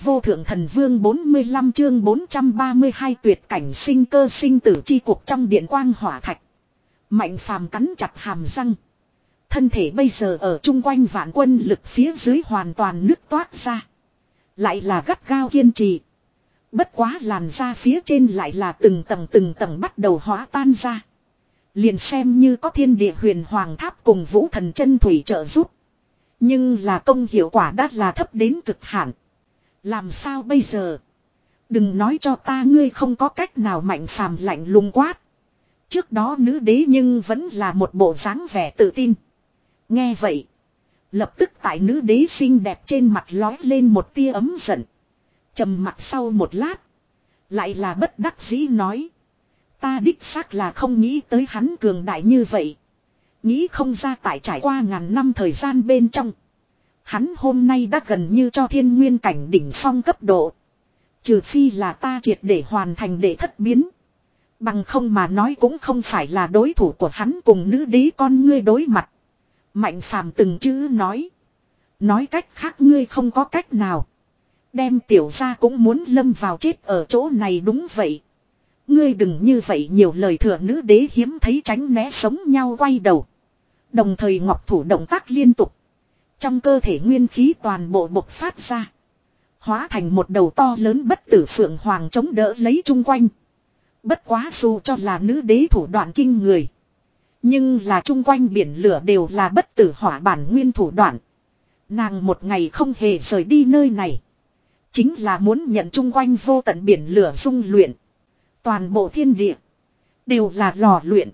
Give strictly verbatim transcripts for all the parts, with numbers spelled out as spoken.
vô thượng thần vương bốn mươi lăm chương bốn trăm ba mươi hai tuyệt cảnh sinh cơ sinh tử chi cuộc trong điện quang hỏa thạch. Mạnh phàm cắn chặt hàm răng. Thân thể bây giờ ở chung quanh vạn quân lực phía dưới hoàn toàn nứt toát ra. Lại là gắt gao kiên trì. Bất quá làn da phía trên lại là từng tầng từng tầng bắt đầu hóa tan ra. Liền xem như có thiên địa huyền hoàng tháp cùng vũ thần chân thủy trợ giúp. Nhưng là công hiệu quả đã là thấp đến cực hạn. Làm sao bây giờ? Đừng nói cho ta ngươi không có cách nào. Mạnh phàm lạnh lùng quát. Trước đó nữ đế nhưng vẫn là một bộ dáng vẻ tự tin. Nghe vậy. Lập tức tại nữ đế xinh đẹp trên mặt lói lên một tia ấm giận. Trầm mặt sau một lát. Lại là bất đắc dĩ nói. Ta đích xác là không nghĩ tới hắn cường đại như vậy. Nghĩ không ra tại trải qua ngàn năm thời gian bên trong. Hắn hôm nay đã gần như cho thiên nguyên cảnh đỉnh phong cấp độ. Trừ phi là ta triệt để hoàn thành để thất biến. Bằng không mà nói cũng không phải là đối thủ của hắn cùng nữ đế con ngươi đối mặt. Mạnh phàm từng chữ nói. Nói cách khác ngươi không có cách nào. Đem tiểu ra cũng muốn lâm vào chết ở chỗ này đúng vậy. Ngươi đừng như vậy nhiều lời thừa nữ đế hiếm thấy tránh né sống nhau quay đầu. Đồng thời ngọc thủ động tác liên tục. Trong cơ thể nguyên khí toàn bộ bộc phát ra. Hóa thành một đầu to lớn bất tử phượng hoàng chống đỡ lấy chung quanh. Bất quá dù cho là nữ đế thủ đoạn kinh người. Nhưng là chung quanh biển lửa đều là bất tử hỏa bản nguyên thủ đoạn. Nàng một ngày không hề rời đi nơi này. Chính là muốn nhận chung quanh vô tận biển lửa dung luyện. Toàn bộ thiên địa. Đều là lò luyện.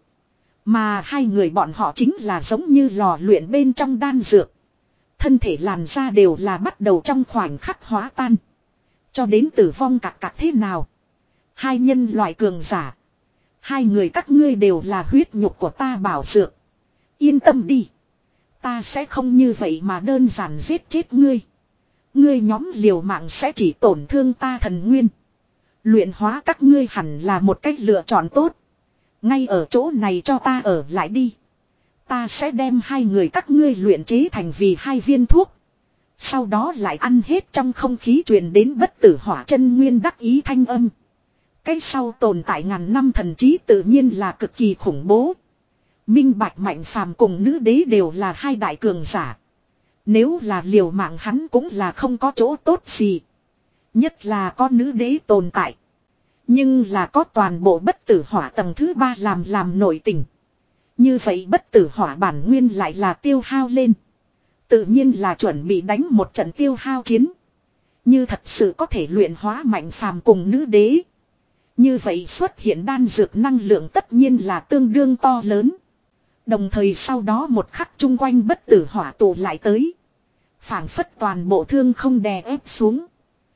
Mà hai người bọn họ chính là giống như lò luyện bên trong đan dược. Thân thể làn da đều là bắt đầu trong khoảnh khắc hóa tan. Cho đến tử vong cạc cạc thế nào. Hai nhân loại cường giả. Hai người các ngươi đều là huyết nhục của ta bảo dược. Yên tâm đi. Ta sẽ không như vậy mà đơn giản giết chết ngươi. Ngươi nhóm liều mạng sẽ chỉ tổn thương ta thần nguyên. Luyện hóa các ngươi hẳn là một cách lựa chọn tốt. Ngay ở chỗ này cho ta ở lại đi. Ta sẽ đem hai người các ngươi luyện chế thành vì hai viên thuốc. Sau đó lại ăn hết trong không khí truyền đến bất tử hỏa chân nguyên đắc ý thanh âm. Cái sau tồn tại ngàn năm thần trí tự nhiên là cực kỳ khủng bố. Minh bạch mạnh phàm cùng nữ đế đều là hai đại cường giả. Nếu là liều mạng hắn cũng là không có chỗ tốt gì. Nhất là có nữ đế tồn tại. Nhưng là có toàn bộ bất tử hỏa tầng thứ ba làm làm nổi tình. Như vậy bất tử hỏa bản nguyên lại là tiêu hao lên. Tự nhiên là chuẩn bị đánh một trận tiêu hao chiến. Như thật sự có thể luyện hóa mạnh phàm cùng nữ đế. Như vậy xuất hiện đan dược năng lượng tất nhiên là tương đương to lớn. Đồng thời sau đó một khắc chung quanh bất tử hỏa tụ lại tới. Phảng phất toàn bộ thương không đè ép xuống.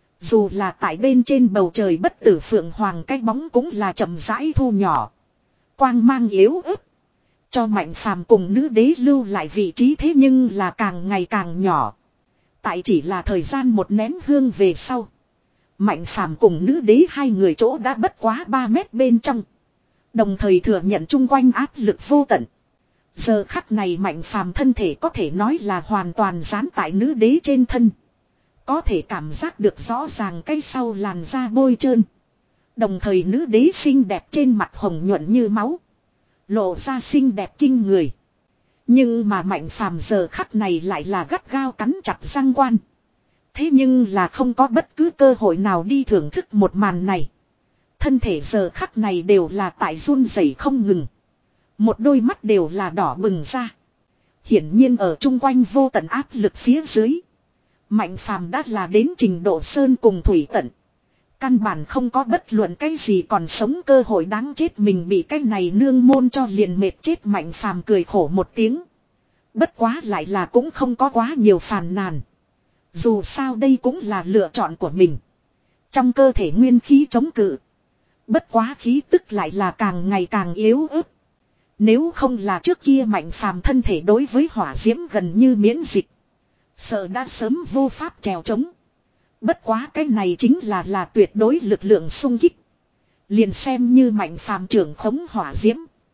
Dù là tại bên trên bầu trời bất tử phượng hoàng cái bóng cũng là chậm rãi thu nhỏ. Quang mang yếu ớt. Cho mạnh phàm cùng nữ đế lưu lại vị trí thế nhưng là càng ngày càng nhỏ. Tại chỉ là thời gian một nén hương về sau. Mạnh phàm cùng nữ đế hai người chỗ đã bất quá ba mét bên trong. Đồng thời thừa nhận chung quanh áp lực vô tận. Giờ khắc này mạnh phàm thân thể có thể nói là hoàn toàn dán tại nữ đế trên thân. Có thể cảm giác được rõ ràng cái sau làn da bôi trơn. Đồng thời nữ đế xinh đẹp trên mặt hồng nhuận như máu. Lộ ra xinh đẹp kinh người. Nhưng mà mạnh phàm giờ khắc này lại là gắt gao cắn chặt răng quan. Thế nhưng là không có bất cứ cơ hội nào đi thưởng thức một màn này. Thân thể giờ khắc này đều là tại run rẩy không ngừng. Một đôi mắt đều là đỏ bừng ra. Hiển nhiên ở chung quanh vô tận áp lực phía dưới. Mạnh phàm đã là đến trình độ sơn cùng thủy tận. Căn bản không có bất luận cái gì còn sống cơ hội đáng chết mình bị cái này nương môn cho liền mệt chết mạnh phàm cười khổ một tiếng. Bất quá lại là cũng không có quá nhiều phàn nàn. Dù sao đây cũng là lựa chọn của mình. Trong cơ thể nguyên khí chống cự. Bất quá khí tức lại là càng ngày càng yếu ớt. Nếu không là trước kia mạnh phàm thân thể đối với hỏa diễm gần như miễn dịch. Sợ đã sớm vô pháp trèo trống. Bất quá cái này chính là là tuyệt đối lực lượng xung kích. Liền xem như mạnh phàm trưởng khống hỏa diễm.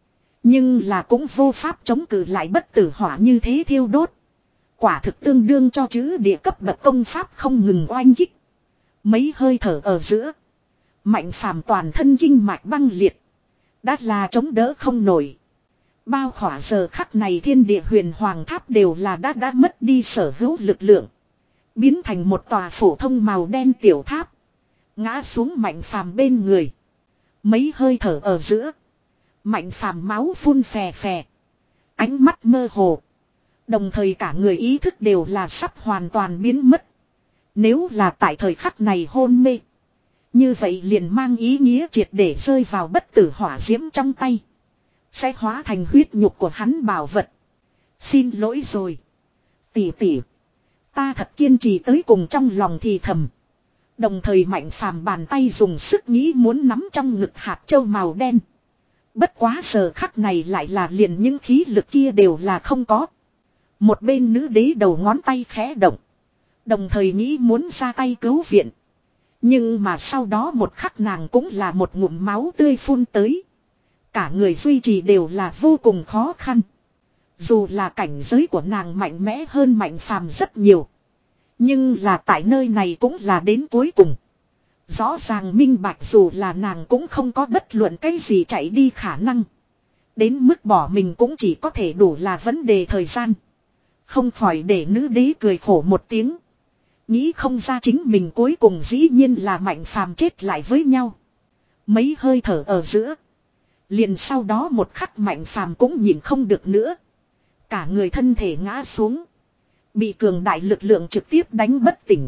Nhưng là cũng vô pháp chống cự lại bất tử hỏa như thế thiêu đốt. Quả thực tương đương cho chữ địa cấp bậc công pháp không ngừng oanh kích. Mấy hơi thở ở giữa. Mạnh phàm toàn thân kinh mạch băng liệt. Đã là chống đỡ không nổi. Bao khỏa giờ khắc này thiên địa huyền hoàng tháp đều là đã đã mất đi sở hữu lực lượng. Biến thành một tòa phổ thông màu đen tiểu tháp. Ngã xuống mạnh phàm bên người. Mấy hơi thở ở giữa. Mạnh phàm máu phun phè phè. Ánh mắt mơ hồ. Đồng thời cả người ý thức đều là sắp hoàn toàn biến mất. Nếu là tại thời khắc này hôn mê. Như vậy liền mang ý nghĩa triệt để rơi vào bất tử hỏa diễm trong tay. Sẽ hóa thành huyết nhục của hắn bảo vật. Xin lỗi rồi. Tỷ tỷ. Ta thật kiên trì tới cùng trong lòng thì thầm. Đồng thời mạnh phàm bàn tay dùng sức nghĩ muốn nắm trong ngực hạt châu màu đen. Bất quá giờ khắc này lại là liền những khí lực kia đều là không có. Một bên nữ đế đầu ngón tay khẽ động. Đồng thời nghĩ muốn ra tay cứu viện. Nhưng mà sau đó một khắc nàng cũng là một ngụm máu tươi phun tới. Cả người duy trì đều là vô cùng khó khăn. Dù là cảnh giới của nàng mạnh mẽ hơn mạnh phàm rất nhiều. Nhưng là tại nơi này cũng là đến cuối cùng. Rõ ràng minh bạch dù là nàng cũng không có bất luận cái gì chạy đi khả năng. Đến mức bỏ mình cũng chỉ có thể đủ là vấn đề thời gian. Không khỏi để nữ đế cười khổ một tiếng. Nghĩ không ra chính mình cuối cùng dĩ nhiên là mạnh phàm chết lại với nhau. Mấy hơi thở ở giữa. Liền sau đó một khắc mạnh phàm cũng nhìn không được nữa. Cả người thân thể ngã xuống. Bị cường đại lực lượng trực tiếp đánh bất tỉnh.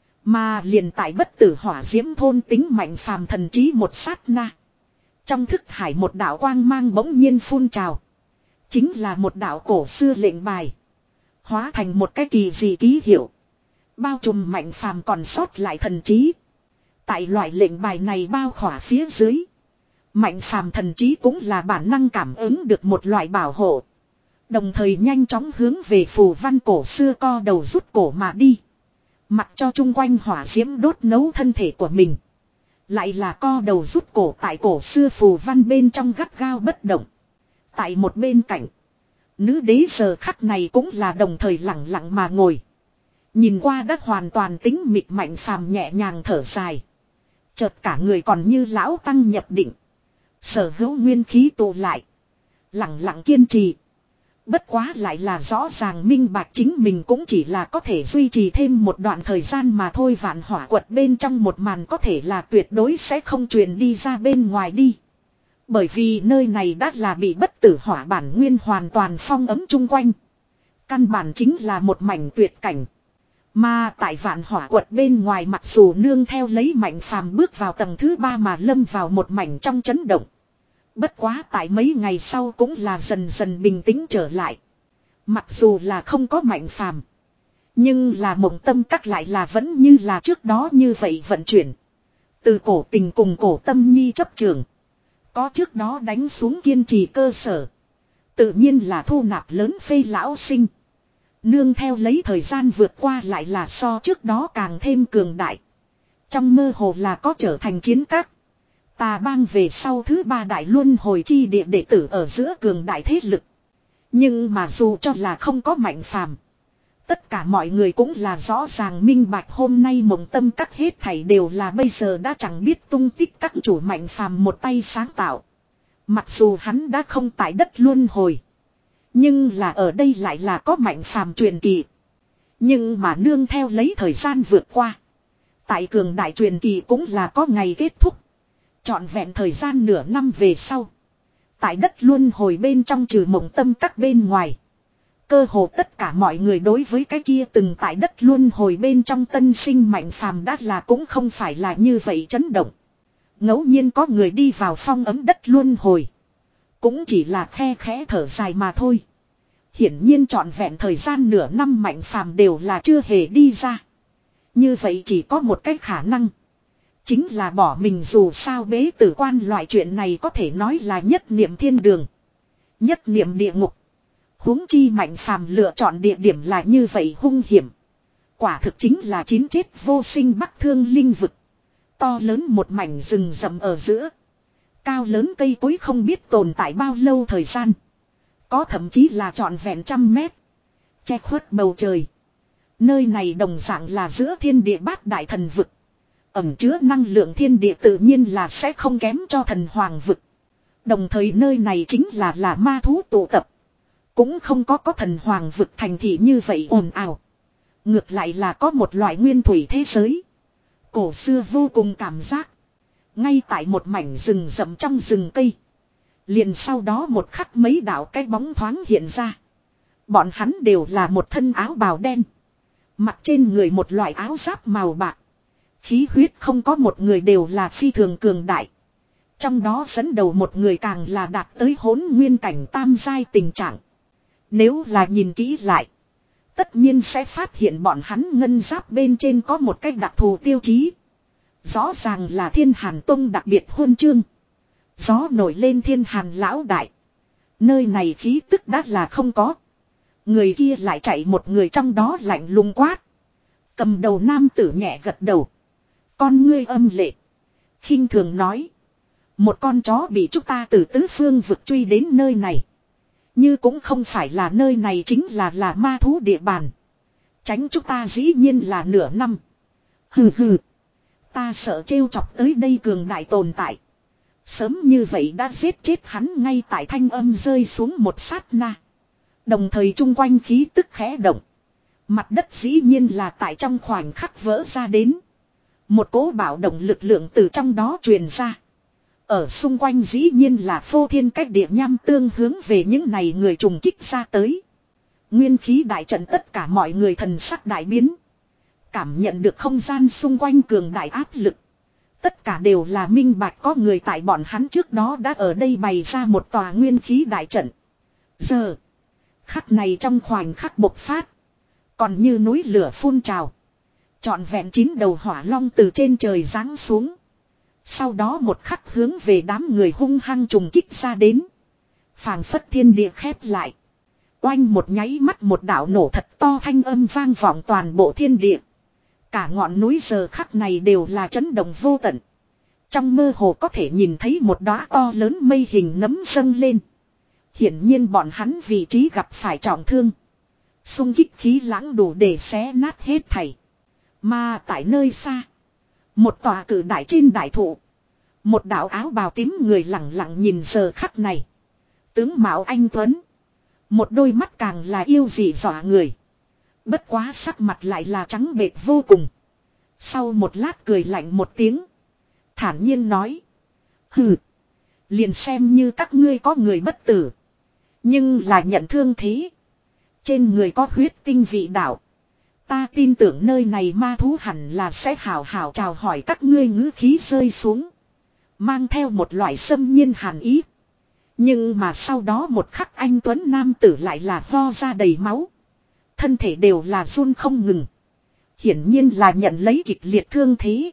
Mà liền tại bất tử hỏa diễm thôn tính mạnh phàm thần trí một sát na. Trong thức hải một đạo quang mang bỗng nhiên phun trào. Chính là một đạo cổ xưa lệnh bài. Hóa thành một cái kỳ dị ký hiệu. Bao trùm mạnh phàm còn sót lại thần trí. Tại loại lệnh bài này bao khỏa phía dưới. Mạnh phàm thần trí cũng là bản năng cảm ứng được một loại bảo hộ. Đồng thời nhanh chóng hướng về phù văn cổ xưa co đầu rút cổ mà đi. Mặc cho chung quanh hỏa diễm đốt nấu thân thể của mình. Lại là co đầu rút cổ tại cổ xưa phù văn bên trong gắt gao bất động. Tại một bên cạnh. Nữ đế giờ khắc này cũng là đồng thời lặng lặng mà ngồi. Nhìn qua đã hoàn toàn tính mịt mạnh phàm nhẹ nhàng thở dài. Chợt cả người còn như lão tăng nhập định. Sở hữu nguyên khí tụ lại. Lặng lặng kiên trì. Bất quá lại là rõ ràng minh bạch chính mình cũng chỉ là có thể duy trì thêm một đoạn thời gian mà thôi. Vạn hỏa quật bên trong một màn có thể là tuyệt đối sẽ không truyền đi ra bên ngoài đi. Bởi vì nơi này đã là bị bất tử hỏa bản nguyên hoàn toàn phong ấm chung quanh. Căn bản chính là một mảnh tuyệt cảnh. Mà tại vạn hỏa quật bên ngoài mặc dù nương theo lấy mạnh phàm bước vào tầng thứ ba mà lâm vào một mảnh trong chấn động. Bất quá tại mấy ngày sau cũng là dần dần bình tĩnh trở lại. Mặc dù là không có mạnh phàm. Nhưng là mộng tâm các lại là vẫn như là trước đó như vậy vận chuyển. Từ cổ tình cùng cổ tâm nhi chấp trường. Có trước đó đánh xuống kiên trì cơ sở. Tự nhiên là thu nạp lớn phê lão sinh. Nương theo lấy thời gian vượt qua lại là so trước đó càng thêm cường đại. Trong mơ hồ là có trở thành chiến các. Tà bang về sau thứ ba đại luân hồi chi địa đệ tử ở giữa cường đại thế lực. Nhưng mà dù cho là không có mạnh phàm. Tất cả mọi người cũng là rõ ràng minh bạch hôm nay mộng tâm các hết thảy đều là bây giờ đã chẳng biết tung tích các chủ mạnh phàm một tay sáng tạo. Mặc dù hắn đã không tại đất luân hồi. Nhưng là ở đây lại là có mạnh phàm truyền kỳ. Nhưng mà nương theo lấy thời gian vượt qua. Tại cường đại truyền kỳ cũng là có ngày kết thúc. Trọn vẹn thời gian nửa năm về sau. Tại đất luân hồi bên trong trừ mộng tâm các bên ngoài. Cơ hồ tất cả mọi người đối với cái kia từng tại đất luân hồi bên trong tân sinh mạnh phàm đã là cũng không phải là như vậy chấn động. Ngẫu nhiên có người đi vào phong ấm đất luân hồi. Cũng chỉ là khe khẽ thở dài mà thôi. Hiển nhiên trọn vẹn thời gian nửa năm mạnh phàm đều là chưa hề đi ra. Như vậy chỉ có một cách khả năng. Chính là bỏ mình dù sao bế tử quan loại chuyện này có thể nói là nhất niệm thiên đường. Nhất niệm địa ngục. Huống chi mạnh phàm lựa chọn địa điểm là như vậy hung hiểm. Quả thực chính là chín chết vô sinh bắc thương linh vực. To lớn một mảnh rừng rậm ở giữa. Cao lớn cây cối không biết tồn tại bao lâu thời gian. Có thậm chí là trọn vẹn trăm mét. Che khuất bầu trời. Nơi này đồng dạng là giữa thiên địa bát đại thần vực. Ẩn chứa năng lượng thiên địa tự nhiên là sẽ không kém cho thần hoàng vực. Đồng thời nơi này chính là là ma thú tụ tập. Cũng không có có thần hoàng vực thành thị như vậy ồn ào. Ngược lại là có một loại nguyên thủy thế giới. Cổ xưa vô cùng cảm giác. Ngay tại một mảnh rừng rậm trong rừng cây. Liền sau đó một khắc mấy đạo cái bóng thoáng hiện ra. Bọn hắn đều là một thân áo bào đen. Mặc trên người một loại áo giáp màu bạc. Khí huyết không có một người đều là phi thường cường đại. Trong đó dẫn đầu một người càng là đạt tới hỗn nguyên cảnh tam giai tình trạng. Nếu là nhìn kỹ lại. Tất nhiên sẽ phát hiện bọn hắn ngân giáp bên trên có một cách đặc thù tiêu chí. Rõ ràng là Thiên Hàn Tông đặc biệt huân chương. Gió nổi lên Thiên Hàn lão đại. Nơi này khí tức đã là không có. Người kia lại chạy một người trong đó lạnh lùng quát. Cầm đầu nam tử nhẹ gật đầu. Con ngươi âm lệ. Khinh thường nói. Một con chó bị chúng ta từ tứ phương vực truy đến nơi này. Như cũng không phải là nơi này chính là là ma thú địa bàn. Tránh chúng ta dĩ nhiên là nửa năm. Hừ hừ. Ta sợ trêu chọc tới đây cường đại tồn tại. Sớm như vậy đã giết chết hắn ngay tại thanh âm rơi xuống một sát na. Đồng thời chung quanh khí tức khẽ động. Mặt đất dĩ nhiên là tại trong khoảnh khắc vỡ ra đến. Một cỗ bạo động lực lượng từ trong đó truyền ra. Ở xung quanh dĩ nhiên là phô thiên cách địa nham tương hướng về những này người trùng kích ra tới. Nguyên khí đại trận tất cả mọi người thần sắc đại biến. Cảm nhận được không gian xung quanh cường đại áp lực. Tất cả đều là minh bạch có người tại bọn hắn trước đó đã ở đây bày ra một tòa nguyên khí đại trận. Giờ. Khắc này trong khoảnh khắc bộc phát. Còn như núi lửa phun trào. Trọn vẹn chín đầu hỏa long từ trên trời giáng xuống. Sau đó một khắc hướng về đám người hung hăng trùng kích ra đến. Phảng phất thiên địa khép lại. Oanh một nháy mắt một đạo nổ thật to thanh âm vang vọng toàn bộ thiên địa. Cả ngọn núi giờ khắc này đều là chấn động vô tận. Trong mơ hồ có thể nhìn thấy một đóa to lớn mây hình nấm dâng lên. Hiển nhiên bọn hắn vị trí gặp phải trọng thương. Xung kích khí lãng đủ để xé nát hết thảy. Mà tại nơi xa. Một tòa cử đại trên đại thụ. Một đạo áo bào tím người lặng lặng nhìn giờ khắc này. Tướng mạo anh tuấn. Một đôi mắt càng là yêu dị dọa người. Bất quá sắc mặt lại là trắng bệch vô cùng. Sau một lát cười lạnh một tiếng. Thản nhiên nói. Hừ. Liền xem như các ngươi có người bất tử. Nhưng là nhận thương thế. Trên người có huyết tinh vị đạo. Ta tin tưởng nơi này ma thú hẳn là sẽ hào hào chào hỏi các ngươi ngữ khí rơi xuống. Mang theo một loại xâm nhiên hàn ý. Nhưng mà sau đó một khắc anh tuấn nam tử lại là ho ra đầy máu. Thân thể đều là run không ngừng. Hiển nhiên là nhận lấy kịch liệt thương thế.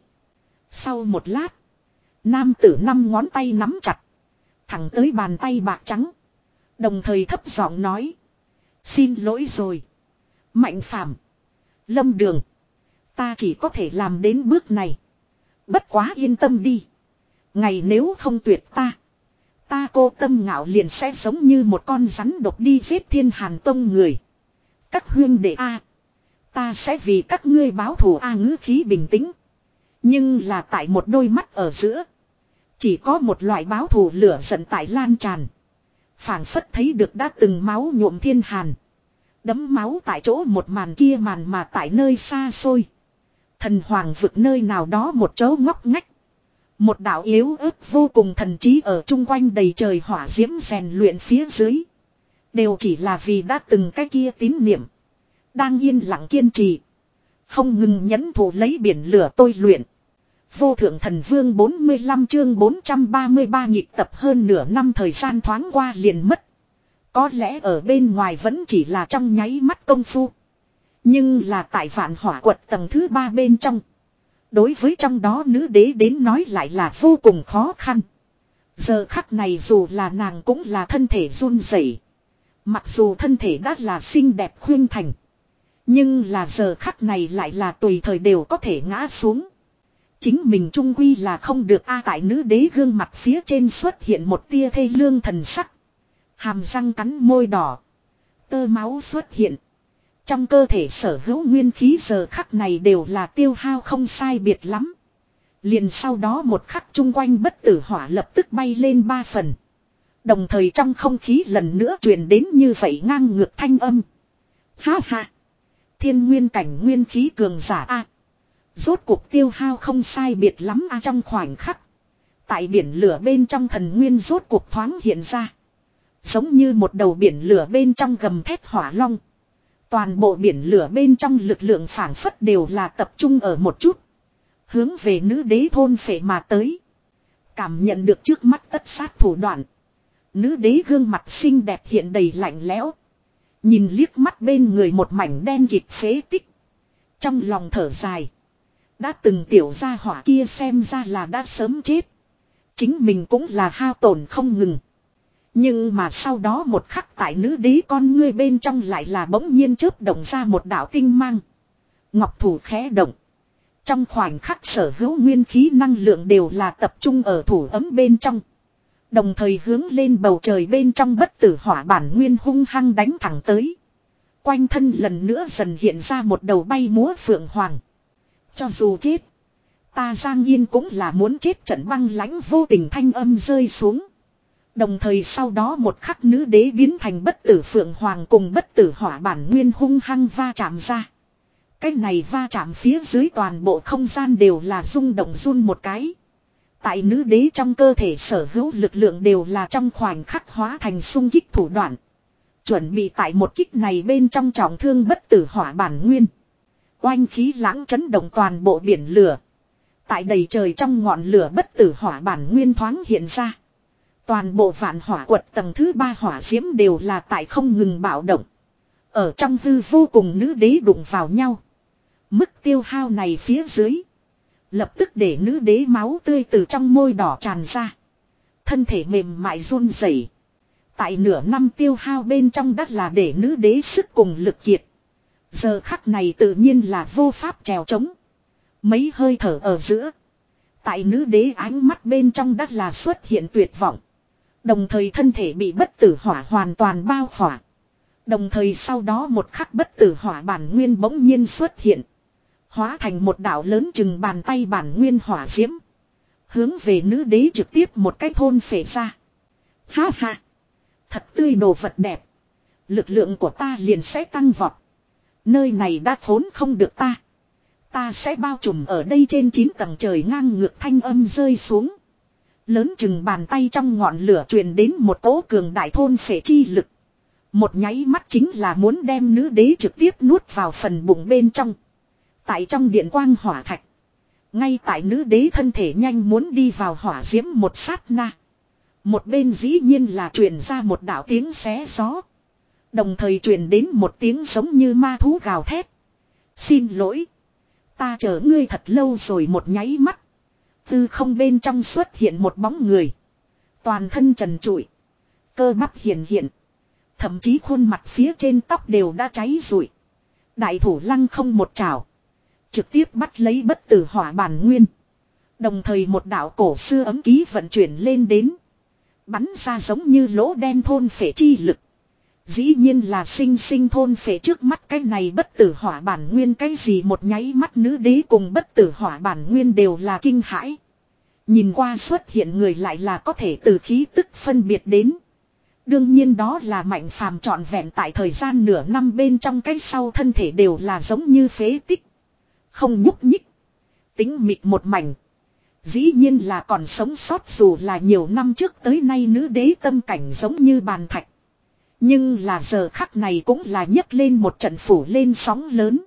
Sau một lát. Nam tử năm ngón tay nắm chặt. Thẳng tới bàn tay bạc trắng. Đồng thời thấp giọng nói. Xin lỗi rồi. Mạnh Phàm, Lâm Đường. Ta chỉ có thể làm đến bước này. Bất quá yên tâm đi. Ngày nếu không tuyệt ta. Ta cô Tâm Ngạo liền sẽ giống như một con rắn độc đi giết Thiên Hàn Tông người. Các huyên đệ A. Ta sẽ vì các ngươi báo thù A ngữ khí bình tĩnh. Nhưng là tại một đôi mắt ở giữa. Chỉ có một loại báo thù lửa giận tại lan tràn. Phảng phất thấy được đã từng máu nhuộm Thiên Hàn. Đấm máu tại chỗ một màn kia màn mà tại nơi xa xôi. Thần hoàng vực nơi nào đó một chỗ ngóc ngách. Một đạo yếu ớt vô cùng thần trí ở chung quanh đầy trời hỏa diễm rèn luyện phía dưới. Đều chỉ là vì đã từng cái kia tín niệm. Đang yên lặng kiên trì. Không ngừng nhẫn thủ lấy biển lửa tôi luyện. Vô thượng thần vương bốn mươi lăm chương bốn trăm ba mươi ba nhịp tập hơn nửa năm thời gian thoáng qua liền mất. Có lẽ ở bên ngoài vẫn chỉ là trong nháy mắt công phu. Nhưng là tại vạn hỏa quật tầng thứ ba bên trong. Đối với trong đó nữ đế đến nói lại là vô cùng khó khăn. Giờ khắc này dù là nàng cũng là thân thể run rẩy. Mặc dù thân thể đã là xinh đẹp khuyên thành. Nhưng là giờ khắc này lại là tùy thời đều có thể ngã xuống. Chính mình trung quy là không được a tại nữ đế gương mặt phía trên xuất hiện một tia thê lương thần sắc. Hàm răng cắn môi đỏ. Tơ máu xuất hiện. Trong cơ thể sở hữu nguyên khí giờ khắc này đều là tiêu hao không sai biệt lắm. Liền sau đó một khắc chung quanh bất tử hỏa lập tức bay lên ba phần. Đồng thời trong không khí lần nữa truyền đến như vậy ngang ngược thanh âm. Ha ha. Thiên nguyên cảnh nguyên khí cường giả a. Rốt cuộc tiêu hao không sai biệt lắm a trong khoảnh khắc. Tại biển lửa bên trong thần nguyên rốt cuộc thoáng hiện ra. Giống như một đầu biển lửa bên trong gầm thét hỏa long. Toàn bộ biển lửa bên trong lực lượng phảng phất đều là tập trung ở một chút. Hướng về nữ đế thôn phệ mà tới. Cảm nhận được trước mắt tất sát thủ đoạn. Nữ đế gương mặt xinh đẹp hiện đầy lạnh lẽo. Nhìn liếc mắt bên người một mảnh đen kịt phế tích. Trong lòng thở dài. Đã từng tiểu gia hỏa kia xem ra là đã sớm chết. Chính mình cũng là hao tổn không ngừng. Nhưng mà sau đó một khắc tại nữ đế con ngươi bên trong lại là bỗng nhiên chớp động ra một đạo tinh mang. Ngọc thủ khẽ động. Trong khoảnh khắc sở hữu nguyên khí năng lượng đều là tập trung ở thủ ấm bên trong. Đồng thời hướng lên bầu trời bên trong bất tử hỏa bản nguyên hung hăng đánh thẳng tới. Quanh thân lần nữa dần hiện ra một đầu bay múa phượng hoàng. Cho dù chết, ta Giang Yên cũng là muốn chết trận băng lãnh vô tình thanh âm rơi xuống. Đồng thời sau đó một khắc nữ đế biến thành bất tử phượng hoàng cùng bất tử hỏa bản nguyên hung hăng va chạm ra. Cái này va chạm phía dưới toàn bộ không gian đều là rung động run một cái. Tại nữ đế trong cơ thể sở hữu lực lượng đều là trong khoảnh khắc hóa thành xung kích thủ đoạn. Chuẩn bị tại một kích này bên trong trọng thương bất tử hỏa bản nguyên. Oanh khí lãng chấn động toàn bộ biển lửa. Tại đầy trời trong ngọn lửa bất tử hỏa bản nguyên thoáng hiện ra. Toàn bộ vạn hỏa quật tầng thứ ba hỏa diễm đều là tại không ngừng bạo động. Ở trong hư vô cùng nữ đế đụng vào nhau. Mức tiêu hao này phía dưới. Lập tức để nữ đế máu tươi từ trong môi đỏ tràn ra. Thân thể mềm mại run rẩy. Tại nửa năm tiêu hao bên trong đất là để nữ đế sức cùng lực kiệt. Giờ khắc này tự nhiên là vô pháp trèo trống. Mấy hơi thở ở giữa. Tại nữ đế ánh mắt bên trong đất là xuất hiện tuyệt vọng. Đồng thời thân thể bị bất tử hỏa hoàn toàn bao khỏa. Đồng thời sau đó một khắc bất tử hỏa bản nguyên bỗng nhiên xuất hiện. Hóa thành một đạo lớn chừng bàn tay bản nguyên hỏa diễm. Hướng về nữ đế trực tiếp một cái thôn phệ ra. Ha ha. Thật tươi đồ vật đẹp. Lực lượng của ta liền sẽ tăng vọt. Nơi này đã vốn không được ta. Ta sẽ bao trùm ở đây trên chín tầng trời ngang ngược thanh âm rơi xuống. Lớn chừng bàn tay trong ngọn lửa truyền đến một cỗ cường đại thôn phệ chi lực. Một nháy mắt chính là muốn đem nữ đế trực tiếp nuốt vào phần bụng bên trong. Tại trong điện quang hỏa thạch. Ngay tại nữ đế thân thể nhanh muốn đi vào hỏa diễm một sát na. Một bên dĩ nhiên là truyền ra một đạo tiếng xé gió. Đồng thời truyền đến một tiếng giống như ma thú gào thét. Xin lỗi. Ta chờ ngươi thật lâu rồi một nháy mắt. Tư không bên trong xuất hiện một bóng người. Toàn thân trần trụi. Cơ bắp hiện hiện. Thậm chí khuôn mặt phía trên tóc đều đã cháy rụi. Đại thủ lăng không một chảo. Trực tiếp bắt lấy bất tử hỏa bản nguyên. Đồng thời một đạo cổ xưa ấm ký vận chuyển lên đến. Bắn ra giống như lỗ đen thôn phệ chi lực. Dĩ nhiên là sinh sinh thôn phệ trước mắt cái này bất tử hỏa bản nguyên cái gì một nháy mắt nữ đế cùng bất tử hỏa bản nguyên đều là kinh hãi. Nhìn qua xuất hiện người lại là có thể từ khí tức phân biệt đến. Đương nhiên đó là Mạnh Phàm trọn vẹn tại thời gian nửa năm bên trong cái sau thân thể đều là giống như phế tích. Không nhúc nhích. Tính mịt một mảnh. Dĩ nhiên là còn sống sót dù là nhiều năm trước tới nay nữ đế tâm cảnh giống như bàn thạch. Nhưng là giờ khắc này cũng là nhấc lên một trận phủ lên sóng lớn.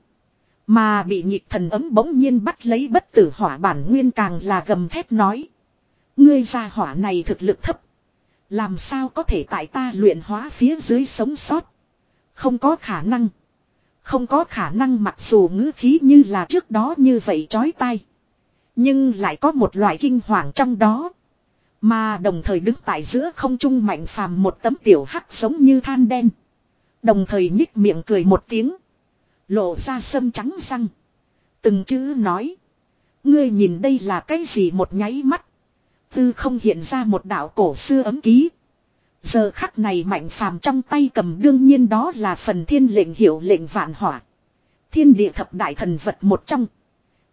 Mà bị nhịp thần ấm bỗng nhiên bắt lấy bất tử hỏa bản nguyên càng là gầm thét nói. Ngươi gia hỏa này thực lực thấp. Làm sao có thể tại ta luyện hóa phía dưới sống sót. Không có khả năng. Không có khả năng mặc dù ngữ khí như là trước đó như vậy chói tai. Nhưng lại có một loại kinh hoàng trong đó. Mà đồng thời đứng tại giữa không trung Mạnh Phàm một tấm tiểu hắc giống như than đen. Đồng thời nhích miệng cười một tiếng. Lộ ra sâm trắng răng. Từng chữ nói. Ngươi nhìn đây là cái gì một nháy mắt. Tư không hiện ra một đạo cổ xưa ấm ký. Giờ khắc này Mạnh Phàm trong tay cầm đương nhiên đó là phần thiên lệnh hiệu lệnh vạn hỏa. Thiên địa thập đại thần vật một trong.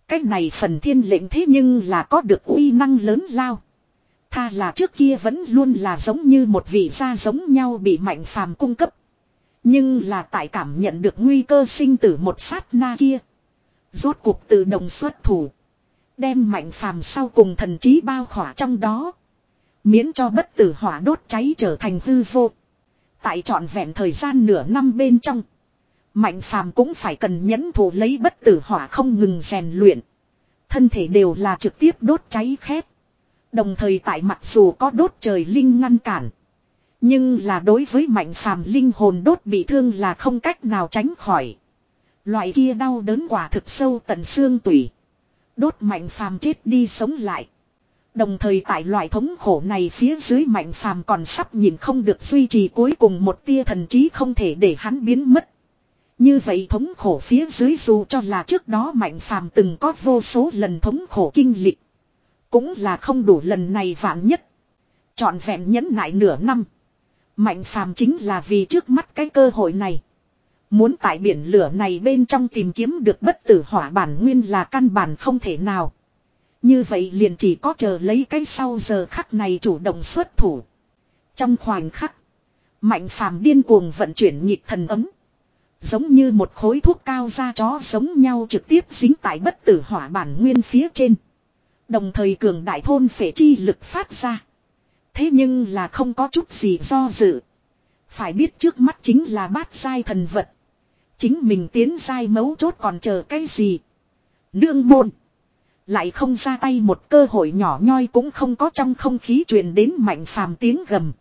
Cái này phần thiên lệnh thế nhưng là có được uy năng lớn lao. Tha là trước kia vẫn luôn là giống như một vị gia giống nhau bị Mạnh Phàm cung cấp. Nhưng là tại cảm nhận được nguy cơ sinh tử một sát na kia. Rốt cuộc tự động xuất thủ. Đem Mạnh Phàm sau cùng thần trí bao khỏa trong đó. Miễn cho bất tử hỏa đốt cháy trở thành hư vô. Tại trọn vẹn thời gian nửa năm bên trong. Mạnh Phàm cũng phải cần nhẫn thủ lấy bất tử hỏa không ngừng rèn luyện. Thân thể đều là trực tiếp đốt cháy khét. Đồng thời tại mặc dù có đốt trời linh ngăn cản. Nhưng là đối với Mạnh Phàm linh hồn đốt bị thương là không cách nào tránh khỏi. Loại kia đau đớn quả thực sâu tận xương tủy. Đốt Mạnh Phàm chết đi sống lại. Đồng thời tại loại thống khổ này phía dưới Mạnh Phàm còn sắp nhìn không được duy trì cuối cùng một tia thần trí không thể để hắn biến mất. Như vậy thống khổ phía dưới dù cho là trước đó Mạnh Phàm từng có vô số lần thống khổ kinh lịch. Cũng là không đủ lần này vạn nhất. Trọn vẹn nhẫn nại nửa năm. Mạnh Phàm chính là vì trước mắt cái cơ hội này. Muốn tại biển lửa này bên trong tìm kiếm được bất tử hỏa bản nguyên là căn bản không thể nào. Như vậy liền chỉ có chờ lấy cái sau giờ khắc này chủ động xuất thủ. Trong khoảnh khắc. Mạnh Phàm điên cuồng vận chuyển nhịp thần ấm. Giống như một khối thuốc cao da chó giống nhau trực tiếp dính tại bất tử hỏa bản nguyên phía trên. Đồng thời cường đại thôn phệ chi lực phát ra. Thế nhưng là không có chút gì do dự. Phải biết trước mắt chính là bát giai thần vật. Chính mình tiến giai mấu chốt còn chờ cái gì. Nương môn. Lại không ra tay một cơ hội nhỏ nhoi cũng không có trong không khí truyền đến Mạnh Phàm tiếng gầm.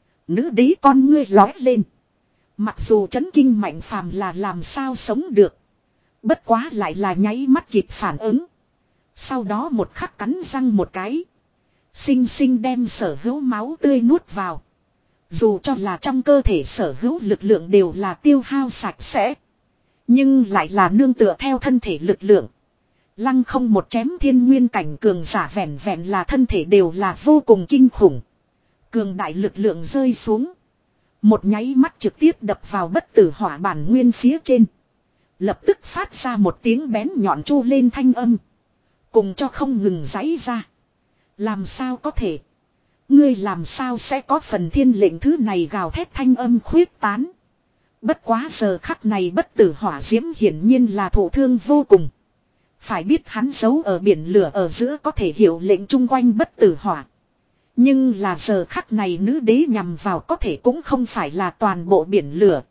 Nữ đế con ngươi lói lên. Mặc dù chấn kinh Mạnh Phàm là làm sao sống được. Bất quá lại là nháy mắt kịp phản ứng. Sau đó một khắc cắn răng một cái. Xinh xinh đem sở hữu máu tươi nuốt vào. Dù cho là trong cơ thể sở hữu lực lượng đều là tiêu hao sạch sẽ. Nhưng lại là nương tựa theo thân thể lực lượng. Lăng không một chém thiên nguyên cảnh cường giả vẹn vẹn là thân thể đều là vô cùng kinh khủng. Cường đại lực lượng rơi xuống. Một nháy mắt trực tiếp đập vào bất tử hỏa bản nguyên phía trên. Lập tức phát ra một tiếng bén nhọn chu lên thanh âm. Cùng cho không ngừng giãy ra. Làm sao có thể? Ngươi làm sao sẽ có phần thiên lệnh thứ này gào thét thanh âm khuyết tán. Bất quá giờ khắc này bất tử hỏa diễm hiển nhiên là thổ thương vô cùng. Phải biết hắn giấu ở biển lửa ở giữa có thể hiểu lệnh chung quanh bất tử hỏa. Nhưng là giờ khắc này nữ đế nhằm vào có thể cũng không phải là toàn bộ biển lửa.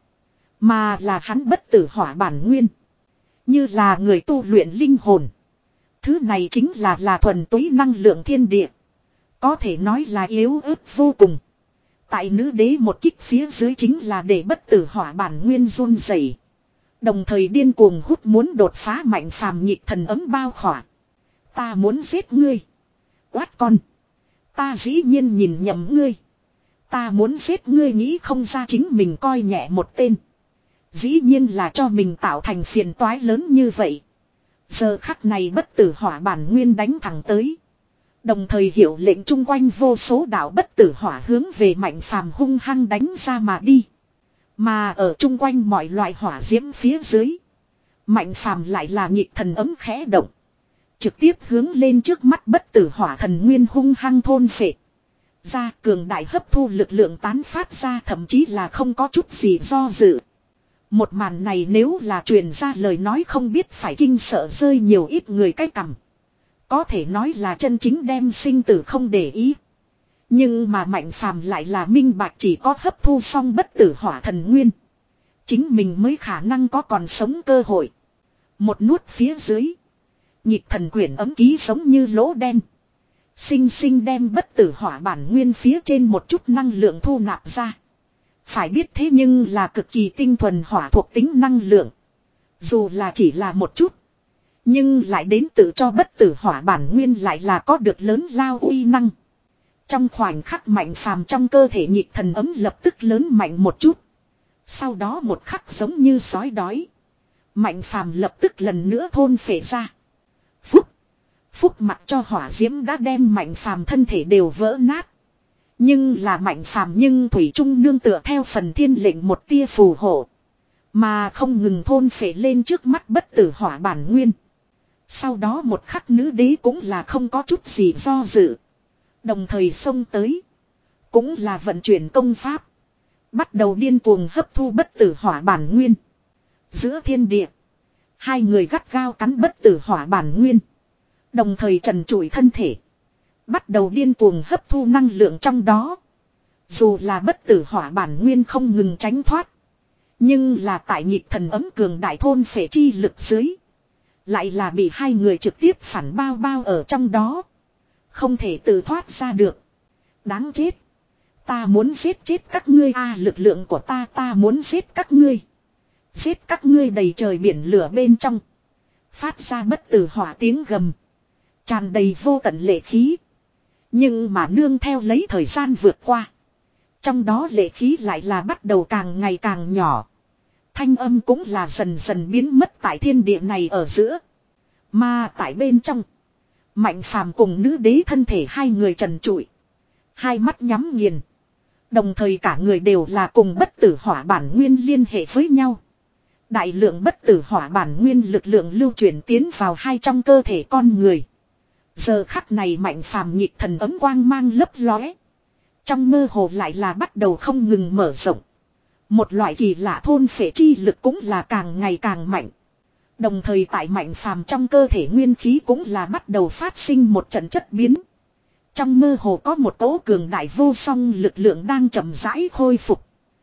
Mà là hắn bất tử hỏa bản nguyên. Như là người tu luyện linh hồn. Thứ này chính là là thuần túy năng lượng thiên địa. Có thể nói là yếu ớt vô cùng. Tại nữ đế một kích phía dưới chính là để bất tử hỏa bản nguyên run rẩy. Đồng thời điên cuồng hút muốn đột phá Mạnh Phàm nhịp thần ấm bao khỏa. Ta muốn giết ngươi. Quát con. Ta dĩ nhiên nhìn nhầm ngươi. Ta muốn giết ngươi nghĩ không ra chính mình coi nhẹ một tên. Dĩ nhiên là cho mình tạo thành phiền toái lớn như vậy. Giờ khắc này bất tử hỏa bản nguyên đánh thẳng tới. Đồng thời hiệu lệnh chung quanh vô số đạo bất tử hỏa hướng về Mạnh Phàm hung hăng đánh ra mà đi. Mà ở chung quanh mọi loại hỏa diễm phía dưới. Mạnh Phàm lại là nhịp thần ấm khẽ động. Trực tiếp hướng lên trước mắt bất tử hỏa thần nguyên hung hăng thôn phệ. Ra cường đại hấp thu lực lượng tán phát ra thậm chí là không có chút gì do dự. Một màn này nếu là truyền ra lời nói không biết phải kinh sợ rơi nhiều ít người cái cằm. Có thể nói là chân chính đem sinh tử không để ý. Nhưng mà Mạnh Phàm lại là minh bạch chỉ có hấp thu xong bất tử hỏa thần nguyên. Chính mình mới khả năng có còn sống cơ hội. Một nuốt phía dưới. Nhịp thần quyển ấm ký giống như lỗ đen. Sinh sinh đem bất tử hỏa bản nguyên phía trên một chút năng lượng thu nạp ra. Phải biết thế nhưng là cực kỳ tinh thuần hỏa thuộc tính năng lượng. Dù là chỉ là một chút. Nhưng lại đến tự cho bất tử hỏa bản nguyên lại là có được lớn lao uy năng. Trong khoảnh khắc Mạnh Phàm trong cơ thể nhịp thần ấm lập tức lớn mạnh một chút. Sau đó một khắc giống như sói đói. Mạnh Phàm lập tức lần nữa thôn phệ ra. Phúc. Phúc mặt cho hỏa diễm đã đem Mạnh Phàm thân thể đều vỡ nát. Nhưng là Mạnh Phàm nhưng thủy chung nương tựa theo phần thiên lệnh một tia phù hộ. Mà không ngừng thôn phệ lên trước mắt bất tử hỏa bản nguyên. Sau đó một khắc nữ đế cũng là không có chút gì do dự. Đồng thời xông tới. Cũng là vận chuyển công pháp. Bắt đầu điên cuồng hấp thu bất tử hỏa bản nguyên. Giữa thiên địa. Hai người gắt gao cắn bất tử hỏa bản nguyên. Đồng thời trần trụi thân thể. Bắt đầu điên cuồng hấp thu năng lượng trong đó. Dù là bất tử hỏa bản nguyên không ngừng tránh thoát. Nhưng là tại nhịp thần ấm cường đại thôn phệ chi lực dưới. Lại là bị hai người trực tiếp phản bao bao ở trong đó. Không thể tự thoát ra được. Đáng chết. Ta muốn giết chết các ngươi a lực lượng của ta ta muốn giết các ngươi. Giết các ngươi đầy trời biển lửa bên trong. Phát ra bất tử hỏa tiếng gầm. Tràn đầy vô tận lệ khí. Nhưng mà nương theo lấy thời gian vượt qua. Trong đó lệ khí lại là bắt đầu càng ngày càng nhỏ. Thanh âm cũng là dần dần biến mất tại thiên địa này ở giữa. Mà tại bên trong. Mạnh phàm cùng nữ đế thân thể hai người trần trụi. Hai mắt nhắm nghiền. Đồng thời cả người đều là cùng bất tử hỏa bản nguyên liên hệ với nhau. Đại lượng bất tử hỏa bản nguyên lực lượng lưu chuyển tiến vào hai trong cơ thể con người. Giờ khắc này mạnh phàm nhịp thần ấm quang mang lấp lóe. Trong mơ hồ lại là bắt đầu không ngừng mở rộng. Một loại kỳ lạ thôn phệ chi lực cũng là càng ngày càng mạnh. Đồng thời tại mạnh phàm trong cơ thể nguyên khí cũng là bắt đầu phát sinh một trận chất biến. Trong mơ hồ có một cỗ cường đại vô song lực lượng đang chậm rãi khôi phục.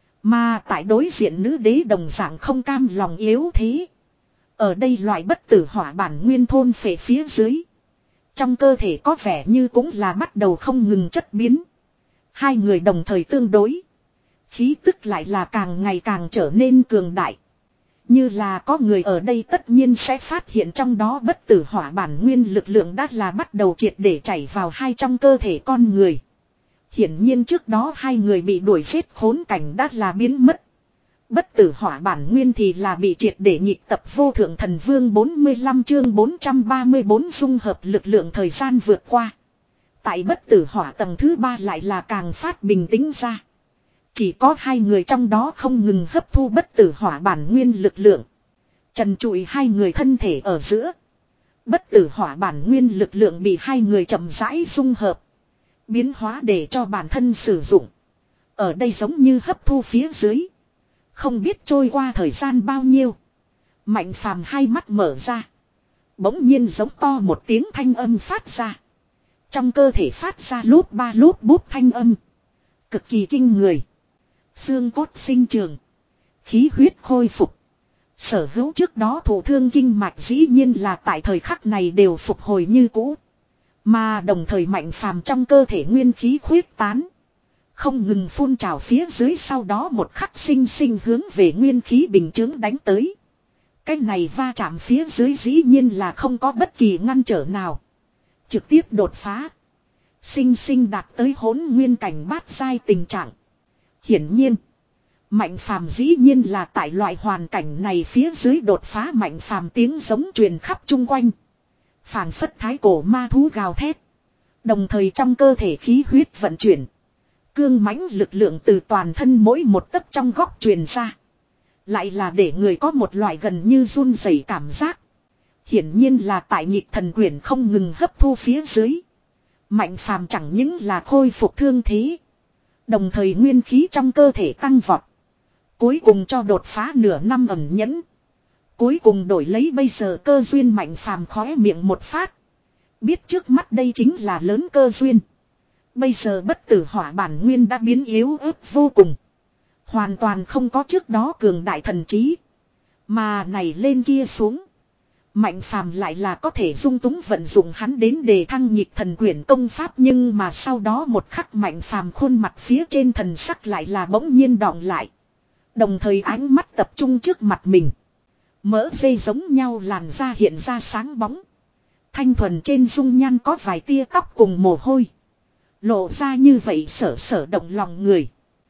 Mà tại đối diện nữ đế đồng dạng không cam lòng yếu thế. Ở đây loại bất tử hỏa bản nguyên thôn phệ phía dưới. Trong cơ thể có vẻ như cũng là bắt đầu không ngừng chất biến. Hai người đồng thời tương đối. Khí tức lại là càng ngày càng trở nên cường đại. Như là có người ở đây tất nhiên sẽ phát hiện trong đó bất tử hỏa bản nguyên lực lượng đã là bắt đầu triệt để chảy vào hai trong cơ thể con người. Hiển nhiên trước đó hai người bị đuổi giết khốn cảnh đã là biến mất. Bất tử hỏa bản nguyên thì là bị triệt để nhịp tập vô thượng thần vương bốn mươi lăm chương bốn trăm ba mươi bốn dung hợp lực lượng thời gian vượt qua. Tại bất tử hỏa tầng thứ ba lại là càng phát bình tĩnh ra. Chỉ có hai người trong đó không ngừng hấp thu bất tử hỏa bản nguyên lực lượng. Trần trụi hai người thân thể ở giữa. Bất tử hỏa bản nguyên lực lượng bị hai người chậm rãi dung hợp. Biến hóa để cho bản thân sử dụng. Ở đây giống như hấp thu phía dưới. Không biết trôi qua thời gian bao nhiêu. Mạnh phàm hai mắt mở ra. Bỗng nhiên giống to một tiếng thanh âm phát ra. Trong cơ thể phát ra lút ba lút bút thanh âm. Cực kỳ kinh người. Xương cốt sinh trường. Khí huyết khôi phục. Sở hữu trước đó thụ thương kinh mạch dĩ nhiên là tại thời khắc này đều phục hồi như cũ. Mà đồng thời mạnh phàm trong cơ thể nguyên khí khuyết tán. Không ngừng phun trào phía dưới sau đó một khắc sinh sinh hướng về nguyên khí bình chứng đánh tới. Cái này va chạm phía dưới dĩ nhiên là không có bất kỳ ngăn trở nào. Trực tiếp đột phá. Sinh sinh đạt tới hỗn nguyên cảnh bát giai tình trạng. Hiển nhiên. Mạnh phàm dĩ nhiên là tại loại hoàn cảnh này phía dưới đột phá mạnh phàm tiếng giống truyền khắp chung quanh. Phảng phất thái cổ ma thú gào thét. Đồng thời trong cơ thể khí huyết vận chuyển. Cương mãnh lực lượng từ toàn thân mỗi một tấc trong góc truyền ra. Lại là để người có một loại gần như run rẩy cảm giác. Hiển nhiên là tại nhịp thần quyển không ngừng hấp thu phía dưới. Mạnh phàm chẳng những là khôi phục thương thế. Đồng thời nguyên khí trong cơ thể tăng vọt. Cuối cùng cho đột phá nửa năm ẩn nhẫn. Cuối cùng đổi lấy bây giờ cơ duyên mạnh phàm khóe miệng một phát. Biết trước mắt đây chính là lớn cơ duyên. Bây giờ bất tử hỏa bản nguyên đã biến yếu ớt vô cùng. Hoàn toàn không có trước đó cường đại thần trí. Mà này lên kia xuống. Mạnh phàm lại là có thể dung túng vận dụng hắn đến đề thăng nhịp thần quyển công pháp. Nhưng mà sau đó một khắc mạnh phàm khuôn mặt phía trên thần sắc lại là bỗng nhiên đọng lại. Đồng thời ánh mắt tập trung trước mặt mình. Mỡ dây giống nhau làn da hiện ra sáng bóng. Thanh thuần trên dung nhan có vài tia tóc cùng mồ hôi. Lộ ra như vậy sở sở động lòng người.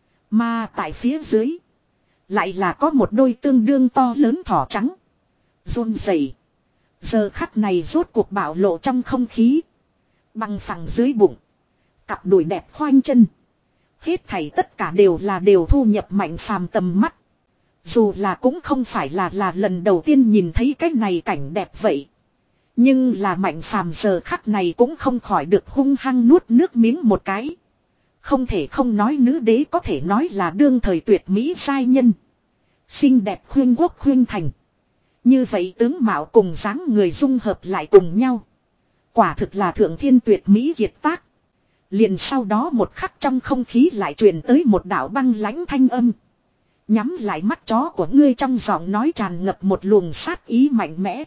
Mà tại phía dưới. Lại là có một đôi tương đương to lớn thỏ trắng. Run rẩy. Giờ khắc này rốt cuộc bạo lộ trong không khí. Bằng phẳng dưới bụng. Cặp đùi đẹp khoanh chân. Hết thảy tất cả đều là đều thu nhập mạnh phàm tầm mắt. Dù là cũng không phải là là lần đầu tiên nhìn thấy cái này cảnh đẹp vậy. Nhưng là Mạnh Phàm giờ khắc này cũng không khỏi được hung hăng nuốt nước miếng một cái. Không thể không nói nữ đế có thể nói là đương thời tuyệt mỹ giai nhân. Xinh đẹp khuyên quốc khuyên thành. Như vậy tướng mạo cùng dáng người dung hợp lại cùng nhau. Quả thực là thượng thiên tuyệt mỹ kiệt tác. Liền sau đó một khắc trong không khí lại truyền tới một đạo băng lãnh thanh âm. Nhắm lại mắt chó của ngươi, trong giọng nói tràn ngập một luồng sát ý mạnh mẽ.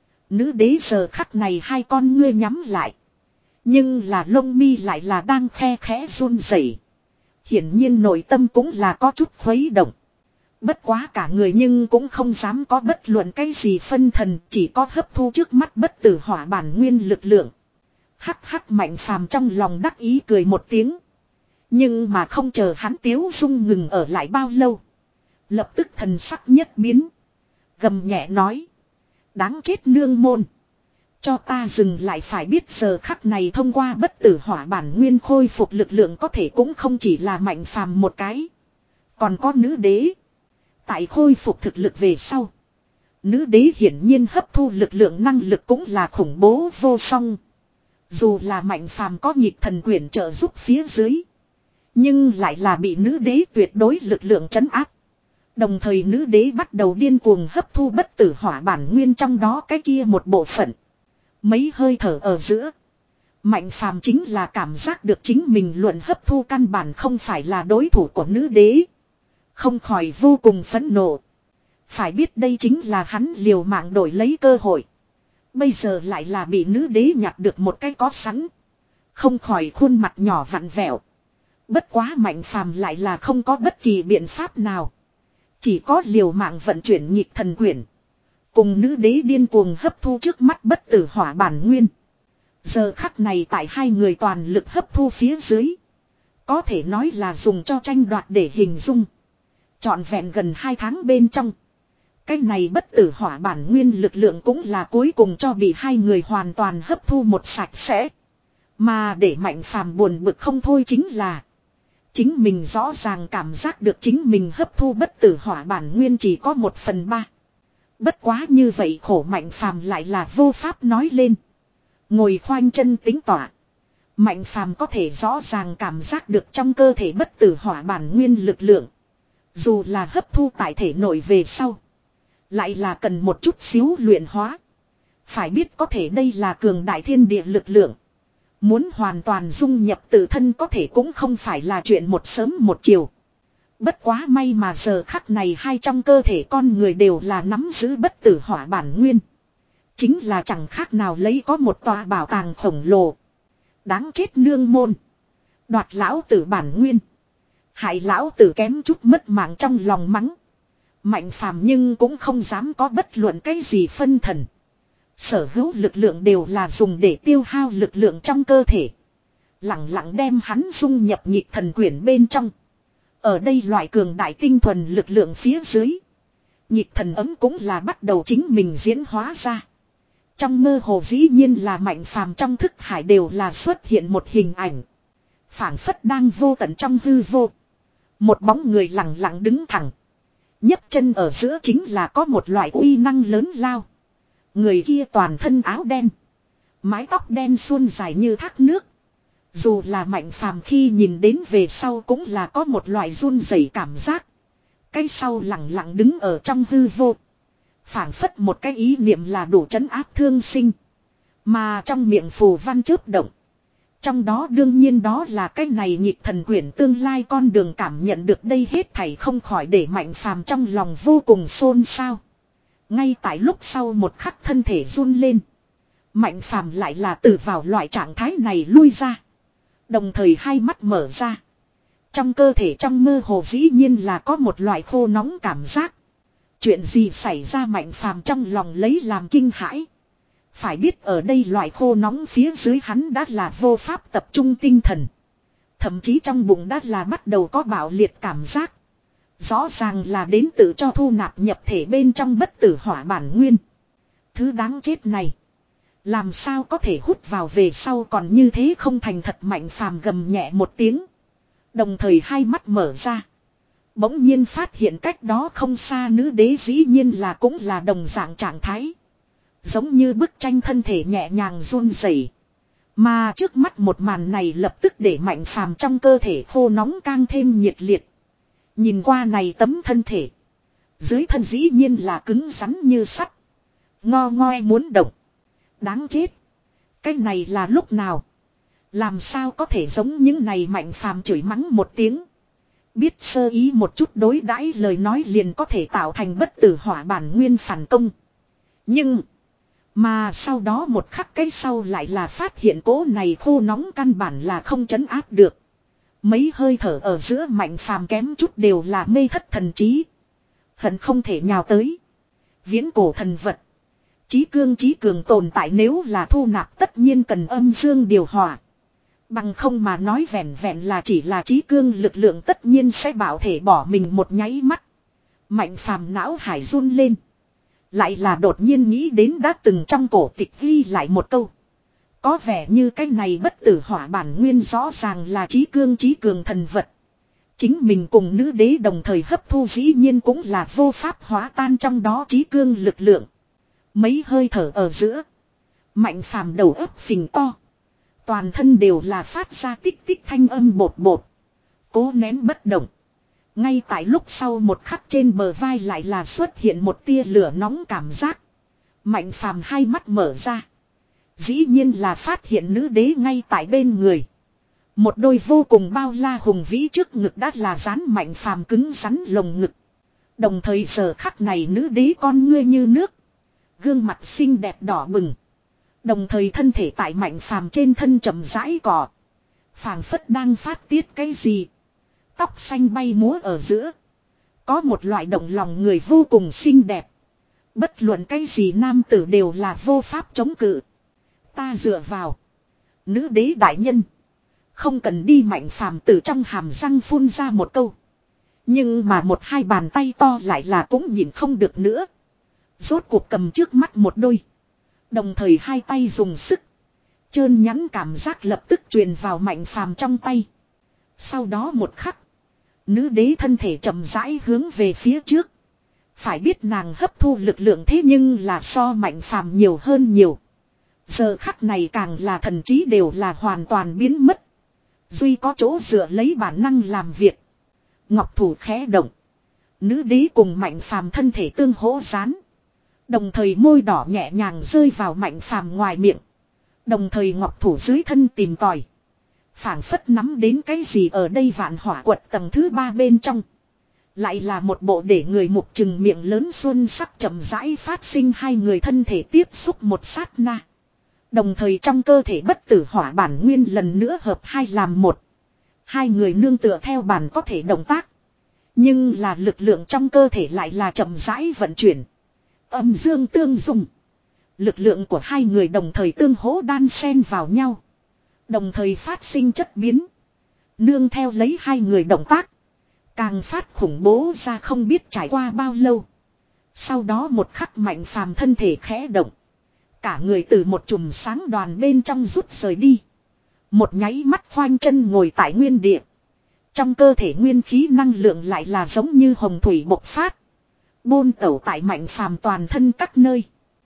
Nữ đế giờ khắc này hai con ngươi nhắm lại. Nhưng là lông mi lại là đang khe khẽ run rẩy. Hiển nhiên nội tâm cũng là có chút khuấy động. Bất quá cả người nhưng cũng không dám có bất luận cái gì phân thần, chỉ có hấp thu trước mắt bất tử hỏa bản nguyên lực lượng. Hắc hắc, Mạnh Phàm trong lòng đắc ý cười một tiếng. Nhưng mà không chờ hắn tiếu dung ngừng ở lại bao lâu. Lập tức thần sắc nhất biến. Gầm nhẹ nói. Đáng chết nương môn. Cho ta dừng lại, phải biết giờ khắc này thông qua bất tử hỏa bản nguyên khôi phục lực lượng có thể cũng không chỉ là Mạnh Phàm một cái. Còn có nữ đế. Tại khôi phục thực lực về sau. Nữ đế hiển nhiên hấp thu lực lượng năng lực cũng là khủng bố vô song. Dù là Mạnh Phàm có nhịp thần quyển trợ giúp phía dưới. Nhưng lại là bị nữ đế tuyệt đối lực lượng trấn áp. Đồng thời nữ đế bắt đầu điên cuồng hấp thu bất tử hỏa bản nguyên trong đó cái kia một bộ phận. Mấy hơi thở ở giữa. Mạnh Phàm chính là cảm giác được chính mình luận hấp thu căn bản không phải là đối thủ của nữ đế. Không khỏi vô cùng phẫn nộ. Phải biết đây chính là hắn liều mạng đổi lấy cơ hội. Bây giờ lại là bị nữ đế nhặt được một cái có sẵn. Không khỏi khuôn mặt nhỏ vặn vẹo. Bất quá Mạnh Phàm lại là không có bất kỳ biện pháp nào. Chỉ có liều mạng vận chuyển nhịp thần quyển. Cùng nữ đế điên cuồng hấp thu trước mắt bất tử hỏa bản nguyên. Giờ khắc này tại hai người toàn lực hấp thu phía dưới. Có thể nói là dùng cho tranh đoạt để hình dung. Trọn vẹn gần hai tháng bên trong. Cái này bất tử hỏa bản nguyên lực lượng cũng là cuối cùng cho bị hai người hoàn toàn hấp thu một sạch sẽ. Mà để Mạnh Phàm buồn bực không thôi chính là. Chính mình rõ ràng cảm giác được chính mình hấp thu bất tử hỏa bản nguyên chỉ có một phần ba. Bất quá như vậy khổ Mạnh Phàm lại là vô pháp nói lên. Ngồi khoanh chân tính tỏa. Mạnh Phàm có thể rõ ràng cảm giác được trong cơ thể bất tử hỏa bản nguyên lực lượng. Dù là hấp thu tại thể nội về sau. Lại là cần một chút xíu luyện hóa. Phải biết có thể đây là cường đại thiên địa lực lượng. Muốn hoàn toàn dung nhập tự thân có thể cũng không phải là chuyện một sớm một chiều. Bất quá may mà giờ khắc này hai trong cơ thể con người đều là nắm giữ bất tử hỏa bản nguyên. Chính là chẳng khác nào lấy có một tòa bảo tàng khổng lồ. Đáng chết nương môn. Đoạt lão tử bản nguyên. Hại lão tử kém chút mất mạng trong lòng mắng. Mạnh Phàm nhưng cũng không dám có bất luận cái gì phân thần. Sở hữu lực lượng đều là dùng để tiêu hao lực lượng trong cơ thể. Lặng lặng đem hắn dung nhập nhịp thần quyển bên trong. Ở đây loại cường đại tinh thuần lực lượng phía dưới. Nhịp thần ấm cũng là bắt đầu chính mình diễn hóa ra. Trong mơ hồ dĩ nhiên là Mạnh Phàm trong thức hải đều là xuất hiện một hình ảnh. Phảng phất đang vô tận trong hư vô. Một bóng người lặng lặng đứng thẳng. Nhấc chân ở giữa chính là có một loại uy năng lớn lao. Người kia toàn thân áo đen. Mái tóc đen suôn dài như thác nước. Dù là Mạnh Phàm khi nhìn đến về sau cũng là có một loại run rẩy cảm giác. Cái sau lặng lặng đứng ở trong hư vô. Phảng phất một cái ý niệm là đủ trấn áp thương sinh. Mà trong miệng phù văn chớp động. Trong đó đương nhiên đó là cái này nhịp thần quyển tương lai con đường cảm nhận được đây hết thảy không khỏi để Mạnh Phàm trong lòng vô cùng xôn xao. Ngay tại lúc sau một khắc thân thể run lên. Mạnh Phàm lại là từ vào loại trạng thái này lui ra. Đồng thời hai mắt mở ra. Trong cơ thể trong mơ hồ dĩ nhiên là có một loại khô nóng cảm giác. Chuyện gì xảy ra Mạnh Phàm trong lòng lấy làm kinh hãi. Phải biết ở đây loại khô nóng phía dưới hắn đã là vô pháp tập trung tinh thần. Thậm chí trong bụng đã là bắt đầu có bạo liệt cảm giác. Rõ ràng là đến tự cho thu nạp nhập thể bên trong bất tử hỏa bản nguyên. Thứ đáng chết này. Làm sao có thể hút vào về sau còn như thế không thành thật Mạnh Phàm gầm nhẹ một tiếng. Đồng thời hai mắt mở ra. Bỗng nhiên phát hiện cách đó không xa nữ đế dĩ nhiên là cũng là đồng dạng trạng thái. Giống như bức tranh thân thể nhẹ nhàng run rẩy. Mà trước mắt một màn này lập tức để Mạnh Phàm trong cơ thể khô nóng càng thêm nhiệt liệt. Nhìn qua này tấm thân thể. Dưới thân dĩ nhiên là cứng rắn như sắt. Ngo ngoe muốn động. Đáng chết. Cái này là lúc nào? Làm sao có thể giống những này Mạnh Phàm chửi mắng một tiếng. Biết sơ ý một chút đối đãi lời nói liền có thể tạo thành bất tử hỏa bản nguyên phản công. Nhưng. Mà sau đó một khắc cái sau lại là phát hiện cỗ này khô nóng căn bản là không trấn áp được. Mấy hơi thở ở giữa Mạnh Phàm kém chút đều là mê thất thần trí. Hận không thể nhào tới. Viễn cổ thần vật. Chí cương chí cường tồn tại nếu là thu nạp tất nhiên cần âm dương điều hòa. Bằng không mà nói vẹn vẹn là chỉ là chí cương lực lượng tất nhiên sẽ bảo thể bỏ mình một nháy mắt. Mạnh Phàm não hải run lên. Lại là đột nhiên nghĩ đến đã từng trong cổ tịch ghi lại một câu. Có vẻ như cái này bất tử hỏa bản nguyên rõ ràng là chí cương chí cường thần vật. Chính mình cùng nữ đế đồng thời hấp thu dĩ nhiên cũng là vô pháp hóa tan trong đó chí cương lực lượng. Mấy hơi thở ở giữa. Mạnh Phàm đầu óc phình to. Toàn thân đều là phát ra tích tích thanh âm bột bột. Cố nén bất động. Ngay tại lúc sau một khắc trên bờ vai lại là xuất hiện một tia lửa nóng cảm giác. Mạnh Phàm hai mắt mở ra. Dĩ nhiên là phát hiện nữ đế ngay tại bên người. Một đôi vô cùng bao la hùng vĩ trước ngực đã là dán Mạnh Phàm cứng rắn lồng ngực. Đồng thời giờ khắc này nữ đế con ngươi như nước. Gương mặt xinh đẹp đỏ bừng. Đồng thời thân thể tại Mạnh Phàm trên thân chậm rãi cỏ. Phảng phất đang phát tiết cái gì. Tóc xanh bay múa ở giữa. Có một loại động lòng người vô cùng xinh đẹp. Bất luận cái gì nam tử đều là vô pháp chống cự. Ta dựa vào. Nữ đế đại nhân. Không cần đi. Mạnh Phàm từ trong hàm răng phun ra một câu. Nhưng mà một hai bàn tay to lại là cũng nhìn không được nữa. Rốt cuộc cầm trước mắt một đôi. Đồng thời hai tay dùng sức. Trơn nhẵn cảm giác lập tức truyền vào Mạnh Phàm trong tay. Sau đó một khắc. Nữ đế thân thể chậm rãi hướng về phía trước. Phải biết nàng hấp thu lực lượng thế nhưng là so Mạnh Phàm nhiều hơn nhiều. Giờ khắc này càng là thần trí đều là hoàn toàn biến mất. Duy có chỗ dựa lấy bản năng làm việc. Ngọc thủ khẽ động. Nữ đế cùng Mạnh Phàm thân thể tương hỗ dán. Đồng thời môi đỏ nhẹ nhàng rơi vào Mạnh Phàm ngoài miệng. Đồng thời ngọc thủ dưới thân tìm tòi. Phảng phất nắm đến cái gì ở đây vạn hỏa quật tầng thứ ba bên trong. Lại là một bộ để người mục trừng miệng lớn xuân sắc chậm rãi phát sinh hai người thân thể tiếp xúc một sát na. Đồng thời trong cơ thể bất tử hỏa bản nguyên lần nữa hợp hai làm một. Hai người nương tựa theo bản có thể động tác. Nhưng là lực lượng trong cơ thể lại là chậm rãi vận chuyển. Âm dương tương dung. Lực lượng của hai người đồng thời tương hỗ đan xen vào nhau. Đồng thời phát sinh chất biến. Nương theo lấy hai người động tác. Càng phát khủng bố ra không biết trải qua bao lâu. Sau đó một khắc Mạnh Phàm thân thể khẽ động. Cả người từ một chùm sáng đoàn bên trong rút rời đi. Một nháy mắt khoanh chân ngồi tại nguyên địa. Trong cơ thể nguyên khí năng lượng lại là giống như hồng thủy bộc phát. Bôn tẩu tại Mạnh Phàm toàn thân các nơi.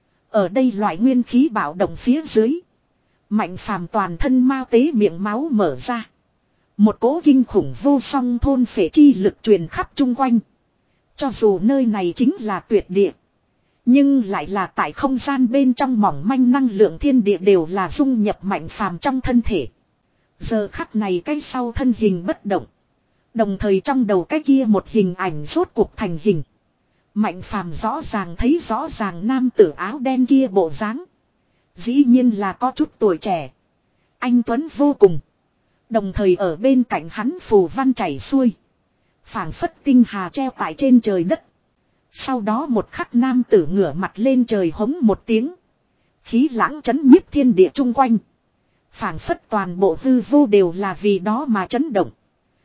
Ở đây loại nguyên khí bạo động phía dưới. Mạnh Phàm toàn thân mao tế miệng máu mở ra. Một cỗ kinh khủng vô song thôn phệ chi lực truyền khắp chung quanh. Cho dù nơi này chính là tuyệt địa. Nhưng lại là tại không gian bên trong mỏng manh năng lượng thiên địa đều là dung nhập Mạnh Phàm trong thân thể. Giờ khắc này cái sau thân hình bất động. Đồng thời trong đầu cái kia một hình ảnh rốt cuộc thành hình. Mạnh Phàm rõ ràng thấy rõ ràng nam tử áo đen kia bộ dáng. Dĩ nhiên là có chút tuổi trẻ. Anh tuấn vô cùng. Đồng thời ở bên cạnh hắn phù văn chảy xuôi. Phảng phất tinh hà treo tại trên trời đất. Sau đó một khắc nam tử ngửa mặt lên trời hống một tiếng. Khí lãng chấn nhiếp thiên địa chung quanh. Phảng phất toàn bộ hư vô đều là vì đó mà chấn động.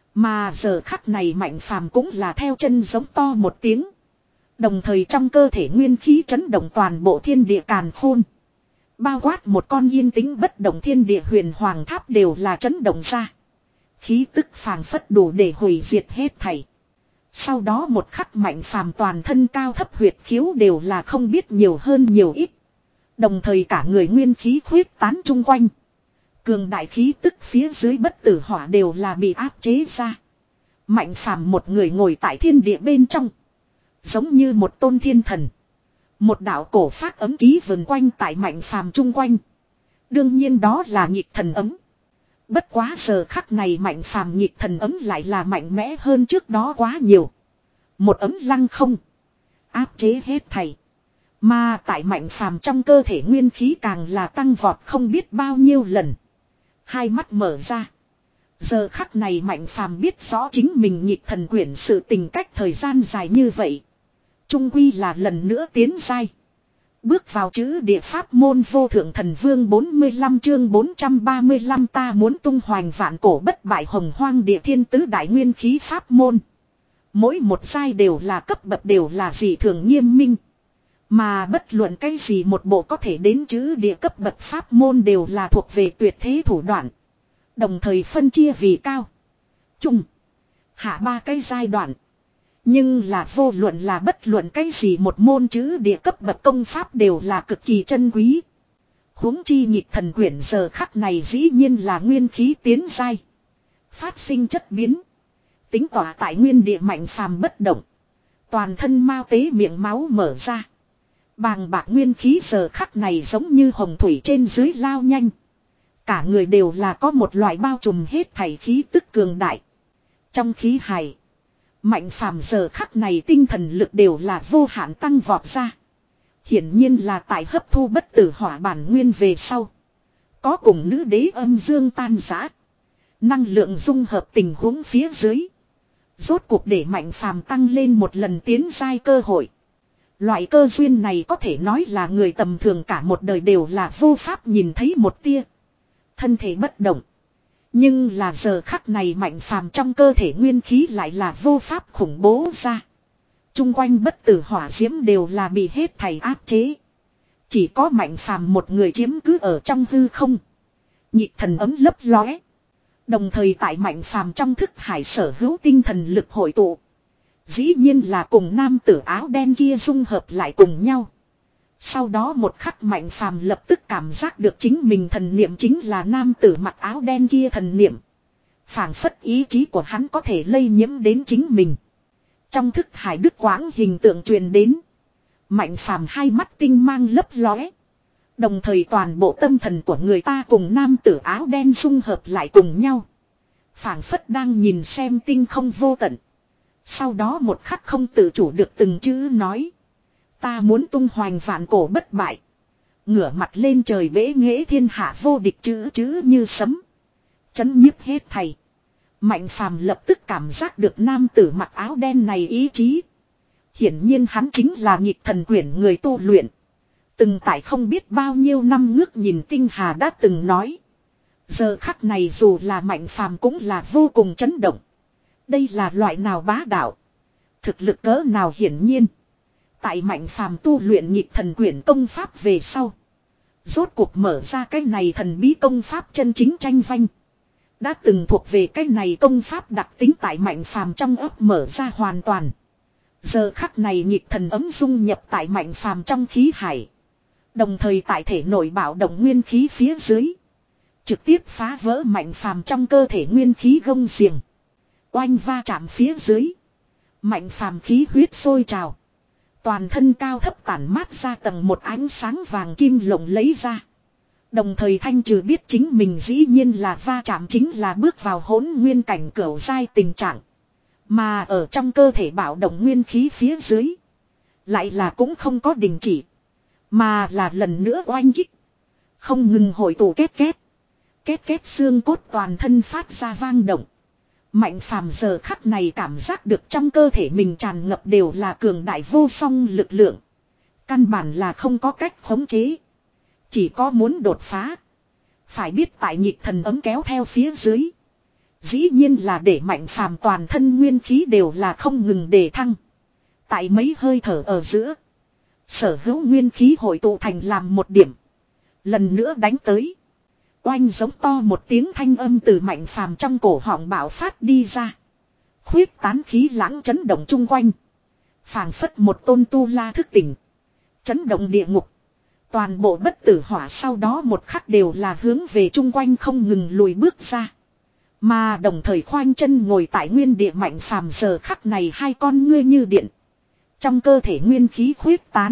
Mà giờ khắc này Mạnh Phàm cũng là theo chân giống to một tiếng. Đồng thời trong cơ thể nguyên khí chấn động toàn bộ thiên địa càn khôn. Bao quát một con yên tĩnh bất động thiên địa huyền hoàng tháp đều là chấn động ra. Khí tức phảng phất đủ để hủy diệt hết thảy. Sau đó một khắc Mạnh Phàm toàn thân cao thấp huyệt khiếu đều là không biết nhiều hơn nhiều ít. Đồng thời cả người nguyên khí khuyết tán chung quanh. Cường đại khí tức phía dưới bất tử hỏa đều là bị áp chế ra. Mạnh phàm một người ngồi tại thiên địa bên trong. Giống như một tôn thiên thần. Một đạo cổ phát ấm ký vần quanh tại mạnh phàm chung quanh. Đương nhiên đó là nhịp thần ấm. Bất quá giờ khắc này mạnh phàm nhịp thần ấm lại là mạnh mẽ hơn trước đó quá nhiều. Một ấm lăng không. Áp chế hết thảy. Mà tại mạnh phàm trong cơ thể nguyên khí càng là tăng vọt không biết bao nhiêu lần. Hai mắt mở ra. Giờ khắc này mạnh phàm biết rõ chính mình nhịp thần quyển sự tình cách thời gian dài như vậy. Trung quy là lần nữa tiến giai. Bước vào chữ địa pháp môn vô thượng thần vương bốn mươi lăm chương bốn trăm ba mươi lăm ta muốn tung hoành vạn cổ bất bại hồng hoang địa thiên tứ đại nguyên khí pháp môn. Mỗi một giai đều là cấp bậc đều là dị thường nghiêm minh. Mà bất luận cái gì một bộ có thể đến chữ địa cấp bậc pháp môn đều là thuộc về tuyệt thế thủ đoạn. Đồng thời phân chia vì cao, trung, hạ ba cái giai đoạn. Nhưng là vô luận là bất luận cái gì một môn chữ địa cấp bậc công pháp đều là cực kỳ chân quý. Huống chi nhịp thần quyển giờ khắc này dĩ nhiên là nguyên khí tiến giai. Phát sinh chất biến. Tính tỏa tại nguyên địa mạnh phàm bất động. Toàn thân mao tế miệng máu mở ra. Bàng bạc nguyên khí giờ khắc này giống như hồng thủy trên dưới lao nhanh. Cả người đều là có một loại bao trùm hết thảy khí tức cường đại. Trong khí hải. Mạnh phàm giờ khắc này tinh thần lực đều là vô hạn tăng vọt ra. Hiển nhiên là tại hấp thu bất tử hỏa bản nguyên về sau. Có cùng nữ đế âm dương tan rã. Năng lượng dung hợp tình huống phía dưới. Rốt cuộc để mạnh phàm tăng lên một lần tiến giai cơ hội. Loại cơ duyên này có thể nói là người tầm thường cả một đời đều là vô pháp nhìn thấy một tia. Thân thể bất động. Nhưng là giờ khắc này mạnh phàm trong cơ thể nguyên khí lại là vô pháp khủng bố ra. Trung quanh bất tử hỏa diễm đều là bị hết thảy áp chế. Chỉ có mạnh phàm một người chiếm cứ ở trong hư không. Nhịp thần ấm lấp lóe. Đồng thời tại mạnh phàm trong thức hải sở hữu tinh thần lực hội tụ. Dĩ nhiên là cùng nam tử áo đen kia dung hợp lại cùng nhau. Sau đó một khắc mạnh phàm lập tức cảm giác được chính mình thần niệm chính là nam tử mặc áo đen kia thần niệm. Phảng phất ý chí của hắn có thể lây nhiễm đến chính mình. Trong thức hải đức quãng hình tượng truyền đến. Mạnh phàm hai mắt tinh mang lấp lóe. Đồng thời toàn bộ tâm thần của người ta cùng nam tử áo đen dung hợp lại cùng nhau. Phảng phất đang nhìn xem tinh không vô tận. Sau đó một khắc không tự chủ được từng chữ nói. Ta muốn tung hoành vạn cổ bất bại. Ngửa mặt lên trời bế nghệ thiên hạ vô địch chữ chữ như sấm. Chấn nhiếp hết thầy. Mạnh phàm lập tức cảm giác được nam tử mặc áo đen này ý chí. Hiển nhiên hắn chính là nhịp thần quyển người tu luyện. Từng tại không biết bao nhiêu năm ngước nhìn tinh hà đã từng nói. Giờ khắc này dù là mạnh phàm cũng là vô cùng chấn động. Đây là loại nào bá đạo. Thực lực cỡ nào hiển nhiên. Tại mạnh phàm tu luyện nhịp thần quyển công pháp về sau. Rốt cuộc mở ra cái này thần bí công pháp chân chính tranh vanh. Đã từng thuộc về cái này công pháp đặc tính tại mạnh phàm trong ấp mở ra hoàn toàn. Giờ khắc này nhịp thần ấm dung nhập tại mạnh phàm trong khí hải. Đồng thời tại thể nội bạo động nguyên khí phía dưới. Trực tiếp phá vỡ mạnh phàm trong cơ thể nguyên khí gông xiềng. Oanh va chạm phía dưới. Mạnh phàm khí huyết sôi trào. Toàn thân cao thấp tản mát ra tầng một ánh sáng vàng kim lộng lấy ra. Đồng thời thanh trừ biết chính mình dĩ nhiên là va chạm chính là bước vào hỗn nguyên cảnh cửu giai tình trạng. Mà ở trong cơ thể bạo động nguyên khí phía dưới. Lại là cũng không có đình chỉ. Mà là lần nữa oanh kích. Không ngừng hội tụ két két. Két két xương cốt toàn thân phát ra vang động. Mạnh phàm giờ khắc này cảm giác được trong cơ thể mình tràn ngập đều là cường đại vô song lực lượng. Căn bản là không có cách khống chế. Chỉ có muốn đột phá. Phải biết tại nhịp thần ấm kéo theo phía dưới. Dĩ nhiên là để mạnh phàm toàn thân nguyên khí đều là không ngừng đề thăng. Tại mấy hơi thở ở giữa. Sở hữu nguyên khí hội tụ thành làm một điểm. Lần nữa đánh tới. Oanh giống to một tiếng thanh âm từ mạnh phàm trong cổ họng bạo phát đi ra. Khuyết tán khí lãng chấn động chung quanh. Phảng phất một tôn tu la thức tỉnh. Chấn động địa ngục. Toàn bộ bất tử hỏa sau đó một khắc đều là hướng về chung quanh không ngừng lùi bước ra. Mà đồng thời khoanh chân ngồi tại nguyên địa Mạnh Phàm giờ khắc này hai con ngươi như điện. Trong cơ thể nguyên khí khuyết tán.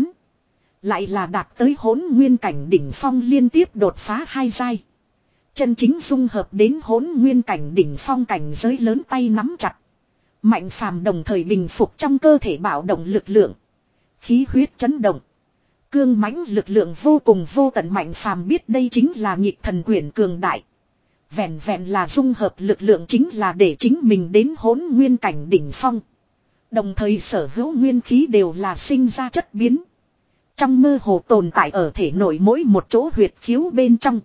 Lại là đạt tới hỗn nguyên cảnh đỉnh phong liên tiếp đột phá hai giai. Chân chính dung hợp đến hỗn nguyên cảnh đỉnh phong cảnh giới lớn tay nắm chặt. Mạnh Phàm đồng thời bình phục trong cơ thể bạo động lực lượng. Khí huyết chấn động. Cương mãnh lực lượng vô cùng vô tận Mạnh Phàm biết đây chính là nhịp thần quyển cường đại. Vẹn vẹn là dung hợp lực lượng chính là để chính mình đến hỗn nguyên cảnh đỉnh phong. Đồng thời sở hữu nguyên khí đều là sinh ra chất biến. Trong mơ hồ tồn tại ở thể nội mỗi một chỗ huyệt khiếu bên trong.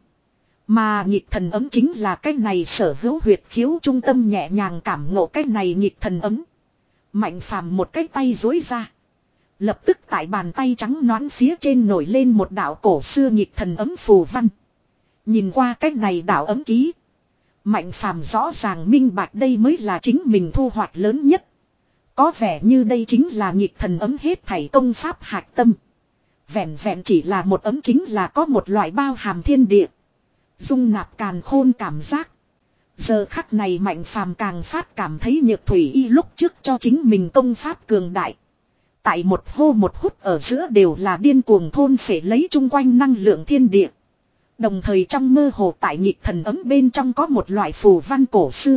Mà nhịp thần ấm chính là cái này sở hữu huyệt khiếu trung tâm nhẹ nhàng cảm ngộ cái này nhịp thần ấm. Mạnh Phàm một cái tay duỗi ra. Lập tức tại bàn tay trắng nõn phía trên nổi lên một đạo cổ xưa nhịp thần ấm phù văn. Nhìn qua cái này đạo ấm ký. Mạnh Phàm rõ ràng minh bạch đây mới là chính mình thu hoạch lớn nhất. Có vẻ như đây chính là nhịp thần ấm hết thảy công pháp hạch tâm. Vẹn vẹn chỉ là một ấm chính là có một loại bao hàm thiên địa. Dung nạp càn khôn cảm giác. Giờ khắc này Mạnh Phàm càng phát cảm thấy Nhược Thủy Y lúc trước cho chính mình công pháp cường đại. Tại một hô một hút ở giữa đều là điên cuồng thôn phệ lấy chung quanh năng lượng thiên địa. Đồng thời trong mơ hồ tại nhịp thần ấm bên trong có một loại phù văn cổ xưa.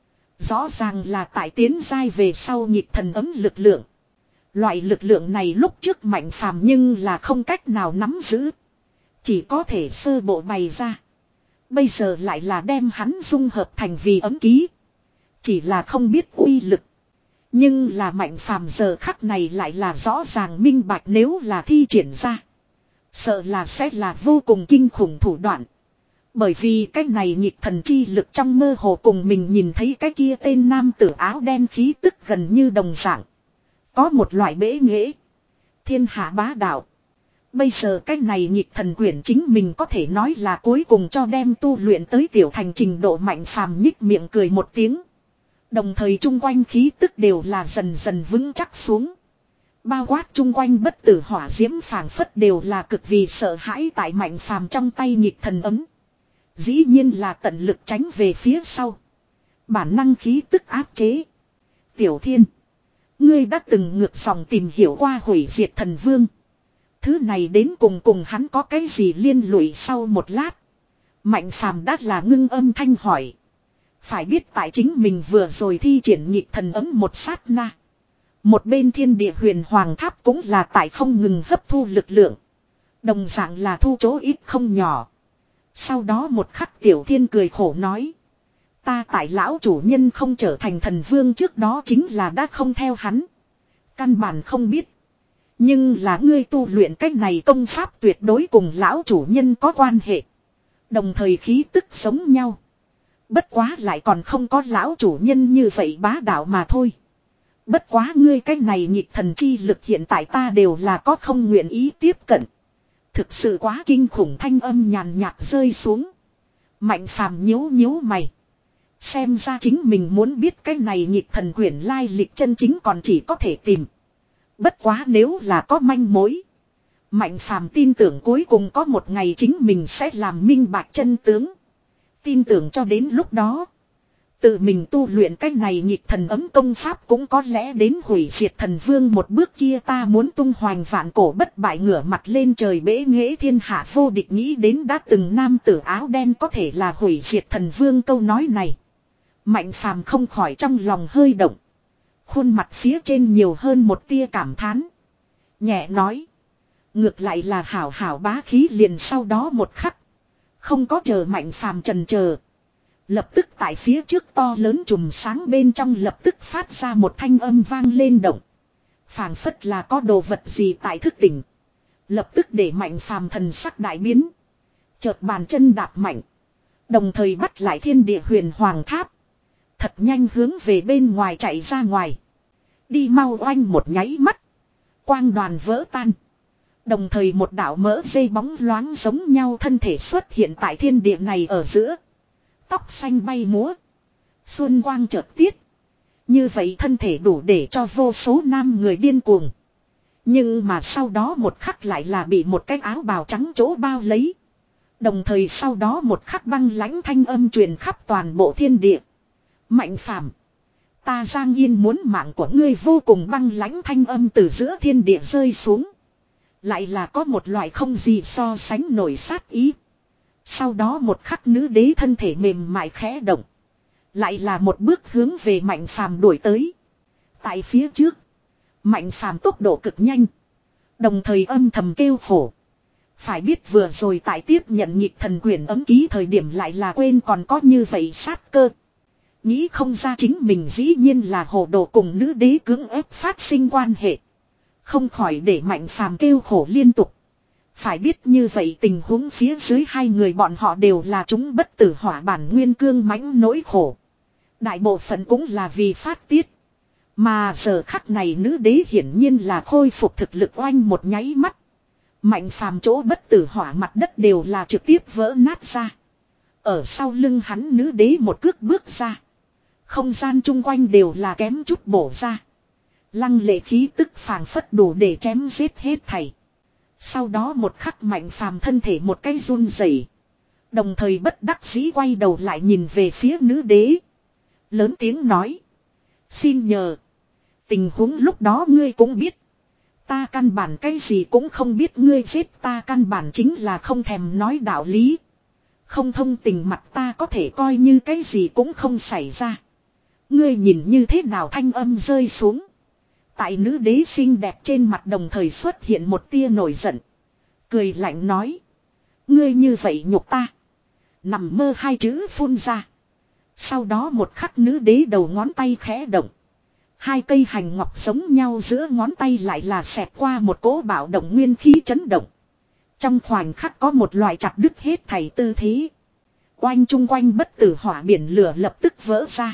Rõ ràng là tại tiến giai về sau nhịp thần ấm lực lượng. Loại lực lượng này lúc trước Mạnh Phàm nhưng là không cách nào nắm giữ. Chỉ có thể sơ bộ bày ra. Bây giờ lại là đem hắn dung hợp thành vì ấm ký. Chỉ là không biết uy lực. Nhưng là Mạnh Phàm giờ khắc này lại là rõ ràng minh bạch nếu là thi triển ra. Sợ là sẽ là vô cùng kinh khủng thủ đoạn. Bởi vì cái này nhịp thần chi lực trong mơ hồ cùng mình nhìn thấy cái kia tên nam tử áo đen khí tức gần như đồng dạng. Có một loại bế nghệ. Thiên hạ bá đạo. Bây giờ cái này nhịp thần quyển chính mình có thể nói là cuối cùng cho đem tu luyện tới tiểu thành trình độ Mạnh Phàm nhích miệng cười một tiếng. Đồng thời chung quanh khí tức đều là dần dần vững chắc xuống. Bao quát chung quanh bất tử hỏa diễm phảng phất đều là cực vì sợ hãi tại Mạnh Phàm trong tay nhịp thần ấm. Dĩ nhiên là tận lực tránh về phía sau. Bản năng khí tức áp chế. Tiểu Thiên. Ngươi đã từng ngược dòng tìm hiểu qua hủy diệt thần vương. Thứ này đến cùng cùng hắn có cái gì liên lụy sau một lát. Mạnh Phàm đã là ngưng âm thanh hỏi. Phải biết tại chính mình vừa rồi thi triển nhịp thần ấm một sát na. Một bên thiên địa huyền hoàng tháp cũng là tại không ngừng hấp thu lực lượng. Đồng dạng là thu chỗ ít không nhỏ. Sau đó một khắc Tiểu Thiên cười khổ nói. Ta tại lão chủ nhân không trở thành thần vương trước đó chính là đã không theo hắn. Căn bản không biết. Nhưng là ngươi tu luyện cách này công pháp tuyệt đối cùng lão chủ nhân có quan hệ. Đồng thời khí tức giống nhau. Bất quá lại còn không có lão chủ nhân như vậy bá đạo mà thôi. Bất quá ngươi cách này nhịp thần chi lực hiện tại ta đều là có không nguyện ý tiếp cận. Thực sự quá kinh khủng thanh âm nhàn nhạt rơi xuống. Mạnh Phàm nhíu nhíu mày. Xem ra chính mình muốn biết cái này nhịp thần quyển lai lịch chân chính còn chỉ có thể tìm. Bất quá nếu là có manh mối. Mạnh Phàm tin tưởng cuối cùng có một ngày chính mình sẽ làm minh bạch chân tướng. Tin tưởng cho đến lúc đó. Tự mình tu luyện cái này nhịp thần ấm công pháp cũng có lẽ đến hủy diệt thần vương một bước kia ta muốn tung hoành vạn cổ bất bại ngửa mặt lên trời bế nghệ thiên hạ vô địch nghĩ đến đã từng nam tử áo đen có thể là hủy diệt thần vương câu nói này. Mạnh Phàm không khỏi trong lòng hơi động. Khuôn mặt phía trên nhiều hơn một tia cảm thán. Nhẹ nói. Ngược lại là hảo hảo bá khí liền sau đó một khắc. Không có chờ Mạnh Phàm chần chờ. Lập tức tại phía trước to lớn chùm sáng bên trong lập tức phát ra một thanh âm vang lên động. Phảng phất là có đồ vật gì tại thức tỉnh. Lập tức để Mạnh Phàm thần sắc đại biến. Chợt bàn chân đạp mạnh. Đồng thời bắt lại thiên địa huyền hoàng tháp. Thật nhanh hướng về bên ngoài chạy ra ngoài. Đi mau oanh một nháy mắt. Quang đoàn vỡ tan. Đồng thời một đạo mỡ dây bóng loáng giống nhau thân thể xuất hiện tại thiên địa này ở giữa. Tóc xanh bay múa. Xuân quang chợt tiết. Như vậy thân thể đủ để cho vô số nam người điên cuồng. Nhưng mà sau đó một khắc lại là bị một cái áo bào trắng chỗ bao lấy. Đồng thời sau đó một khắc băng lãnh thanh âm truyền khắp toàn bộ thiên địa. Mạnh Phàm, ta Giang Yên muốn mạng của ngươi, vô cùng băng lãnh thanh âm từ giữa thiên địa rơi xuống. Lại là có một loại không gì so sánh nổi sát ý. Sau đó một khắc nữ đế thân thể mềm mại khẽ động. Lại là một bước hướng về Mạnh Phàm đuổi tới. Tại phía trước, Mạnh Phàm tốc độ cực nhanh. Đồng thời âm thầm kêu khổ. Phải biết vừa rồi tại tiếp nhận nhịp thần quyền ấm ký thời điểm lại là quên còn có như vậy sát cơ. Nghĩ không ra chính mình dĩ nhiên là hồ đồ cùng nữ đế cưỡng ép phát sinh quan hệ. Không khỏi để Mạnh Phàm kêu khổ liên tục. Phải biết như vậy tình huống phía dưới hai người bọn họ đều là chúng bất tử hỏa bản nguyên cương mãnh nỗi khổ. Đại bộ phận cũng là vì phát tiết. Mà giờ khắc này nữ đế hiển nhiên là khôi phục thực lực oanh một nháy mắt. Mạnh Phàm chỗ bất tử hỏa mặt đất đều là trực tiếp vỡ nát ra. Ở sau lưng hắn nữ đế một cước bước ra. Không gian chung quanh đều là kém chút bổ ra. Lăng lệ khí tức phảng phất đủ để chém giết hết thảy. Sau đó một khắc Mạnh Phàm thân thể một cái run rẩy, đồng thời bất đắc dĩ quay đầu lại nhìn về phía nữ đế. Lớn tiếng nói. Xin nhờ. Tình huống lúc đó ngươi cũng biết. Ta căn bản cái gì cũng không biết, ngươi giết ta căn bản chính là không thèm nói đạo lý. Không thông tình mặt ta có thể coi như cái gì cũng không xảy ra. Ngươi nhìn như thế nào, thanh âm rơi xuống. Tại nữ đế xinh đẹp trên mặt đồng thời xuất hiện một tia nổi giận. Cười lạnh nói. Ngươi như vậy nhục ta. Nằm mơ hai chữ phun ra. Sau đó một khắc nữ đế đầu ngón tay khẽ động. Hai cây hành ngọc giống nhau giữa ngón tay lại là xẹt qua một cỗ bạo động nguyên khí chấn động. Trong khoảnh khắc có một loại chặt đứt hết thảy tư thế. Oanh chung quanh bất tử hỏa biển lửa lập tức vỡ ra.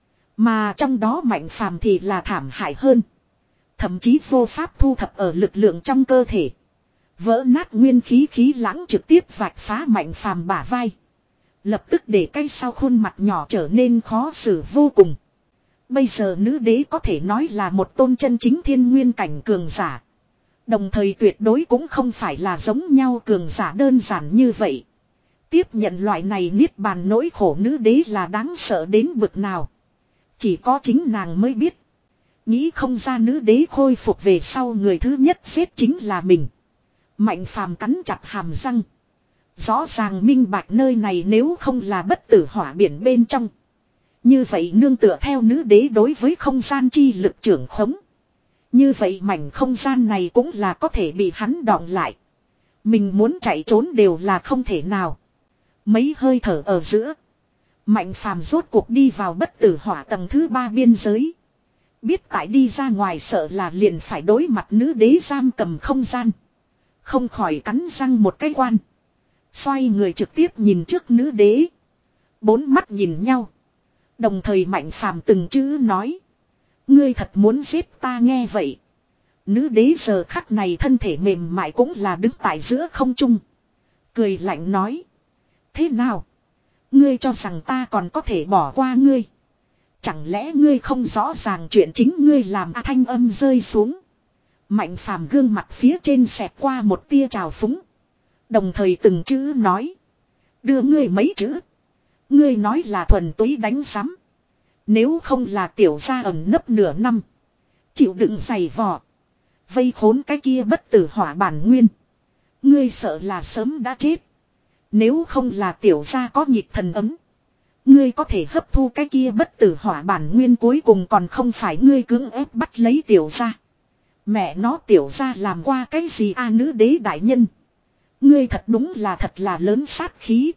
Mà trong đó Mạnh Phàm thì là thảm hại hơn. Thậm chí vô pháp thu thập ở lực lượng trong cơ thể. Vỡ nát nguyên khí khí lãng trực tiếp vạch phá Mạnh Phàm bả vai. Lập tức để cái sau khuôn mặt nhỏ trở nên khó xử vô cùng. Bây giờ nữ đế có thể nói là một tôn chân chính thiên nguyên cảnh cường giả. Đồng thời tuyệt đối cũng không phải là giống nhau cường giả đơn giản như vậy. Tiếp nhận loại này niết bàn nỗi khổ nữ đế là đáng sợ đến bực nào. Chỉ có chính nàng mới biết. Nghĩ không ra nữ đế khôi phục về sau người thứ nhất giết chính là mình. Mạnh Phàm cắn chặt hàm răng. Rõ ràng minh bạch nơi này nếu không là bất tử hỏa biển bên trong. Như vậy nương tựa theo nữ đế đối với không gian chi lực trưởng khống. Như vậy mảnh không gian này cũng là có thể bị hắn đọng lại. Mình muốn chạy trốn đều là không thể nào. Mấy hơi thở ở giữa. Mạnh Phàm rốt cuộc đi vào bất tử hỏa tầng thứ ba biên giới. Biết tại đi ra ngoài sợ là liền phải đối mặt nữ đế giam cầm không gian. Không khỏi cắn răng một cái quan. Xoay người trực tiếp nhìn trước nữ đế. Bốn mắt nhìn nhau. Đồng thời Mạnh Phàm từng chữ nói. Ngươi thật muốn giết ta nghe vậy. Nữ đế giờ khắc này thân thể mềm mại cũng là đứng tại giữa không trung. Cười lạnh nói. Thế nào? Ngươi cho rằng ta còn có thể bỏ qua ngươi? Chẳng lẽ ngươi không rõ ràng chuyện chính ngươi làm? À, thanh âm rơi xuống. Mạnh Phàm gương mặt phía trên xẹt qua một tia trào phúng. Đồng thời từng chữ nói. Đưa ngươi mấy chữ. Ngươi nói là thuần túy đánh sắm. Nếu không là tiểu gia ẩn nấp nửa năm. Chịu đựng giày vò. Vây khốn cái kia bất tử hỏa bản nguyên. Ngươi sợ là sớm đã chết. Nếu không là tiểu gia có nhịp thần ấm. Ngươi có thể hấp thu cái kia bất tử hỏa bản nguyên, cuối cùng còn không phải ngươi cưỡng ép bắt lấy tiểu gia. Mẹ nó, tiểu gia làm qua cái gì a? Nữ đế đại nhân. Ngươi thật đúng là thật là lớn sát khí.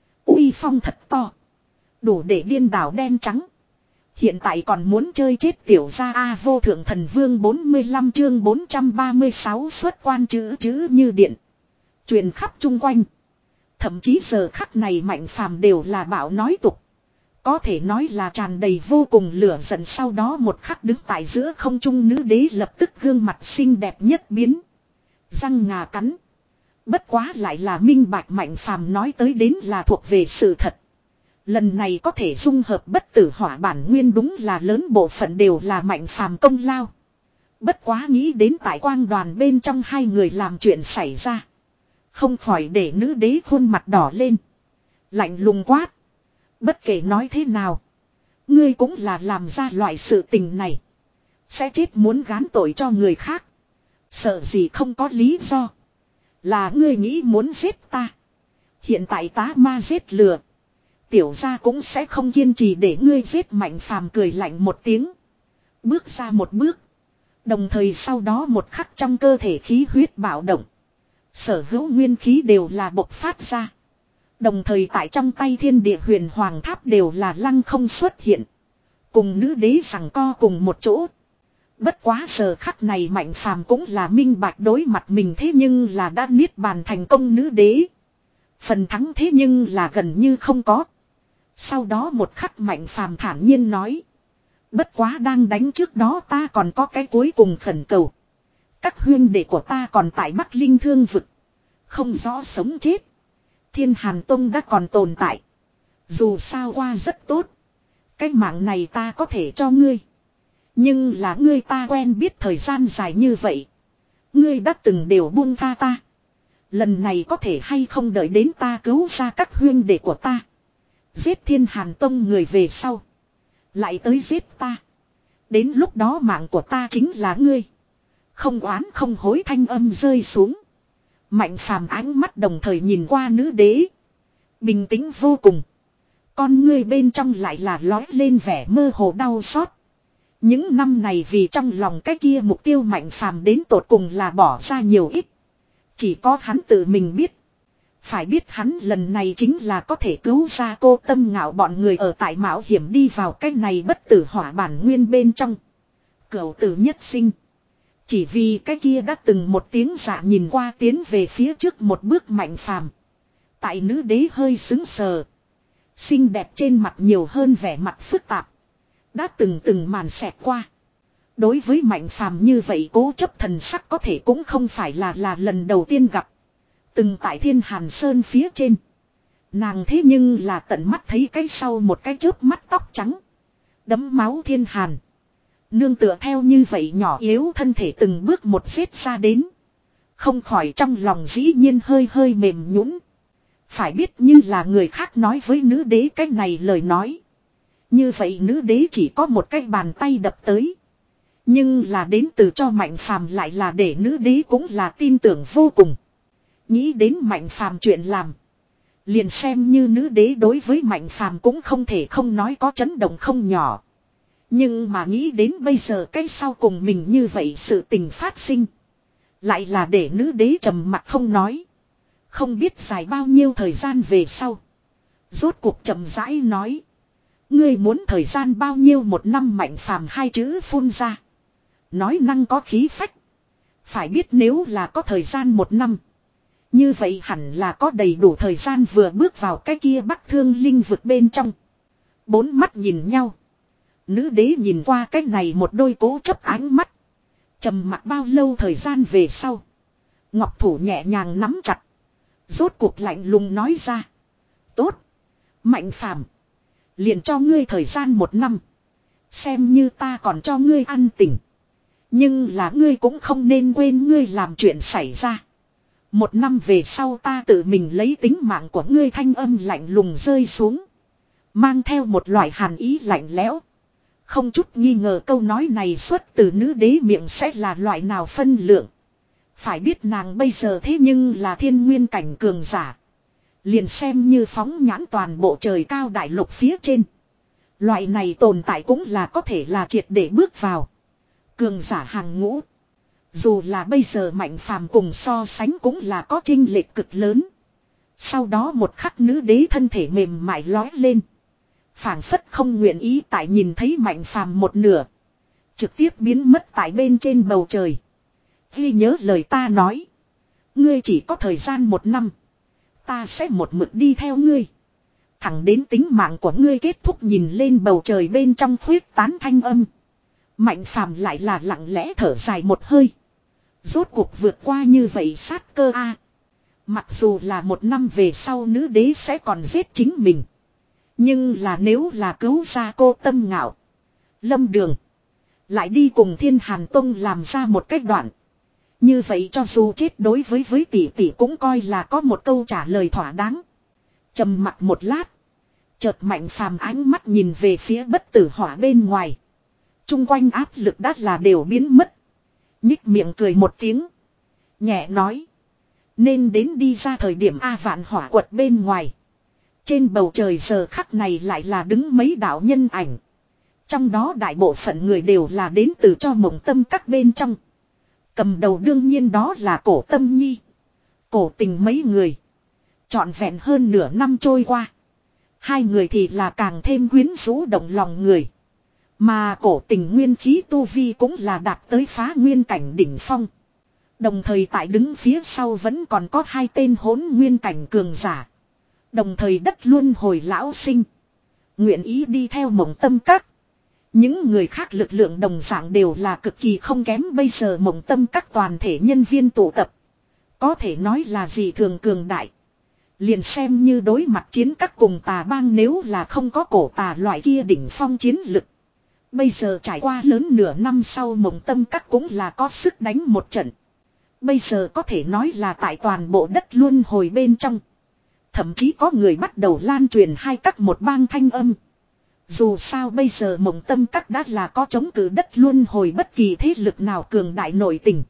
Uy phong thật to. Đủ để điên đảo đen trắng. Hiện tại còn muốn chơi chết tiểu gia a? Vô thượng thần vương bốn mươi lăm chương bốn trăm ba mươi sáu xuất quan chữ chữ như điện. Truyền khắp chung quanh. Thậm chí giờ khắc này Mạnh Phàm đều là bảo nói tục. Có thể nói là tràn đầy vô cùng lửa giận. Sau đó một khắc đứng tại giữa không trung nữ đế lập tức gương mặt xinh đẹp nhất biến. Răng ngà cắn. Bất quá lại là minh bạch Mạnh Phàm nói tới đến là thuộc về sự thật. Lần này có thể dung hợp bất tử hỏa bản nguyên đúng là lớn bộ phận đều là Mạnh Phàm công lao. Bất quá nghĩ đến tại quang đoàn bên trong hai người làm chuyện xảy ra. Không khỏi để nữ đế khuôn mặt đỏ lên. Lạnh lùng quát. Bất kể nói thế nào. Ngươi cũng là làm ra loại sự tình này. Sẽ chết muốn gán tội cho người khác. Sợ gì không có lý do. Là ngươi nghĩ muốn giết ta. Hiện tại tá ma giết lừa. Tiểu gia cũng sẽ không kiên trì để ngươi giết. Mạnh phàm cười lạnh một tiếng. Bước ra một bước. Đồng thời sau đó một khắc trong cơ thể khí huyết bạo động. Sở hữu nguyên khí đều là bộc phát ra. Đồng thời tại trong tay thiên địa huyền hoàng tháp đều là lăng không xuất hiện. Cùng nữ đế giằng co cùng một chỗ. Bất quá giờ khắc này Mạnh phàm cũng là minh bạch đối mặt mình thế nhưng là đã niết bàn thành công nữ đế. Phần thắng thế nhưng là gần như không có. Sau đó một khắc Mạnh phàm thản nhiên nói. Bất quá đang đánh trước đó ta còn có cái cuối cùng khẩn cầu. Các huyên đệ của ta còn tại Bắc Linh Thương vực. Không rõ sống chết. Thiên Hàn Tông đã còn tồn tại. Dù sao qua rất tốt. Cái mạng này ta có thể cho ngươi. Nhưng là ngươi ta quen biết thời gian dài như vậy. Ngươi đã từng đều buông tha ta. Lần này có thể hay không đợi đến ta cứu ra các huyên đệ của ta. Giết Thiên Hàn Tông người về sau. Lại tới giết ta. Đến lúc đó mạng của ta chính là ngươi. Không oán không hối thanh âm rơi xuống. Mạnh phàm ánh mắt đồng thời nhìn qua nữ đế. Bình tĩnh vô cùng. Con ngươi bên trong lại là lói lên vẻ mơ hồ đau xót. Những năm này vì trong lòng cái kia mục tiêu Mạnh phàm đến tột cùng là bỏ ra nhiều ít. Chỉ có hắn tự mình biết. Phải biết hắn lần này chính là có thể cứu ra cô Tâm Ngạo bọn người ở tại mạo hiểm đi vào cái này bất tử hỏa bản nguyên bên trong. Cửu tử nhất sinh. Chỉ vì cái kia đã từng một tiếng dạ nhìn qua tiến về phía trước một bước Mạnh phàm. Tại nữ đế hơi xứng sờ. Xinh đẹp trên mặt nhiều hơn vẻ mặt phức tạp. Đã từng từng màn xẹt qua. Đối với Mạnh phàm như vậy cố chấp thần sắc có thể cũng không phải là là lần đầu tiên gặp. Từng tại Thiên Hàn Sơn phía trên. Nàng thế nhưng là tận mắt thấy cái sau một cái chớp mắt tóc trắng. Đấm máu Thiên Hàn. Nương tựa theo như vậy nhỏ yếu thân thể từng bước một xếp ra đến. Không khỏi trong lòng dĩ nhiên hơi hơi mềm nhũn. Phải biết như là người khác nói với nữ đế cái này lời nói. Như vậy nữ đế chỉ có một cái bàn tay đập tới. Nhưng là đến từ cho Mạnh phàm lại là để nữ đế cũng là tin tưởng vô cùng. Nghĩ đến Mạnh phàm chuyện làm. Liền xem như nữ đế đối với Mạnh phàm cũng không thể không nói có chấn động không nhỏ. Nhưng mà nghĩ đến bây giờ cái sau cùng mình như vậy sự tình phát sinh. Lại là để nữ đế trầm mặc không nói. Không biết dài bao nhiêu thời gian về sau. Rốt cuộc chậm rãi nói. Ngươi muốn thời gian bao nhiêu một năm Mạnh phàm hai chữ phun ra. Nói năng có khí phách. Phải biết nếu là có thời gian một năm. Như vậy hẳn là có đầy đủ thời gian vừa bước vào cái kia Bắc Thương Linh vực bên trong. Bốn mắt nhìn nhau. Nữ đế nhìn qua cái này một đôi cố chấp ánh mắt. Trầm mặc bao lâu thời gian về sau. Ngọc thủ nhẹ nhàng nắm chặt. Rốt cuộc lạnh lùng nói ra. Tốt. Mạnh phàm. Liền cho ngươi thời gian một năm. Xem như ta còn cho ngươi ăn tỉnh. Nhưng là ngươi cũng không nên quên ngươi làm chuyện xảy ra. Một năm về sau ta tự mình lấy tính mạng của ngươi thanh âm lạnh lùng rơi xuống. Mang theo một loại hàn ý lạnh lẽo. Không chút nghi ngờ câu nói này xuất từ nữ đế miệng sẽ là loại nào phân lượng. Phải biết nàng bây giờ thế nhưng là thiên nguyên cảnh cường giả. Liền xem như phóng nhãn toàn bộ trời cao đại lục phía trên. Loại này tồn tại cũng là có thể là triệt để bước vào. Cường giả hàng ngũ. Dù là bây giờ Mạnh phàm cùng so sánh cũng là có chênh lệch cực lớn. Sau đó một khắc nữ đế thân thể mềm mại lói lên. Phảng phất không nguyện ý tại nhìn thấy Mạnh phàm một nửa. Trực tiếp biến mất tại bên trên bầu trời. Ghi nhớ lời ta nói. Ngươi chỉ có thời gian một năm. Ta sẽ một mực đi theo ngươi. Thẳng đến tính mạng của ngươi kết thúc nhìn lên bầu trời bên trong khuyết tán thanh âm. Mạnh phàm lại là lặng lẽ thở dài một hơi. Rốt cuộc vượt qua như vậy sát cơ a. Mặc dù là một năm về sau nữ đế sẽ còn giết chính mình. Nhưng là nếu là cứu ra cô Tâm Ngạo, Lâm Đường, Lại đi cùng Thiên Hàn Tông làm ra một cách đoạn. Như vậy cho dù chết đối với với tỷ tỷ cũng coi là có một câu trả lời thỏa đáng. Trầm mặc một lát. Chợt Mạnh Phàm ánh mắt nhìn về phía bất tử hỏa bên ngoài. Trung quanh áp lực đã là đều biến mất. Nhích miệng cười một tiếng. Nhẹ nói. Nên đến đi ra thời điểm A vạn hỏa quật bên ngoài. Trên bầu trời giờ khắc này lại là đứng mấy đạo nhân ảnh. Trong đó đại bộ phận người đều là đến từ cho mộng tâm các bên trong. Cầm đầu đương nhiên đó là Cổ Tâm Nhi. Cổ Tình mấy người. Trọn vẹn hơn nửa năm trôi qua. Hai người thì là càng thêm quyến rũ động lòng người. Mà Cổ Tình nguyên khí tu vi cũng là đạt tới phá nguyên cảnh đỉnh phong. Đồng thời tại đứng phía sau vẫn còn có hai tên hỗn nguyên cảnh cường giả. Đồng thời đất luân hồi lão sinh. Nguyện ý đi theo mộng tâm các. Những người khác lực lượng đồng dạng đều là cực kỳ không kém, bây giờ mộng tâm các toàn thể nhân viên tụ tập. Có thể nói là gì thường cường đại. Liền xem như đối mặt chiến các cùng tà bang, nếu là không có cổ tà loại kia đỉnh phong chiến lực. Bây giờ trải qua lớn nửa năm sau, mộng tâm các cũng là có sức đánh một trận. Bây giờ có thể nói là tại toàn bộ đất luân hồi bên trong. Thậm chí có người bắt đầu lan truyền hai các một bang thanh âm. Dù sao bây giờ mộng tâm các đã là có chống cự đất luân hồi bất kỳ thế lực nào cường đại nội tình.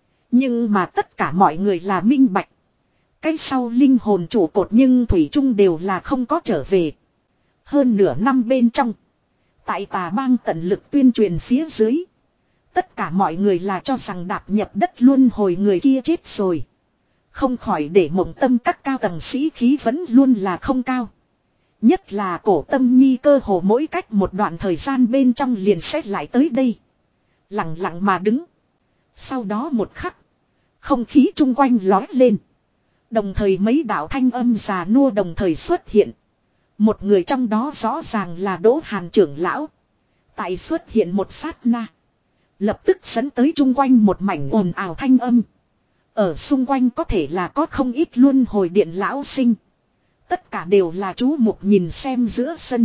Nhưng mà tất cả mọi người là minh bạch. Cái sau linh hồn trụ cột nhưng thủy chung đều là không có trở về. Hơn nửa năm bên trong. Tại tà bang tận lực tuyên truyền phía dưới. Tất cả mọi người là cho rằng đạp nhập đất luân hồi người kia chết rồi. Không khỏi để mộng tâm các cao tầng sĩ khí vẫn luôn là không cao. Nhất là Cổ Tâm Nhi cơ hồ mỗi cách một đoạn thời gian bên trong liền xét lại tới đây. Lặng lặng mà đứng. Sau đó một khắc. Không khí chung quanh lói lên. Đồng thời mấy đạo thanh âm già nua đồng thời xuất hiện. Một người trong đó rõ ràng là Đỗ Hàn trưởng lão. Tại xuất hiện một sát na. Lập tức dẫn tới chung quanh một mảnh ồn ào thanh âm. Ở xung quanh có thể là có không ít luân hồi điện lão sinh. Tất cả đều là chú mục nhìn xem giữa sân.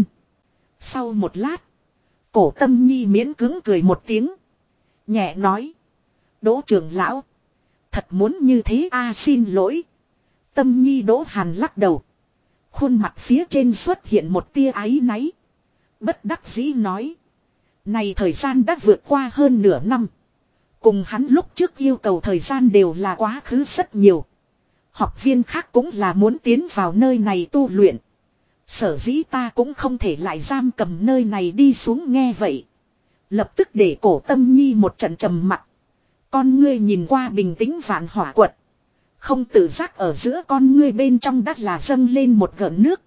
Sau một lát. Cổ Tâm Nhi miễn cưỡng cười một tiếng. Nhẹ nói. Đỗ trưởng lão. Thật muốn như thế a xin lỗi. Tâm Nhi Đỗ Hàn lắc đầu. Khuôn mặt phía trên xuất hiện một tia áy náy. Bất đắc dĩ nói. Này thời gian đã vượt qua hơn nửa năm. Cùng hắn lúc trước yêu cầu thời gian đều là quá khứ rất nhiều. Học viên khác cũng là muốn tiến vào nơi này tu luyện. Sở dĩ ta cũng không thể lại giam cầm nơi này đi xuống nghe vậy. Lập tức để Cổ Tâm Nhi một trận trầm mặc. Con ngươi nhìn qua bình tĩnh vạn hỏa quật. Không tự giác ở giữa con ngươi bên trong đắt là dâng lên một gợn nước.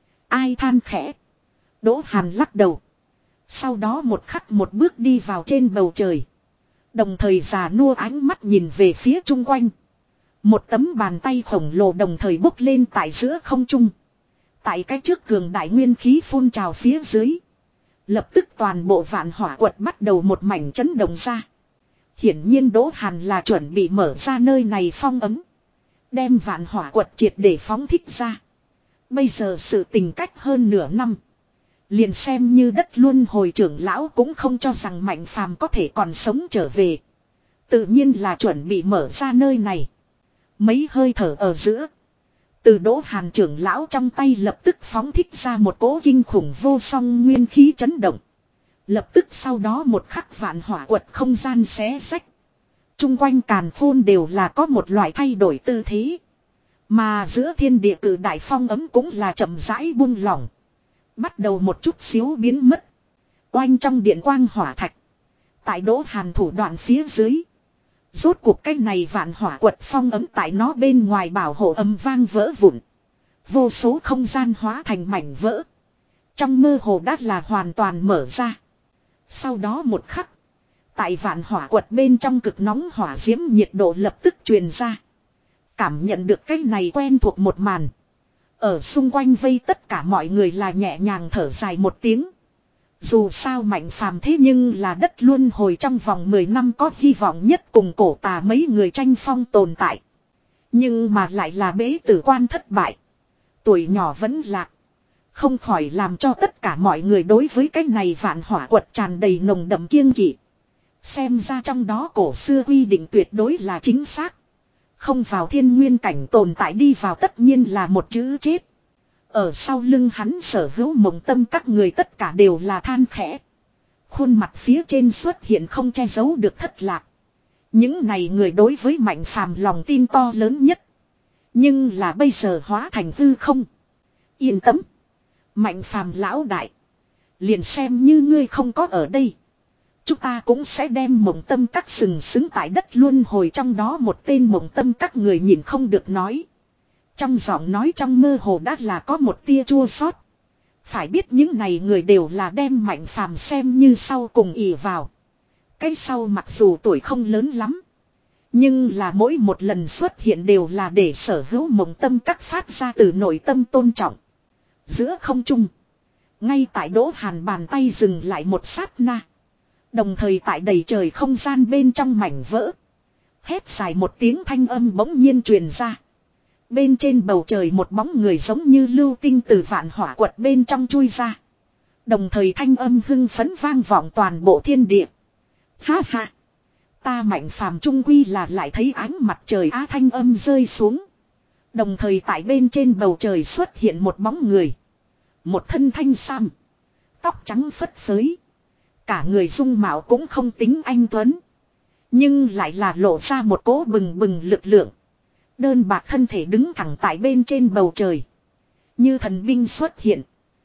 Ai than khẽ. Đỗ Hàn lắc đầu. Sau đó một khắc một bước đi vào trên bầu trời. Đồng thời già nua ánh mắt nhìn về phía chung quanh. Một tấm bàn tay khổng lồ đồng thời bốc lên tại giữa không trung. Tại cái trước cường đại nguyên khí phun trào phía dưới. Lập tức toàn bộ vạn hỏa quật bắt đầu một mảnh chấn động ra. Hiển nhiên Đỗ Hàn là chuẩn bị mở ra nơi này phong ấm. Đem vạn hỏa quật triệt để phóng thích ra. Bây giờ sự tình cách hơn nửa năm. Liền xem như đất luân hồi trưởng lão cũng không cho rằng Mạnh Phàm có thể còn sống trở về. Tự nhiên là chuẩn bị mở ra nơi này. Mấy hơi thở ở giữa. Từ Đỗ Hàn trưởng lão trong tay lập tức phóng thích ra một cỗ kinh khủng vô song nguyên khí chấn động. Lập tức sau đó một khắc vạn hỏa quật không gian xé rách. Trung quanh càn khôn đều là có một loại thay đổi tư thế. Mà giữa thiên địa cử đại phong ấm cũng là chậm rãi buông lỏng. Bắt đầu một chút xíu biến mất. Oanh trong điện quang hỏa thạch. Tại Đỗ Hàn thủ đoạn phía dưới. Rốt cuộc cái này vạn hỏa quật phong ấm tại nó bên ngoài bảo hộ âm vang vỡ vụn. Vô số không gian hóa thành mảnh vỡ. Trong mơ hồ đã là hoàn toàn mở ra. Sau đó một khắc. Tại vạn hỏa quật bên trong cực nóng hỏa diễm nhiệt độ lập tức truyền ra. Cảm nhận được cái này quen thuộc một màn. Ở xung quanh vây tất cả mọi người là nhẹ nhàng thở dài một tiếng. Dù sao Mạnh Phàm thế nhưng là đất luân hồi trong vòng mười năm có hy vọng nhất cùng cổ tà mấy người tranh phong tồn tại. Nhưng mà lại là bế tử quan thất bại. Tuổi nhỏ vẫn lạc. Không khỏi làm cho tất cả mọi người đối với cái này vạn hỏa quật tràn đầy nồng đậm kiêng kỵ. Xem ra trong đó cổ xưa quy định tuyệt đối là chính xác. Không vào thiên nguyên cảnh tồn tại đi vào tất nhiên là một chữ chết. Ở sau lưng hắn sở hữu mộng tâm các người tất cả đều là than khẽ. Khuôn mặt phía trên xuất hiện không che giấu được thất lạc. Những này người đối với Mạnh Phàm lòng tin to lớn nhất. Nhưng là bây giờ hóa thành hư không. Yên tâm. Mạnh Phàm lão đại. Liền xem như ngươi không có ở đây. Chúng ta cũng sẽ đem mộng tâm các sừng sững tại đất luân hồi trong đó một tên mộng tâm các người nhìn không được nói. Trong giọng nói trong mơ hồ đã là có một tia chua xót. Phải biết những này người đều là đem Mạnh Phàm xem như sau cùng ỷ vào. Cái sau mặc dù tuổi không lớn lắm. Nhưng là mỗi một lần xuất hiện đều là để sở hữu mộng tâm các phát ra từ nội tâm tôn trọng. Giữa không trung. Ngay tại Đỗ Hàn bàn tay dừng lại một sát na. Đồng thời tại đầy trời không gian bên trong mảnh vỡ. Hét dài một tiếng thanh âm bỗng nhiên truyền ra. Bên trên bầu trời một bóng người giống như lưu tinh từ vạn hỏa quật bên trong chui ra. Đồng thời thanh âm hưng phấn vang vọng toàn bộ thiên địa. Ha ha. Ta Mạnh Phàm trung quy là lại thấy ánh mặt trời á thanh âm rơi xuống. Đồng thời tại bên trên bầu trời xuất hiện một bóng người. Một thân thanh sam. Tóc trắng phất phới. Cả người dung mạo cũng không tính anh tuấn. Nhưng lại là lộ ra một cỗ bừng bừng lực lượng. Đơn bạc thân thể đứng thẳng tại bên trên bầu trời. Như thần binh xuất hiện.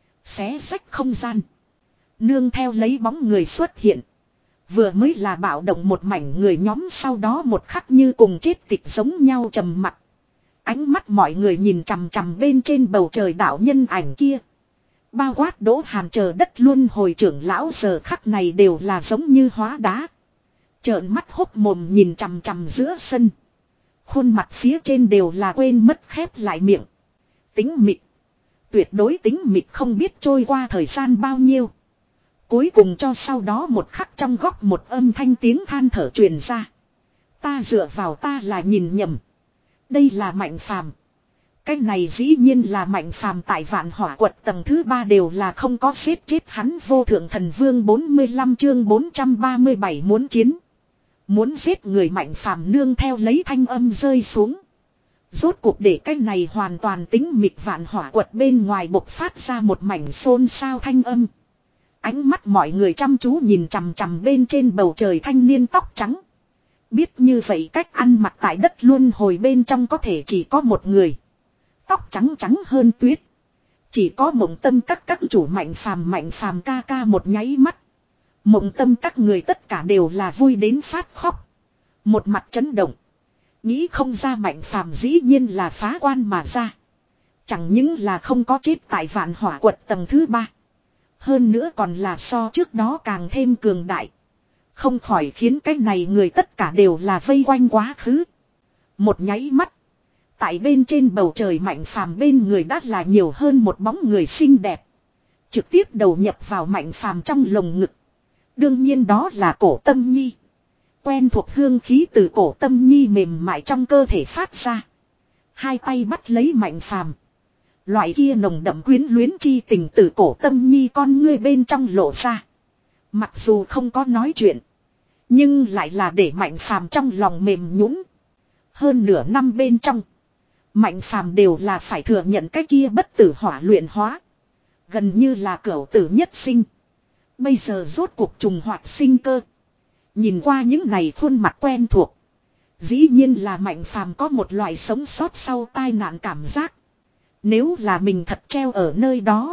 Xé rách không gian. Nương theo lấy bóng người xuất hiện. Vừa mới là bạo động một mảnh người nhóm sau đó một khắc như cùng chết tịch giống nhau trầm mặc. Ánh mắt mọi người nhìn chằm chằm bên trên bầu trời đạo nhân ảnh kia. Bao quát Đỗ Hàn chờ đất luân hồi trưởng lão giờ khắc này đều là giống như hóa đá. Trợn mắt hốc mồm nhìn chằm chằm giữa sân. Khuôn mặt phía trên đều là quên mất khép lại miệng. Tính mịt. Tuyệt đối tính mịt không biết trôi qua thời gian bao nhiêu. Cuối cùng cho sau đó một khắc trong góc một âm thanh tiếng than thở truyền ra. Ta dựa vào ta là nhìn nhầm. Đây là Mạnh Phàm. Cái này dĩ nhiên là Mạnh Phàm tại vạn hỏa quật tầng thứ ba đều là không có giết chết hắn vô thượng thần vương bốn mươi lăm chương bốn trăm ba mươi bảy muốn chiến. Muốn giết người Mạnh Phàm nương theo lấy thanh âm rơi xuống. Rốt cuộc để cái này hoàn toàn tính mịt vạn hỏa quật bên ngoài bộc phát ra một mảnh xôn xao thanh âm. Ánh mắt mọi người chăm chú nhìn chằm chằm bên trên bầu trời thanh niên tóc trắng. Biết như vậy cách ăn mặc tại đất luân hồi bên trong có thể chỉ có một người. Tóc trắng trắng hơn tuyết. Chỉ có mộng tâm các các chủ Mạnh Phàm Mạnh Phàm ca ca một nháy mắt. Mộng tâm các người tất cả đều là vui đến phát khóc. Một mặt chấn động. Nghĩ không ra Mạnh Phàm dĩ nhiên là phá quan mà ra. Chẳng những là không có chết tại vạn hỏa quật tầng thứ ba. Hơn nữa còn là so trước đó càng thêm cường đại. Không khỏi khiến cái này người tất cả đều là vây quanh quá khứ. Một nháy mắt. Tại bên trên bầu trời Mạnh Phàm bên người đã là nhiều hơn một bóng người xinh đẹp. Trực tiếp đầu nhập vào Mạnh Phàm trong lồng ngực. Đương nhiên đó là Cổ Tâm Nhi. Quen thuộc hương khí từ Cổ Tâm Nhi mềm mại trong cơ thể phát ra. Hai tay bắt lấy Mạnh Phàm. Loại kia nồng đậm quyến luyến chi tình từ Cổ Tâm Nhi con ngươi bên trong lộ ra. Mặc dù không có nói chuyện. Nhưng lại là để Mạnh Phàm trong lòng mềm nhũn. Hơn nửa năm bên trong. Mạnh Phàm đều là phải thừa nhận cái kia bất tử hỏa luyện hóa. Gần như là cửu tử nhất sinh. Bây giờ rốt cuộc trùng hoạt sinh cơ. Nhìn qua những này khuôn mặt quen thuộc. Dĩ nhiên là Mạnh Phàm có một loại sống sót sau tai nạn cảm giác. Nếu là mình thật treo ở nơi đó.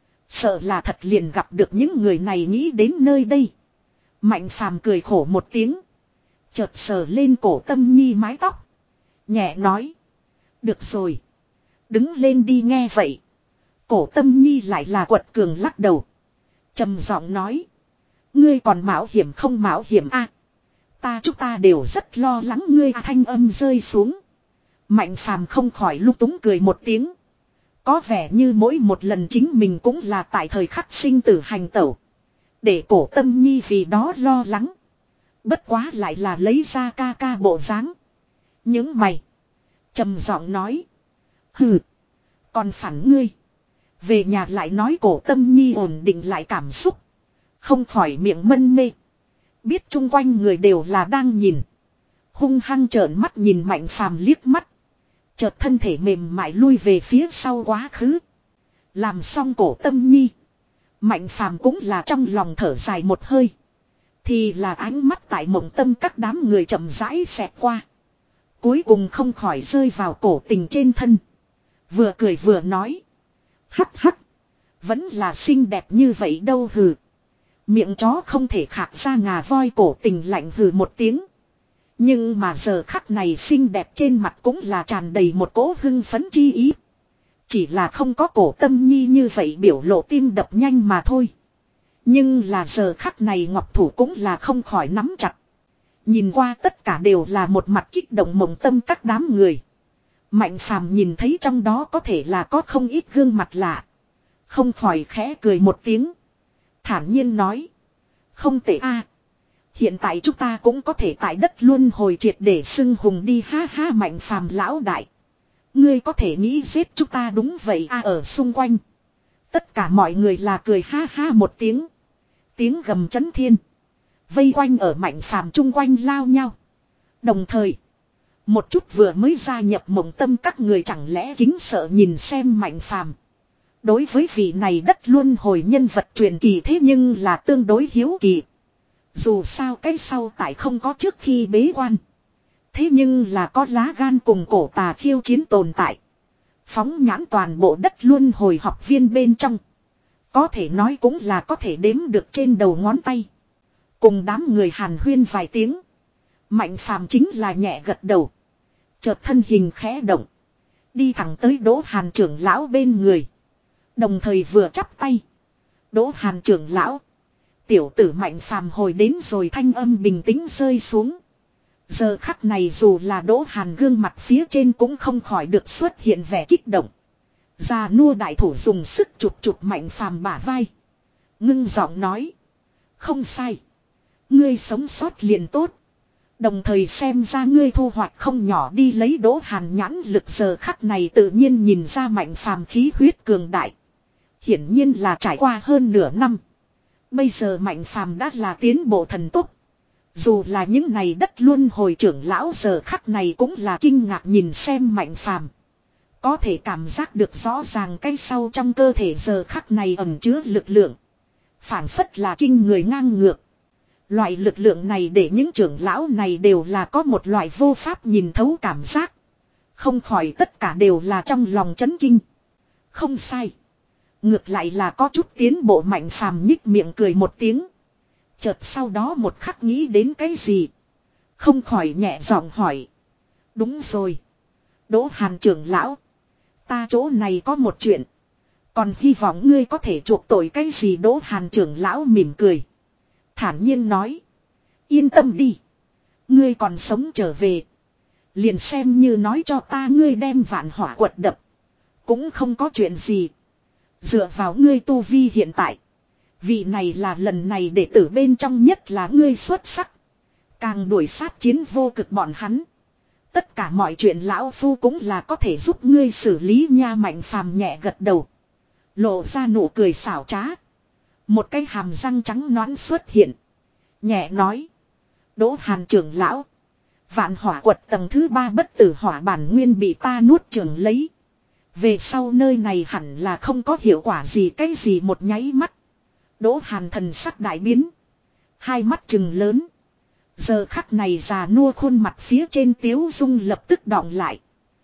Sợ là thật liền gặp được những người này nghĩ đến nơi đây. Mạnh Phàm cười khổ một tiếng. Chợt sờ lên Cổ Tâm Nhi mái tóc. Nhẹ nói. Được rồi. Đứng lên đi nghe vậy. Cổ Tâm Nhi lại là quật cường lắc đầu. Trầm giọng nói. Ngươi còn mạo hiểm không mạo hiểm a? À, ta chúng ta đều rất lo lắng ngươi à, thanh âm rơi xuống. Mạnh Phàm không khỏi lúc túng cười một tiếng. Có vẻ như mỗi một lần chính mình cũng là tại thời khắc sinh tử hành tẩu. Để Cổ Tâm Nhi vì đó lo lắng. Bất quá lại là lấy ra ca ca bộ dáng. Những mày. Trầm giọng nói. Hừ. Còn phản ngươi. Về nhà lại nói Cổ Tâm Nhi ổn định lại cảm xúc. Không khỏi miệng mân mê. Biết chung quanh người đều là đang nhìn. Hung hăng trợn mắt nhìn Mạnh Phàm liếc mắt. Chợt thân thể mềm mại lui về phía sau quá khứ. Làm xong cổ tâm nhi. Mạnh Phàm cũng là trong lòng thở dài một hơi. Thì là ánh mắt tại mộng tâm các đám người chậm rãi xẹt qua. Cuối cùng không khỏi rơi vào cổ tình trên thân. Vừa cười vừa nói. Hắc hắc. Vẫn là xinh đẹp như vậy đâu hừ. Miệng chó không thể khạc ra ngà voi, cổ tình lạnh hừ một tiếng. Nhưng mà giờ khắc này xinh đẹp trên mặt cũng là tràn đầy một cỗ hưng phấn chi ý. Chỉ là không có cổ tâm nhi như vậy biểu lộ tim đập nhanh mà thôi. Nhưng là giờ khắc này ngọc thủ cũng là không khỏi nắm chặt. Nhìn qua tất cả đều là một mặt kích động mộng tâm các đám người. Mạnh Phàm nhìn thấy trong đó có thể là có không ít gương mặt lạ. Không khỏi khẽ cười một tiếng. Thản nhiên nói. Không tệ a. Hiện tại chúng ta cũng có thể tại đất luân hồi triệt để xưng hùng đi, ha ha. Mạnh Phàm lão đại. Ngươi có thể nghĩ giết chúng ta đúng vậy a. Ở xung quanh. Tất cả mọi người là cười ha ha một tiếng. Tiếng gầm chấn thiên. Vây quanh ở Mạnh Phàm chung quanh lao nhau. Đồng thời. Một chút vừa mới gia nhập mộng tâm các người chẳng lẽ kính sợ nhìn xem Mạnh Phàm. Đối với vị này đất luân hồi nhân vật truyền kỳ thế nhưng là tương đối hiếu kỳ. Dù sao cái sau tại không có trước khi bế quan. Thế nhưng là có lá gan cùng cổ tà khiêu chiến tồn tại. Phóng nhãn toàn bộ đất luân hồi học viên bên trong. Có thể nói cũng là có thể đếm được trên đầu ngón tay. Cùng đám người hàn huyên vài tiếng. Mạnh Phàm chính là nhẹ gật đầu. Chợt thân hình khẽ động. Đi thẳng tới Đỗ Hàn trưởng lão bên người. Đồng thời vừa chắp tay. Đỗ Hàn trưởng lão. Tiểu tử Mạnh Phàm hồi đến rồi, thanh âm bình tĩnh rơi xuống. Giờ khắc này dù là Đỗ Hàn gương mặt phía trên cũng không khỏi được xuất hiện vẻ kích động. Già nua đại thủ dùng sức chụp chụp Mạnh Phàm bả vai. Ngưng giọng nói. Không sai. Ngươi sống sót liền tốt. Đồng thời xem ra ngươi thu hoạch không nhỏ đi, lấy Đỗ Hàn nhãn lực giờ khắc này tự nhiên nhìn ra Mạnh Phàm khí huyết cường đại. Hiển nhiên là trải qua hơn nửa năm. Bây giờ Mạnh Phàm đã là tiến bộ thần tốc. Dù là những này đất luân hồi trưởng lão giờ khắc này cũng là kinh ngạc nhìn xem Mạnh Phàm. Có thể cảm giác được rõ ràng cái sau trong cơ thể giờ khắc này ẩn chứa lực lượng. Phảng phất là kinh người ngang ngược. Loại lực lượng này để những trưởng lão này đều là có một loại vô pháp nhìn thấu cảm giác. Không khỏi tất cả đều là trong lòng chấn kinh. Không sai. Ngược lại là có chút tiến bộ. Mạnh Phàm nhích miệng cười một tiếng. Chợt sau đó một khắc nghĩ đến cái gì. Không khỏi nhẹ giọng hỏi. Đúng rồi. Đỗ Hàn trưởng lão. Ta chỗ này có một chuyện. Còn hy vọng ngươi có thể chuộc tội cái gì. Đỗ Hàn trưởng lão mỉm cười. Thản nhiên nói. Yên tâm đi. Ngươi còn sống trở về. Liền xem như nói cho ta ngươi đem vạn hỏa quật đập. Cũng không có chuyện gì. Dựa vào ngươi tu vi hiện tại. Vị này là lần này đệ tử bên trong nhất là ngươi xuất sắc. Càng đuổi sát chiến vô cực bọn hắn. Tất cả mọi chuyện lão phu cũng là có thể giúp ngươi xử lý nha. Mạnh Phàm nhẹ gật đầu. Lộ ra nụ cười xảo trá. Một cái hàm răng trắng nõn xuất hiện. Nhẹ nói. Đỗ Hàn trưởng lão. Vạn hỏa quật tầng thứ ba bất tử hỏa bản nguyên bị ta nuốt chửng lấy. Về sau nơi này hẳn là không có hiệu quả gì, cái gì một nháy mắt. Đỗ Hàn thần sắc đại biến. Hai mắt trừng lớn. Giờ khắc này già nua khuôn mặt phía trên tiếu dung lập tức đọng lại.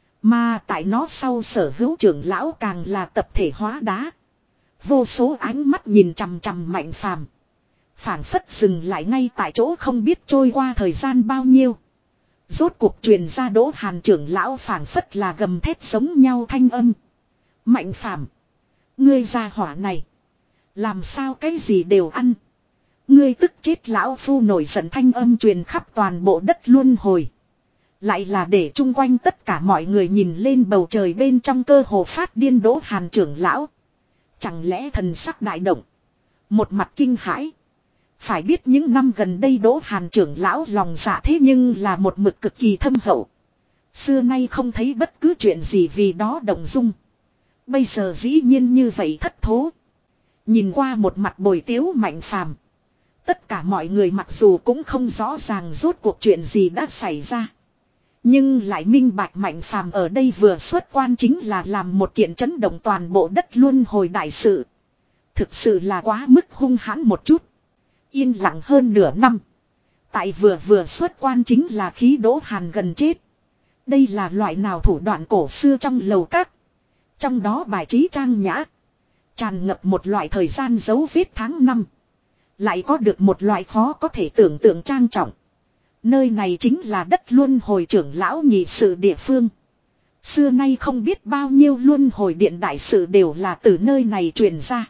Mà tại nó sau sở hữu trưởng lão càng là tập thể hóa đá. Vô số ánh mắt nhìn chằm chằm Mạnh Phàm. Phảng phất dừng lại ngay tại chỗ không biết trôi qua thời gian bao nhiêu. Rốt cuộc truyền ra Đỗ Hàn trưởng lão phảng phất là gầm thét giống nhau thanh âm. Mạnh Phàm, ngươi gia hỏa này. Làm sao cái gì đều ăn. Ngươi tức chết lão phu, nổi giận thanh âm truyền khắp toàn bộ đất luân hồi. Lại là để chung quanh tất cả mọi người nhìn lên bầu trời bên trong cơ hồ phát điên Đỗ Hàn trưởng lão. Chẳng lẽ thần sắc đại động. Một mặt kinh hãi. Phải biết những năm gần đây Đỗ Hàn trưởng lão lòng dạ thế nhưng là một mực cực kỳ thâm hậu. Xưa nay không thấy bất cứ chuyện gì vì đó động dung. Bây giờ dĩ nhiên như vậy thất thố. Nhìn qua một mặt bồi tiếu Mạnh Phàm. Tất cả mọi người mặc dù cũng không rõ ràng rốt cuộc chuyện gì đã xảy ra. Nhưng lại minh bạch Mạnh Phàm ở đây vừa xuất quan chính là làm một kiện chấn động toàn bộ đất luân hồi đại sự. Thực sự là quá mức hung hãn một chút. Yên lặng hơn nửa năm. Tại vừa vừa xuất quan chính là khí Đỗ Hàn gần chết. Đây là loại nào thủ đoạn cổ xưa trong lầu các. Trong đó bài trí trang nhã. Tràn ngập một loại thời gian dấu vết tháng năm. Lại có được một loại khó có thể tưởng tượng trang trọng. Nơi này chính là đất luân hồi trưởng lão nhị sự địa phương. Xưa nay không biết bao nhiêu luân hồi điện đại sự đều là từ nơi này truyền ra.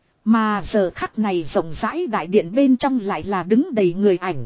Mà giờ khắc này rộng rãi đại điện bên trong lại là đứng đầy người ảnh.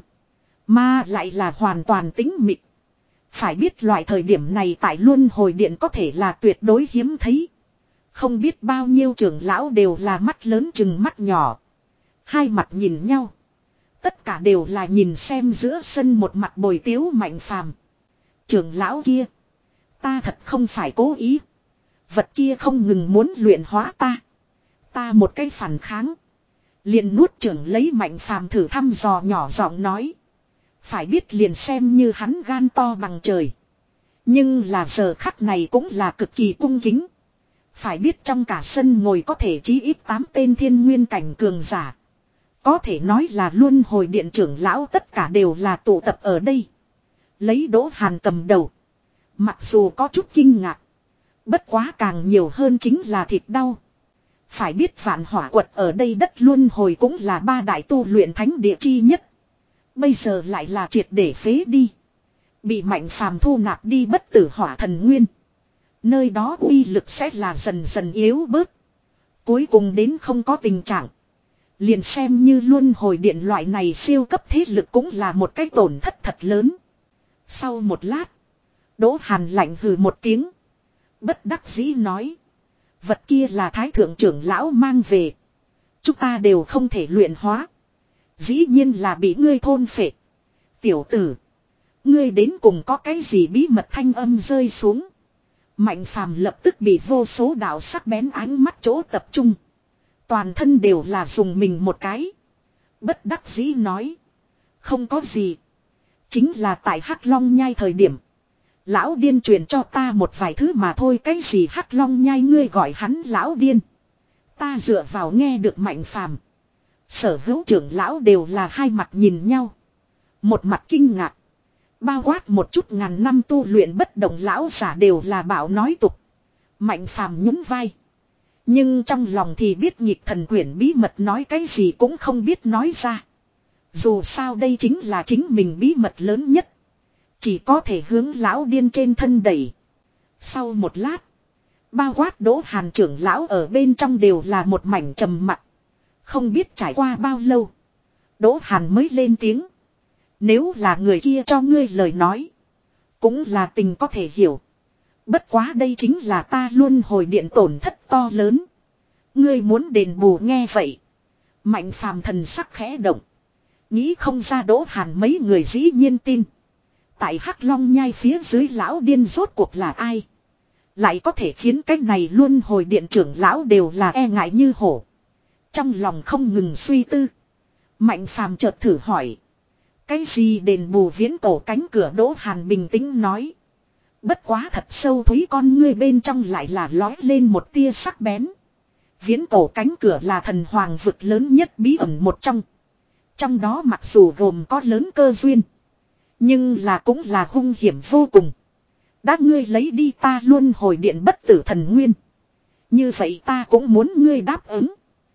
Mà lại là hoàn toàn tĩnh mịch. Phải biết loại thời điểm này tại luân hồi điện có thể là tuyệt đối hiếm thấy. Không biết bao nhiêu trưởng lão đều là mắt lớn chừng mắt nhỏ. Hai mặt nhìn nhau. Tất cả đều là nhìn xem giữa sân một mặt bồi tiếu Mạnh Phàm. Trưởng lão kia. Ta thật không phải cố ý. Vật kia không ngừng muốn luyện hóa ta. Ta một cái phản kháng. Liền nuốt trưởng lấy Mạnh Phàm thử thăm dò nhỏ giọng nói. Phải biết liền xem như hắn gan to bằng trời. Nhưng là giờ khắc này cũng là cực kỳ cung kính. Phải biết trong cả sân ngồi có thể chí ít tám tên thiên nguyên cảnh cường giả. Có thể nói là luân hồi điện trưởng lão tất cả đều là tụ tập ở đây. Lấy Đỗ Hàn cầm đầu. Mặc dù có chút kinh ngạc. Bất quá càng nhiều hơn chính là thịt đau. Phải biết Vạn Hỏa Quật ở đây đất luân hồi cũng là ba đại tu luyện thánh địa chi nhất. Bây giờ lại là triệt để phế đi. Bị Mạnh Phàm thu nạp đi bất tử hỏa thần nguyên. Nơi đó uy lực sẽ là dần dần yếu bớt. Cuối cùng đến không có tình trạng. Liền xem như luân hồi điện loại này siêu cấp thế lực cũng là một cái tổn thất thật lớn. Sau một lát. Đỗ Hàn lạnh hừ một tiếng. Bất đắc dĩ nói. Vật kia là thái thượng trưởng lão mang về. Chúng ta đều không thể luyện hóa. Dĩ nhiên là bị ngươi thôn phệ. Tiểu tử. Ngươi đến cùng có cái gì bí mật thanh âm rơi xuống. Mạnh Phàm lập tức bị vô số đạo sắc bén ánh mắt chỗ tập trung. Toàn thân đều là dùng mình một cái. Bất đắc dĩ nói. Không có gì. Chính là tại Hắc Long nhai thời điểm. Lão điên truyền cho ta một vài thứ mà thôi. Cái gì Hắc Long nhai ngươi gọi hắn lão điên. Ta dựa vào nghe được Mạnh Phàm. Sở hữu trưởng lão đều là hai mặt nhìn nhau. Một mặt kinh ngạc. Bao quát một chút ngàn năm tu luyện bất động lão giả đều là bảo nói tục. Mạnh Phàm nhún vai. Nhưng trong lòng thì biết nhịp thần quyển bí mật nói cái gì cũng không biết nói ra. Dù sao đây chính là chính mình bí mật lớn nhất. Chỉ có thể hướng lão điên trên thân đẩy. Sau một lát. Bao quát Đỗ Hàn trưởng lão ở bên trong đều là một mảnh trầm mặc. Không biết trải qua bao lâu. Đỗ Hàn mới lên tiếng. Nếu là người kia cho ngươi lời nói. Cũng là tình có thể hiểu. Bất quá đây chính là ta luôn hồi điện tổn thất to lớn. Ngươi muốn đền bù nghe vậy. Mạnh Phàm thần sắc khẽ động. Nghĩ không ra Đỗ Hàn mấy người dĩ nhiên tin. Tại Hắc Long nhai phía dưới lão điên rốt cuộc là ai. Lại có thể khiến cái này luôn hồi điện trưởng lão đều là e ngại như hổ. Trong lòng không ngừng suy tư. Mạnh Phàm chợt thử hỏi. Cái gì đền bù viễn cổ cánh cửa Đỗ Hàn bình tĩnh nói. Bất quá thật sâu thúy con ngươi bên trong lại là lói lên một tia sắc bén. Viễn cổ cánh cửa là thần hoàng vực lớn nhất bí ẩn một trong. Trong đó mặc dù gồm có lớn cơ duyên. Nhưng là cũng là hung hiểm vô cùng. Đã ngươi lấy đi ta luôn hồi điện bất tử thần nguyên. Như vậy ta cũng muốn ngươi đáp ứng.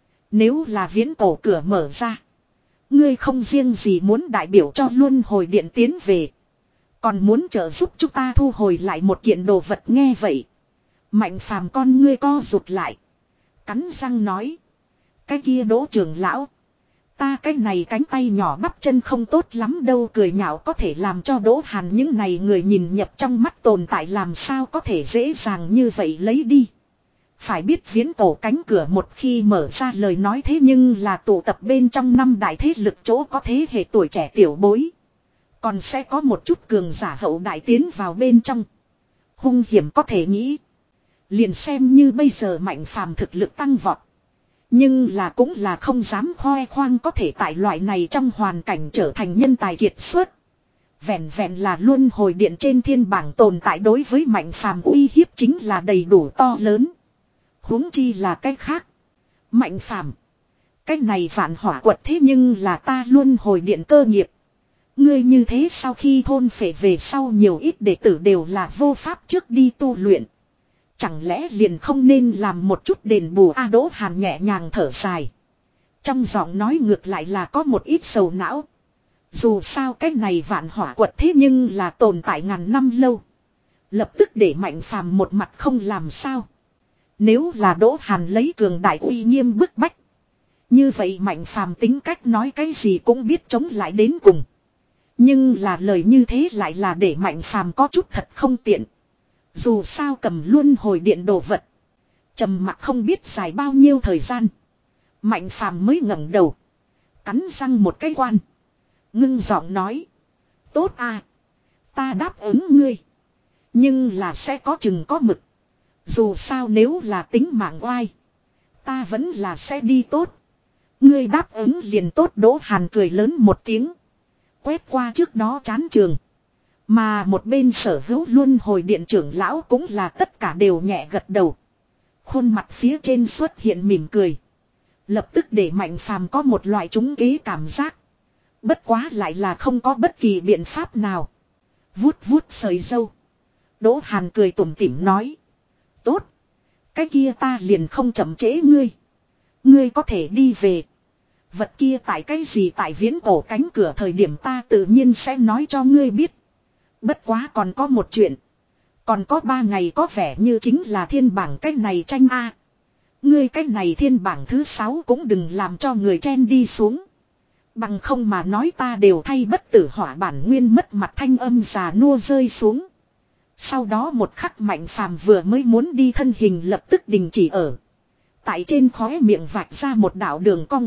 Nếu là viễn cổ cửa mở ra. Ngươi không riêng gì muốn đại biểu cho luôn hồi điện tiến về. Còn muốn trợ giúp chúng ta thu hồi lại một kiện đồ vật nghe vậy. Mạnh Phàm con ngươi co rụt lại. Cắn răng nói. Cái kia Đỗ trưởng lão. Ta cái này cánh tay nhỏ bắp chân không tốt lắm đâu cười nhạo có thể làm cho Đỗ Hàn những này người nhìn nhập trong mắt tồn tại làm sao có thể dễ dàng như vậy lấy đi. Phải biết viễn cổ cánh cửa một khi mở ra lời nói thế nhưng là tụ tập bên trong năm đại thế lực chỗ có thế hệ tuổi trẻ tiểu bối. Còn sẽ có một chút cường giả hậu đại tiến vào bên trong. Hung hiểm có thể nghĩ. Liền xem như bây giờ Mạnh Phàm thực lực tăng vọt. Nhưng là cũng là không dám khoe khoang có thể tại loại này trong hoàn cảnh trở thành nhân tài kiệt xuất. Vẹn vẹn là luân hồi điện trên thiên bảng tồn tại đối với Mạnh Phàm uy hiếp chính là đầy đủ to lớn. Huống chi là cái khác. Mạnh Phàm, cái này vạn hỏa quật thế nhưng là ta luân hồi điện cơ nghiệp. Ngươi như thế sau khi thôn phệ về sau nhiều ít đệ tử đều là vô pháp trước đi tu luyện. Chẳng lẽ liền không nên làm một chút đền bù? A Đỗ Hàn nhẹ nhàng thở dài. Trong giọng nói ngược lại là có một ít sầu não. Dù sao cái này vạn hỏa quật thế nhưng là tồn tại ngàn năm lâu. Lập tức để Mạnh Phàm một mặt không làm sao. Nếu là Đỗ Hàn lấy cường đại uy nghiêm bức bách. Như vậy Mạnh Phàm tính cách nói cái gì cũng biết chống lại đến cùng. Nhưng là lời như thế lại là để Mạnh Phàm có chút thật không tiện. Dù sao cầm luân hồi điện đồ vật. Trầm mặc không biết dài bao nhiêu thời gian. Mạnh Phàm mới ngẩng đầu. Cắn răng một cái quan. Ngưng giọng nói. Tốt à. Ta đáp ứng ngươi. Nhưng là sẽ có chừng có mực. Dù sao nếu là tính mạng oai. Ta vẫn là sẽ đi tốt. Ngươi đáp ứng liền tốt. Đỗ Hàn cười lớn một tiếng. Quét qua trước đó chán trường. Mà một bên sở hữu luân hồi điện trưởng lão cũng là tất cả đều nhẹ gật đầu. Khuôn mặt phía trên xuất hiện mỉm cười. Lập tức để Mạnh Phàm có một loại trúng kế cảm giác. Bất quá lại là không có bất kỳ biện pháp nào. Vuốt vuốt sợi râu. Đỗ Hàn cười tủm tỉm nói. Tốt. Cái kia ta liền không chậm trễ ngươi. Ngươi có thể đi về. Vật kia tại cái gì tại viễn cổ cánh cửa thời điểm ta tự nhiên sẽ nói cho ngươi biết. Bất quá còn có một chuyện. Còn có ba ngày có vẻ như chính là thiên bảng cách này tranh A. Ngươi cách này thiên bảng thứ sáu cũng đừng làm cho người chen đi xuống. Bằng không mà nói ta đều thay bất tử hỏa bản nguyên mất mặt thanh âm già nua rơi xuống. Sau đó một khắc Mạnh Phàm vừa mới muốn đi thân hình lập tức đình chỉ ở. Tại trên khóe miệng vạch ra một đạo đường cong.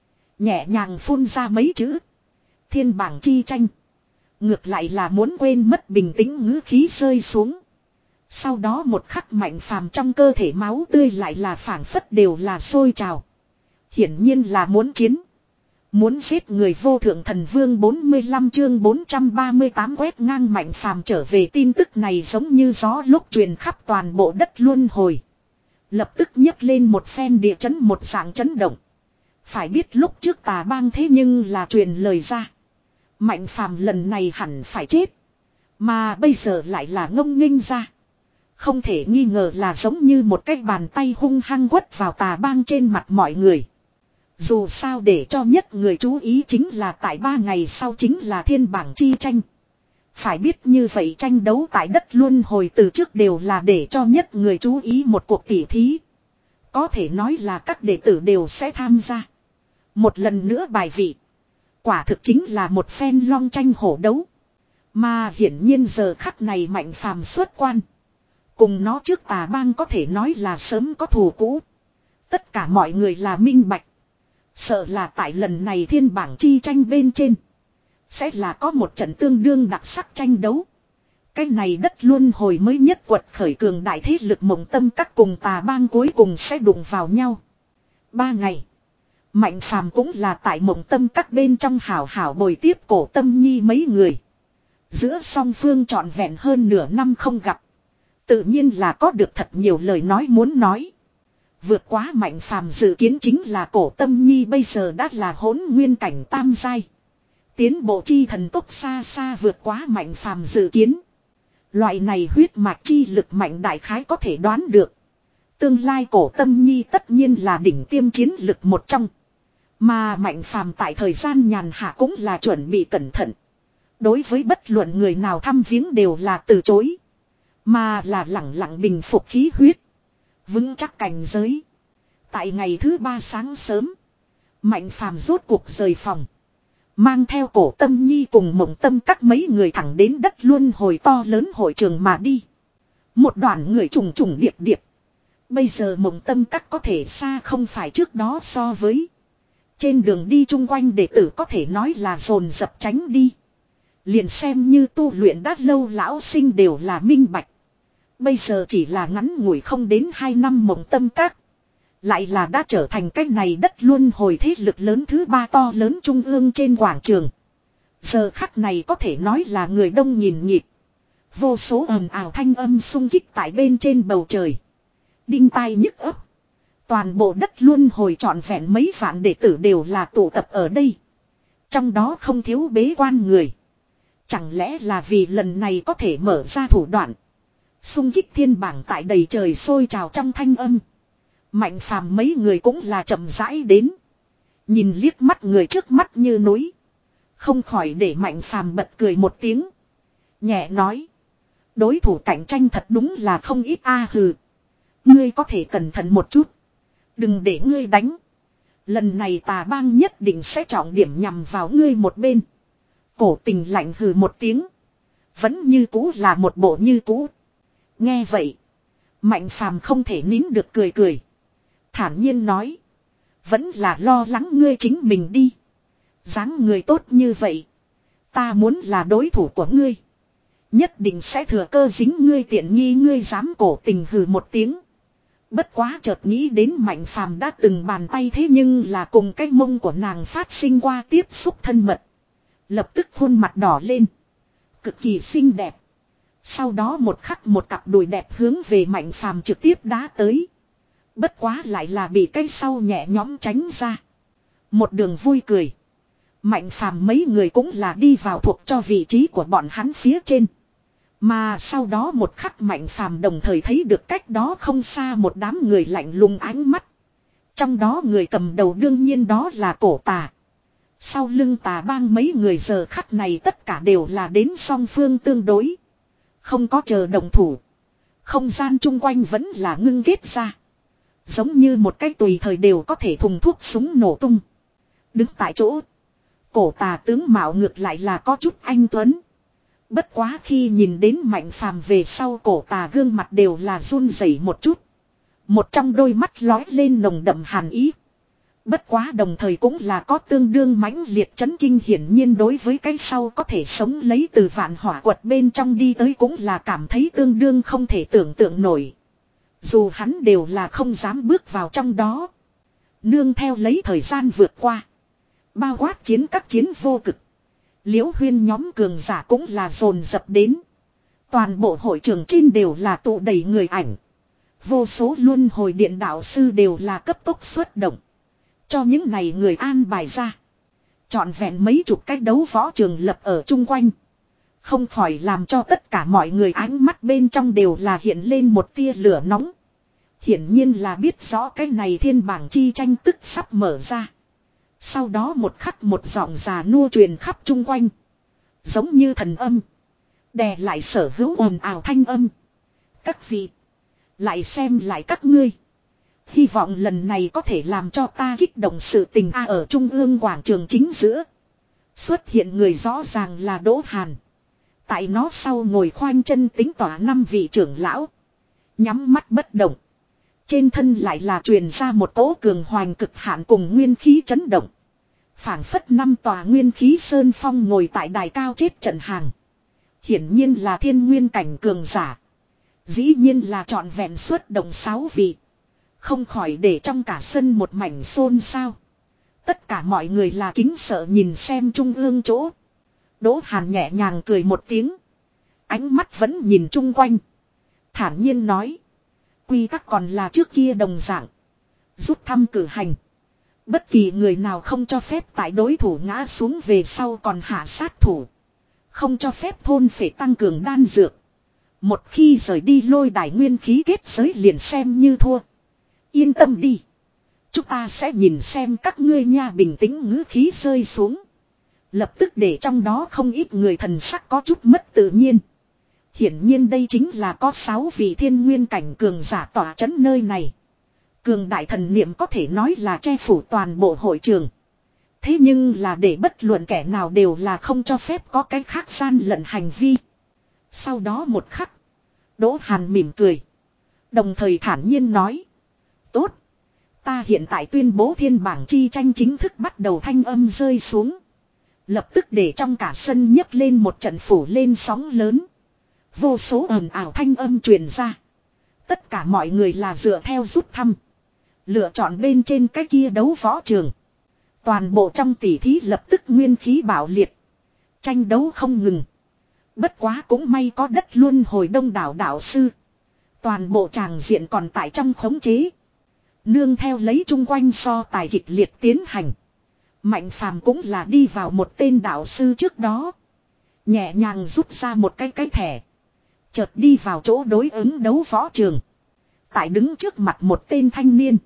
Nhẹ nhàng phun ra mấy chữ. Thiên bảng chi tranh. Ngược lại là muốn quên mất bình tĩnh ngữ khí rơi xuống. Sau đó một khắc Mạnh Phàm trong cơ thể máu tươi lại là phảng phất đều là sôi trào. Hiển nhiên là muốn chiến. Muốn giết người vô thượng thần vương. Bốn mươi lăm chương bốn trăm ba mươi tám quét ngang Mạnh Phàm trở về. Tin tức này giống như gió lúc truyền khắp toàn bộ đất luân hồi. Lập tức nhấc lên một phen địa chấn một dạng chấn động. Phải biết lúc trước Tà Bang thế nhưng là truyền lời ra. Mạnh Phàm lần này hẳn phải chết. Mà bây giờ lại là ngông nghênh ra. Không thể nghi ngờ là giống như một cái bàn tay hung hăng quất vào Tà Bang trên mặt mọi người. Dù sao để cho nhất người chú ý chính là tại ba ngày sau chính là thiên bảng chi tranh. Phải biết như vậy tranh đấu tại đất luân hồi từ trước đều là để cho nhất người chú ý một cuộc tỉ thí. Có thể nói là các đệ tử đều sẽ tham gia. Một lần nữa bài vị. Quả thực chính là một phen long tranh hổ đấu. Mà hiển nhiên giờ khắc này Mạnh Phàm xuất quan. Cùng nó trước Tà Bang có thể nói là sớm có thù cũ. Tất cả mọi người là minh bạch. Sợ là tại lần này thiên bảng chi tranh bên trên. Sẽ là có một trận tương đương đặc sắc tranh đấu. Cái này đất luân hồi mới nhất quật khởi cường đại thế lực Mộng Tâm Các cùng Tà Bang cuối cùng sẽ đụng vào nhau. Ba ngày. Mạnh Phàm cũng là tại Mộng Tâm Các bên trong hảo hảo bồi tiếp Cổ Tâm Nhi mấy người. Giữa song phương trọn vẹn hơn nửa năm không gặp. Tự nhiên là có được thật nhiều lời nói muốn nói. Vượt quá Mạnh Phàm dự kiến chính là Cổ Tâm Nhi bây giờ đã là hỗn nguyên cảnh tam giai. Tiến bộ chi thần tốc xa xa vượt quá Mạnh Phàm dự kiến. Loại này huyết mạch chi lực mạnh đại khái có thể đoán được. Tương lai Cổ Tâm Nhi tất nhiên là đỉnh tiêm chiến lực một trong. Mà Mạnh Phàm tại thời gian nhàn hạ cũng là chuẩn bị cẩn thận. Đối với bất luận người nào thăm viếng đều là từ chối. Mà là lẳng lặng bình phục khí huyết. Vững chắc cảnh giới. Tại ngày thứ ba sáng sớm. Mạnh Phàm rốt cuộc rời phòng. Mang theo Cổ Tâm Nhi cùng Mộng Tâm Các mấy người thẳng đến đất luân hồi to lớn hội trường mà đi. Một đoàn người trùng trùng điệp điệp. Bây giờ Mộng Tâm Các có thể xa không phải trước đó so với. Trên đường đi chung quanh đệ tử có thể nói là dồn dập tránh đi. Liền xem như tu luyện đã lâu lão sinh đều là minh bạch. Bây giờ chỉ là ngắn ngủi không đến hai năm Mộng Tâm Các. Lại là đã trở thành cái này đất luân hồi thế lực lớn thứ ba to lớn trung ương trên quảng trường. Giờ khắc này có thể nói là người đông nhìn nhịp. Vô số ầm ào thanh âm xung kích tại bên trên bầu trời. Đinh tai nhức ấp. Toàn bộ đất luân hồi trọn vẹn mấy vạn đệ tử đều là tụ tập ở đây. Trong đó không thiếu bế quan người. Chẳng lẽ là vì lần này có thể mở ra thủ đoạn. Xung kích thiên bảng tại đầy trời sôi trào trong thanh âm. Mạnh phàm mấy người cũng là chậm rãi đến. Nhìn liếc mắt người trước mắt như núi. Không khỏi để mạnh phàm bật cười một tiếng. Nhẹ nói. Đối thủ cạnh tranh thật đúng là không ít a hừ. Ngươi có thể cẩn thận một chút. Đừng để ngươi đánh. Lần này tà bang nhất định sẽ trọng điểm nhằm vào ngươi một bên. Cổ tình lạnh hừ một tiếng. Vẫn như cũ là một bộ như cũ. Nghe vậy. Mạnh phàm không thể nín được cười cười. Thản nhiên nói. Vẫn là lo lắng ngươi chính mình đi. Dáng người tốt như vậy. Ta muốn là đối thủ của ngươi. Nhất định sẽ thừa cơ dính ngươi tiện nghi ngươi dám cổ tình hừ một tiếng. Bất quá chợt nghĩ đến mạnh phàm đã từng bàn tay thế nhưng là cùng cái mông của nàng phát sinh qua tiếp xúc thân mật. Lập tức khuôn mặt đỏ lên. Cực kỳ xinh đẹp. Sau đó một khắc một cặp đùi đẹp hướng về mạnh phàm trực tiếp đá tới. Bất quá lại là bị cái sau nhẹ nhõm tránh ra. Một đường vui cười. Mạnh phàm mấy người cũng là đi vào thuộc cho vị trí của bọn hắn phía trên. Mà sau đó một khắc mạnh phàm đồng thời thấy được cách đó không xa một đám người lạnh lùng ánh mắt. Trong đó người cầm đầu đương nhiên đó là cổ tà. Sau lưng tà bang mấy người giờ khắc này tất cả đều là đến song phương tương đối. Không có chờ đồng thủ. Không gian chung quanh vẫn là ngưng kết ra. Giống như một cái tùy thời đều có thể thùng thuốc súng nổ tung. Đứng tại chỗ. Cổ tà tướng mạo ngược lại là có chút anh tuấn. Bất quá khi nhìn đến mạnh phàm về sau cổ tà gương mặt đều là run rẩy một chút. Một trong đôi mắt lói lên nồng đậm hàn ý. Bất quá đồng thời cũng là có tương đương mãnh liệt chấn kinh hiển nhiên đối với cái sau có thể sống lấy từ vạn hỏa quật bên trong đi tới cũng là cảm thấy tương đương không thể tưởng tượng nổi. Dù hắn đều là không dám bước vào trong đó. Nương theo lấy thời gian vượt qua. Bao quát chiến các chiến vô cực. Liễu Huyên nhóm cường giả cũng là dồn dập đến. Toàn bộ hội trường trên đều là tụ đầy người ảnh. Vô số luân hồi điện đạo sư đều là cấp tốc xuất động. Cho những này người an bài ra. Chọn vẹn mấy chục cái đấu võ trường lập ở chung quanh. Không khỏi làm cho tất cả mọi người ánh mắt bên trong đều là hiện lên một tia lửa nóng. Hiển nhiên là biết rõ cái này thiên bảng chi tranh tức sắp mở ra. Sau đó một khắc một giọng già nua truyền khắp chung quanh. Giống như thần âm. Đè lại sở hữu ồn ào thanh âm. Các vị. Lại xem lại các ngươi. Hy vọng lần này có thể làm cho ta kích động sự tình a ở trung ương quảng trường chính giữa. Xuất hiện người rõ ràng là Đỗ Hàn. Tại nó sau ngồi khoanh chân tính tỏa năm vị trưởng lão. Nhắm mắt bất động. Trên thân lại là truyền ra một cỗ cường hoành cực hạn cùng nguyên khí chấn động. Phảng phất năm tòa nguyên khí sơn phong ngồi tại đài cao chết trận hàng. Hiển nhiên là thiên nguyên cảnh cường giả. Dĩ nhiên là trọn vẹn xuất động sáu vị. Không khỏi để trong cả sân một mảnh xôn xao. Tất cả mọi người là kính sợ nhìn xem trung ương chỗ. Đỗ Hàn nhẹ nhàng cười một tiếng. Ánh mắt vẫn nhìn chung quanh. Thản nhiên nói. Quy tắc còn là trước kia đồng dạng. Rút thăm cử hành. Bất kỳ người nào không cho phép tại đối thủ ngã xuống về sau còn hạ sát thủ. Không cho phép thôn phải tăng cường đan dược. Một khi rời đi lôi đài nguyên khí kết giới liền xem như thua. Yên tâm đi. Chúng ta sẽ nhìn xem các ngươi nha bình tĩnh ngữ khí rơi xuống. Lập tức để trong đó không ít người thần sắc có chút mất tự nhiên. Hiển nhiên đây chính là có sáu vị thiên nguyên cảnh cường giả tỏa chấn nơi này. Cường đại thần niệm có thể nói là che phủ toàn bộ hội trường. Thế nhưng là để bất luận kẻ nào đều là không cho phép có cái khác gian lận hành vi. Sau đó một khắc. Đỗ Hàn mỉm cười. Đồng thời thản nhiên nói. Tốt. Ta hiện tại tuyên bố thiên bảng chi tranh chính thức bắt đầu thanh âm rơi xuống. Lập tức để trong cả sân nhấc lên một trận phủ lên sóng lớn. Vô số ồn ào thanh âm truyền ra. Tất cả mọi người là dựa theo rút thăm. Lựa chọn bên trên cái kia đấu võ trường. Toàn bộ trong tỉ thí lập tức nguyên khí bạo liệt. Tranh đấu không ngừng. Bất quá cũng may có đất luân hồi đông đảo đạo sư. Toàn bộ tràng diện còn tại trong khống chế. Nương theo lấy chung quanh so tài kịch liệt tiến hành. Mạnh phàm cũng là đi vào một tên đạo sư trước đó. Nhẹ nhàng rút ra một cái cái thẻ. Chợt đi vào chỗ đối ứng đấu võ trường. Tại đứng trước mặt một tên thanh niên.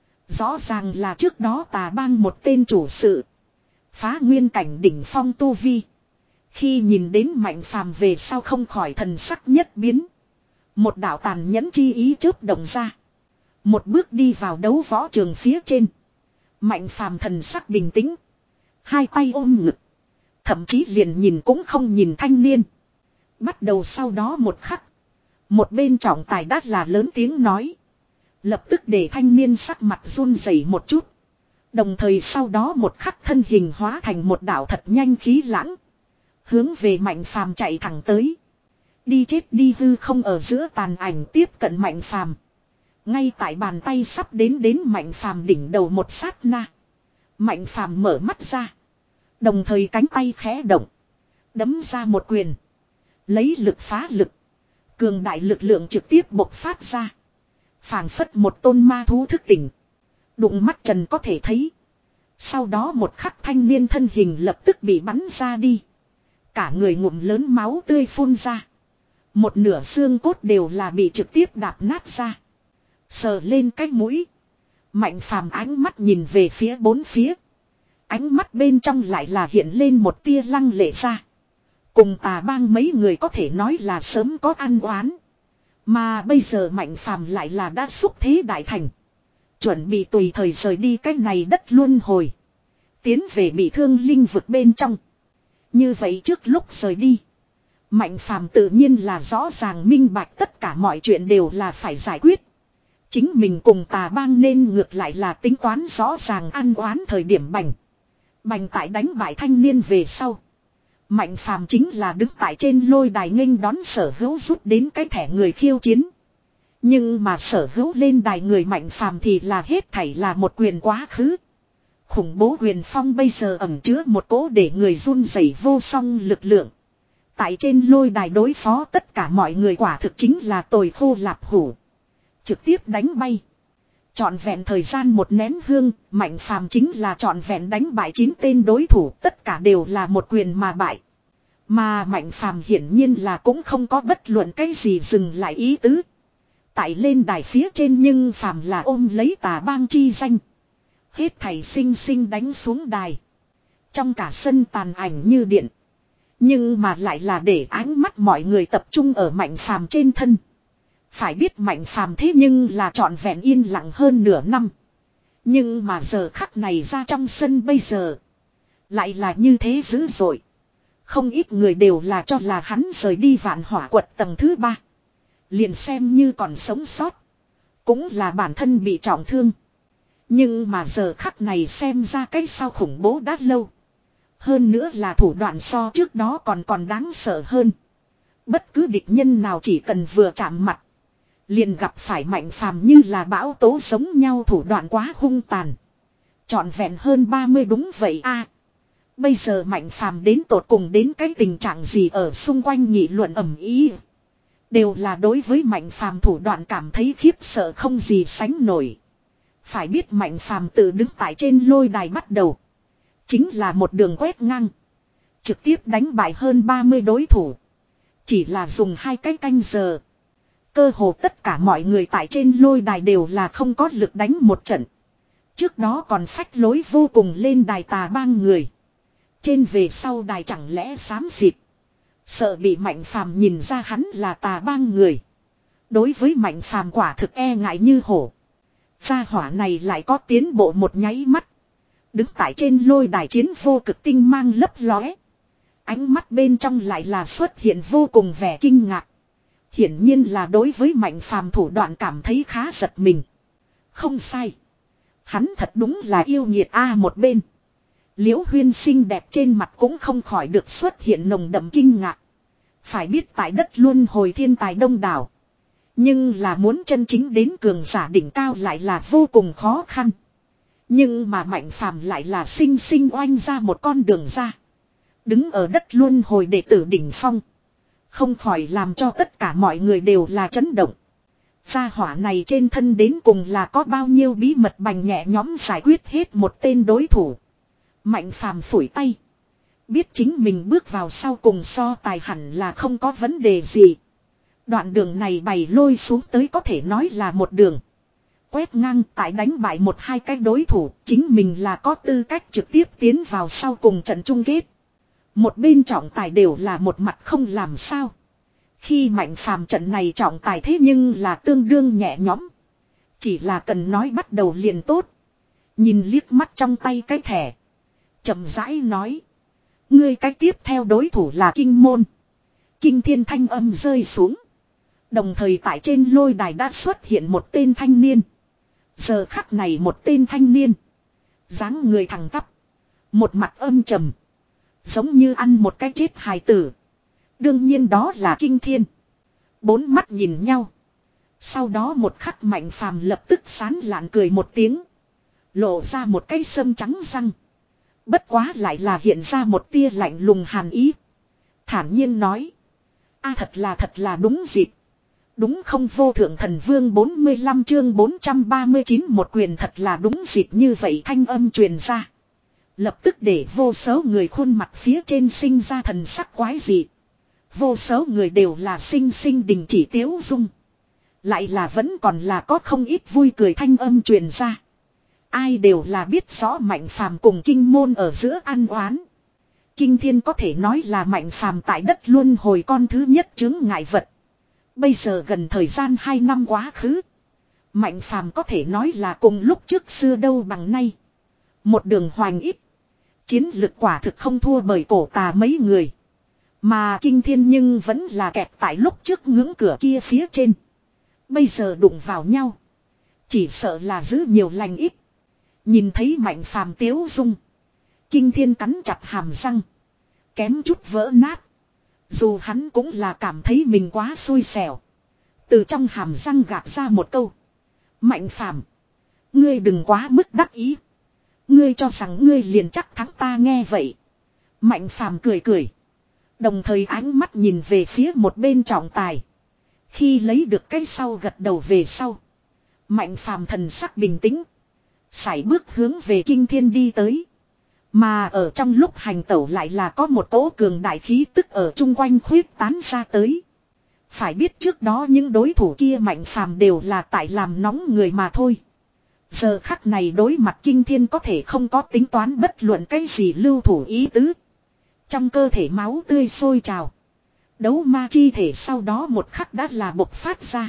Rõ ràng là trước đó tà bang một tên chủ sự. Phá nguyên cảnh đỉnh phong tu vi. Khi nhìn đến mạnh phàm về sau không khỏi thần sắc nhất biến. Một đạo tàn nhẫn chi ý chớp động ra. Một bước đi vào đấu võ trường phía trên. Mạnh phàm thần sắc bình tĩnh. Hai tay ôm ngực. Thậm chí liền nhìn cũng không nhìn thanh niên. Bắt đầu sau đó một khắc. Một bên trọng tài đát là lớn tiếng nói. Lập tức để thanh niên sắc mặt run rẩy một chút. Đồng thời sau đó một khắc thân hình hóa thành một đạo thật nhanh khí lãng. Hướng về mạnh phàm chạy thẳng tới. Đi chết đi hư không ở giữa tàn ảnh tiếp cận mạnh phàm. Ngay tại bàn tay sắp đến đến mạnh phàm đỉnh đầu một sát na. Mạnh phàm mở mắt ra. Đồng thời cánh tay khẽ động. Đấm ra một quyền. Lấy lực phá lực. Cường đại lực lượng trực tiếp bộc phát ra. Phảng phất một tôn ma thú thức tỉnh. Đụng mắt trần có thể thấy. Sau đó một khắc thanh niên thân hình lập tức bị bắn ra đi. Cả người ngụm lớn máu tươi phun ra. Một nửa xương cốt đều là bị trực tiếp đạp nát ra. Sờ lên cái mũi. Mạnh phàm ánh mắt nhìn về phía bốn phía. Ánh mắt bên trong lại là hiện lên một tia lăng lệ ra. Cùng tà bang mấy người có thể nói là sớm có ăn oán. Mà bây giờ mạnh phàm lại là đã xúc thế đại thành. Chuẩn bị tùy thời rời đi cái này đất luân hồi. Tiến về bị thương linh vực bên trong. Như vậy trước lúc rời đi. Mạnh phàm tự nhiên là rõ ràng minh bạch tất cả mọi chuyện đều là phải giải quyết. Chính mình cùng tà bang nên ngược lại là tính toán rõ ràng ăn oán thời điểm bành. Bành tại đánh bại thanh niên về sau. Mạnh phàm chính là đứng tại trên lôi đài nghênh đón sở hữu rút đến cái thẻ người khiêu chiến. Nhưng mà sở hữu lên đài người mạnh phàm thì là hết thảy là một quyền quá khứ. Khủng bố quyền phong bây giờ ẩn chứa một cỗ để người run rẩy vô song lực lượng. Tại trên lôi đài đối phó tất cả mọi người quả thực chính là tồi khô lạp hủ. Trực tiếp đánh bay. Trọn vẹn thời gian một nén hương, mạnh phàm chính là trọn vẹn đánh bại chín tên đối thủ, tất cả đều là một quyền mà bại. Mà mạnh phàm hiển nhiên là cũng không có bất luận cái gì dừng lại ý tứ. Tại lên đài phía trên nhưng phàm là ôm lấy tà bang chi danh. Hết thảy sinh sinh đánh xuống đài. Trong cả sân tàn ảnh như điện. Nhưng mà lại là để ánh mắt mọi người tập trung ở mạnh phàm trên thân. Phải biết mạnh phàm thế nhưng là trọn vẹn yên lặng hơn nửa năm. Nhưng mà giờ khắc này ra trong sân bây giờ. Lại là như thế dữ dội. Không ít người đều là cho là hắn rời đi vạn hỏa quật tầng thứ ba. Liền xem như còn sống sót. Cũng là bản thân bị trọng thương. Nhưng mà giờ khắc này xem ra cái sao khủng bố đã lâu. Hơn nữa là thủ đoạn so trước đó còn còn đáng sợ hơn. Bất cứ địch nhân nào chỉ cần vừa chạm mặt. Liền gặp phải mạnh phàm như là bão tố giống nhau thủ đoạn quá hung tàn. Trọn vẹn hơn ba mươi đúng vậy a. Bây giờ mạnh phàm đến tột cùng đến cái tình trạng gì ở xung quanh nghị luận ầm ĩ. Đều là đối với mạnh phàm thủ đoạn cảm thấy khiếp sợ không gì sánh nổi. Phải biết mạnh phàm tự đứng tại trên lôi đài bắt đầu. Chính là một đường quét ngang. Trực tiếp đánh bại hơn ba mươi đối thủ. Chỉ là dùng hai cái canh giờ. Cơ hồ tất cả mọi người tại trên lôi đài đều là không có lực đánh một trận. Trước đó còn phách lối vô cùng lên đài tà bang người. Trên về sau đài chẳng lẽ xám xịt. Sợ bị mạnh phàm nhìn ra hắn là tà bang người. Đối với mạnh phàm quả thực e ngại như hổ. Gia hỏa này lại có tiến bộ một nháy mắt. Đứng tại trên lôi đài chiến vô cực tinh mang lấp lóe. Ánh mắt bên trong lại là xuất hiện vô cùng vẻ kinh ngạc. Hiển nhiên là đối với mạnh phàm thủ đoạn cảm thấy khá giật mình. Không sai. Hắn thật đúng là yêu nghiệt a một bên. Liễu Huyên xinh đẹp trên mặt cũng không khỏi được xuất hiện nồng đậm kinh ngạc. Phải biết tại đất luân hồi thiên tài đông đảo. Nhưng là muốn chân chính đến cường giả đỉnh cao lại là vô cùng khó khăn. Nhưng mà Mạnh Phàm lại là sinh sinh oanh ra một con đường ra. Đứng ở đất luân hồi đệ tử đỉnh phong. Không khỏi làm cho tất cả mọi người đều là chấn động. Gia hỏa này trên thân đến cùng là có bao nhiêu bí mật bành nhẹ nhõm giải quyết hết một tên đối thủ. Mạnh Phàm phủi tay. Biết chính mình bước vào sau cùng so tài hẳn là không có vấn đề gì. Đoạn đường này bày lôi xuống tới có thể nói là một đường. Quét ngang tại đánh bại một hai cái đối thủ, chính mình là có tư cách trực tiếp tiến vào sau cùng trận chung kết. Một bên trọng tài đều là một mặt không làm sao. Khi Mạnh Phàm trận này trọng tài thế nhưng là tương đương nhẹ nhõm. Chỉ là cần nói bắt đầu liền tốt. Nhìn liếc mắt trong tay cái thẻ. Chậm rãi nói. Ngươi cái tiếp theo đối thủ là Kinh Môn. Kinh Thiên thanh âm rơi xuống. Đồng thời tại trên lôi đài đã xuất hiện một tên thanh niên. Giờ khắc này một tên thanh niên. Dáng người thẳng tắp. Một mặt âm trầm. Giống như ăn một cái chết hài tử. Đương nhiên đó là Kinh Thiên. Bốn mắt nhìn nhau. Sau đó một khắc Mạnh Phàm lập tức sán lạn cười một tiếng. Lộ ra một cái sâm trắng răng. Bất quá lại là hiện ra một tia lạnh lùng hàn ý. Thản nhiên nói. A thật là thật là đúng dịp. Đúng không vô thượng thần vương bốn mươi lăm chương bốn trăm ba mươi chín một quyền thật là đúng dịp như vậy thanh âm truyền ra. Lập tức để vô số người khuôn mặt phía trên sinh ra thần sắc quái dị. Vô số người đều là sinh sinh đình chỉ tiếu dung. Lại là vẫn còn là có không ít vui cười thanh âm truyền ra. Ai đều là biết rõ Mạnh Phàm cùng Kinh Môn ở giữa ăn oán. Kinh Thiên có thể nói là Mạnh Phàm tại đất luân hồi con thứ nhất chứng ngại vật. Bây giờ gần thời gian hai năm quá khứ. Mạnh Phàm có thể nói là cùng lúc trước xưa đâu bằng nay. Một đường hoành ít. Chiến lực quả thực không thua bởi cổ tà mấy người. Mà Kinh Thiên nhưng vẫn là kẹt tại lúc trước ngưỡng cửa kia phía trên. Bây giờ đụng vào nhau. Chỉ sợ là giữ nhiều lành ít. Nhìn thấy Mạnh Phàm tiếu dung. Kinh Thiên cắn chặt hàm răng. Kém chút vỡ nát. Dù hắn cũng là cảm thấy mình quá xui xẻo. Từ trong hàm răng gạt ra một câu. Mạnh Phàm, ngươi đừng quá mức đắc ý. Ngươi cho rằng ngươi liền chắc thắng ta nghe vậy. Mạnh Phàm cười cười. Đồng thời ánh mắt nhìn về phía một bên trọng tài. Khi lấy được cái sau gật đầu về sau. Mạnh Phàm thần sắc bình tĩnh. Sải bước hướng về Kinh Thiên đi tới. Mà ở trong lúc hành tẩu lại là có một cỗ cường đại khí tức ở chung quanh khuyết tán ra tới. Phải biết trước đó những đối thủ kia Mạnh Phàm đều là tại làm nóng người mà thôi. Giờ khắc này đối mặt Kinh Thiên có thể không có tính toán bất luận cái gì lưu thủ ý tứ. Trong cơ thể máu tươi sôi trào. Đấu ma chi thể sau đó một khắc đã là bộc phát ra.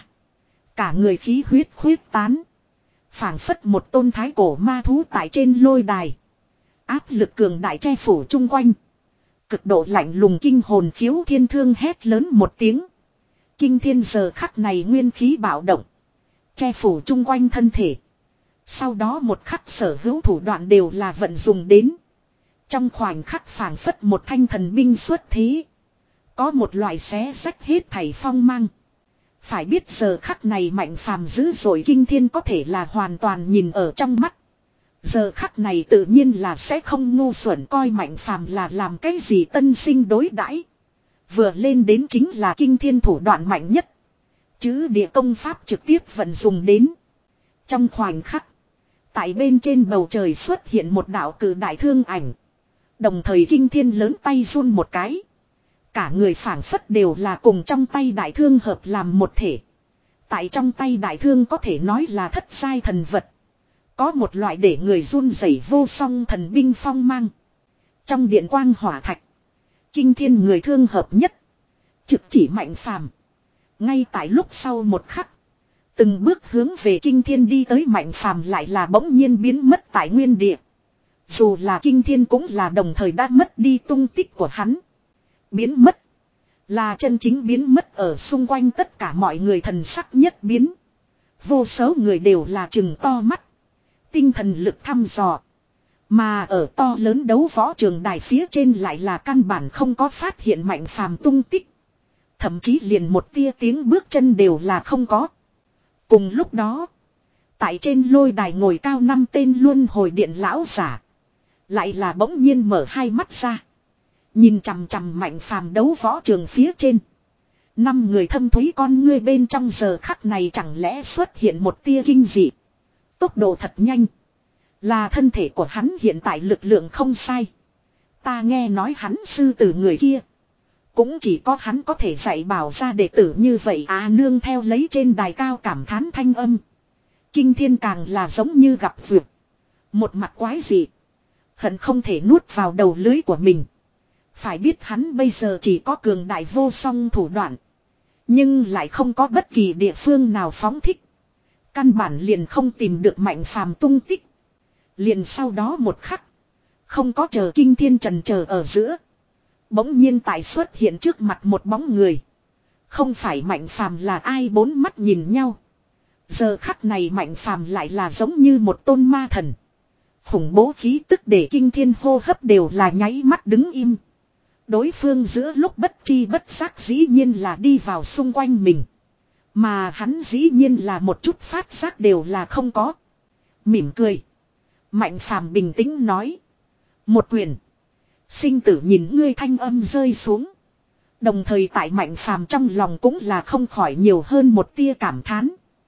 Cả người khí huyết khuyết tán. Phảng phất một tôn thái cổ ma thú tại trên lôi đài. Áp lực cường đại che phủ chung quanh. Cực độ lạnh lùng kinh hồn khiếu thiên thương hét lớn một tiếng. Kinh Thiên giờ khắc này nguyên khí bạo động. Che phủ chung quanh thân thể. Sau đó một khắc sở hữu thủ đoạn đều là vận dụng đến. Trong khoảnh khắc phảng phất một thanh thần binh xuất thế. Có một loại xé rách hết thảy phong mang. Phải biết giờ khắc này Mạnh Phàm dữ dội Kinh Thiên có thể là hoàn toàn nhìn ở trong mắt. Giờ khắc này tự nhiên là sẽ không ngu xuẩn coi Mạnh Phàm là làm cái gì tân sinh đối đãi. Vừa lên đến chính là Kinh Thiên thủ đoạn mạnh nhất. Chứ địa công pháp trực tiếp vận dùng đến. Trong khoảnh khắc. Tại bên trên bầu trời xuất hiện một đạo cử đại thương ảnh. Đồng thời Kinh Thiên lớn tay run một cái. Cả người phảng phất đều là cùng trong tay đại thương hợp làm một thể. Tại trong tay đại thương có thể nói là thất giai thần vật. Có một loại để người run rẩy vô song thần binh phong mang. Trong điện quang hỏa thạch. Kinh Thiên người thương hợp nhất. Trực chỉ Mạnh Phàm. Ngay tại lúc sau một khắc. Từng bước hướng về Kinh Thiên đi tới Mạnh Phàm lại là bỗng nhiên biến mất tại nguyên địa. Dù là Kinh Thiên cũng là đồng thời đã mất đi tung tích của hắn. Biến mất. Là chân chính biến mất ở xung quanh tất cả mọi người thần sắc nhất biến. Vô số người đều là trừng to mắt. Tinh thần lực thăm dò. Mà ở to lớn đấu võ trường đài phía trên lại là căn bản không có phát hiện Mạnh Phàm tung tích. Thậm chí liền một tia tiếng bước chân đều là không có. Cùng lúc đó. Tại trên lôi đài ngồi cao năm tên luân hồi điện lão giả. Lại là bỗng nhiên mở hai mắt ra. Nhìn chằm chằm Mạnh Phàm đấu võ trường phía trên. Năm người thâm thúy con ngươi bên trong giờ khắc này chẳng lẽ xuất hiện một tia kinh dị. Tốc độ thật nhanh. Là thân thể của hắn hiện tại lực lượng không sai. Ta nghe nói hắn sư tử người kia. Cũng chỉ có hắn có thể dạy bảo ra đệ tử như vậy à, nương theo lấy trên đài cao cảm thán thanh âm. Kinh Thiên càng là giống như gặp vượt. Một mặt quái dị. Hận không thể nuốt vào đầu lưới của mình. Phải biết hắn bây giờ chỉ có cường đại vô song thủ đoạn. Nhưng lại không có bất kỳ địa phương nào phóng thích. Căn bản liền không tìm được Mạnh Phàm tung tích. Liền sau đó một khắc. Không có chờ Kinh Thiên trần chờ ở giữa. Bỗng nhiên tại xuất hiện trước mặt một bóng người. Không phải Mạnh Phàm là ai, bốn mắt nhìn nhau. Giờ khắc này Mạnh Phàm lại là giống như một tôn ma thần. Khủng bố khí tức để Kinh Thiên hô hấp đều là nháy mắt đứng im. Đối phương giữa lúc bất tri bất giác dĩ nhiên là đi vào xung quanh mình. Mà hắn dĩ nhiên là một chút phát giác đều là không có. Mỉm cười. Mạnh Phàm bình tĩnh nói. Một quyền. Sinh tử nhìn ngươi, thanh âm rơi xuống. Đồng thời tại Mạnh Phàm trong lòng cũng là không khỏi nhiều hơn một tia cảm thán.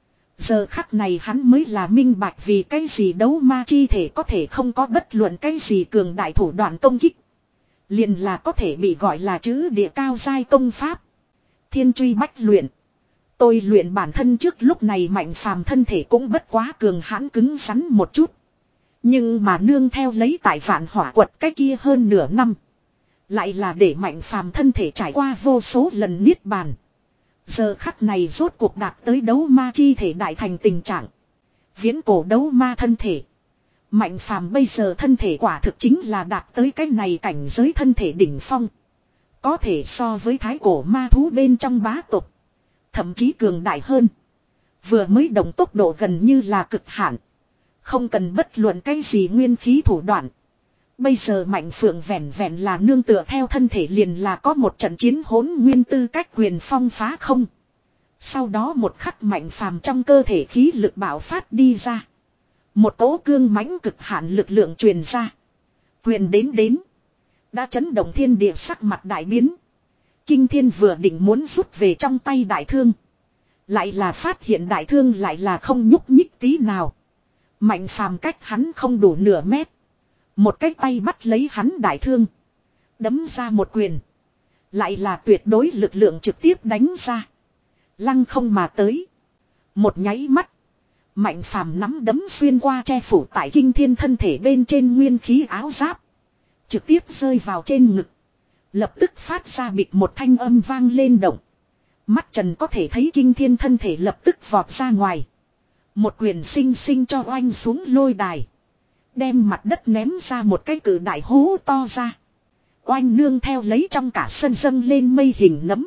Giờ khắc này hắn mới là minh bạch vì cái gì đấu ma chi thể có thể không có bất luận cái gì cường đại thủ đoạn công kích. Liền là có thể bị gọi là chữ địa cao giai công pháp. Thiên truy bách luyện. Tôi luyện bản thân trước lúc này Mạnh Phàm thân thể cũng bất quá cường hãn cứng rắn một chút. Nhưng mà nương theo lấy tại Vạn Hỏa Quật cái kia hơn nửa năm. Lại là để Mạnh Phàm thân thể trải qua vô số lần niết bàn. Giờ khắc này rốt cuộc đạt tới đấu ma chi thể đại thành tình trạng. Viễn cổ đấu ma thân thể. Mạnh Phàm bây giờ thân thể quả thực chính là đạt tới cái này cảnh giới thân thể đỉnh phong. Có thể so với thái cổ ma thú bên trong bá tộc. Thậm chí cường đại hơn. Vừa mới động tốc độ gần như là cực hạn. Không cần bất luận cái gì nguyên khí thủ đoạn. Bây giờ Mạnh Phượng vẹn vẹn là nương tựa theo thân thể liền là có một trận chiến hỗn nguyên tư cách quyền phong phá không. Sau đó một khắc Mạnh Phàm trong cơ thể khí lực bạo phát đi ra. Một cỗ cương mãnh cực hạn lực lượng truyền ra. Quyền đến đến. Đã chấn động thiên địa, sắc mặt đại biến. Kinh Thiên vừa định muốn rút về trong tay đại thương. Lại là phát hiện đại thương lại là không nhúc nhích tí nào. Mạnh Phàm cách hắn không đủ nửa mét. Một cái tay bắt lấy hắn đại thương. Đấm ra một quyền. Lại là tuyệt đối lực lượng trực tiếp đánh ra. Lăng không mà tới. Một nháy mắt. Mạnh Phàm nắm đấm xuyên qua che phủ tại Kinh Thiên thân thể bên trên nguyên khí áo giáp. Trực tiếp rơi vào trên ngực. Lập tức phát ra bịch một thanh âm vang lên động. Mắt trần có thể thấy Kinh Thiên thân thể lập tức vọt ra ngoài. Một quyền sinh sinh cho oanh xuống lôi đài. Đem mặt đất ném ra một cái cử đại hố to ra. Oanh nương theo lấy trong cả sân dâng lên mây hình nấm.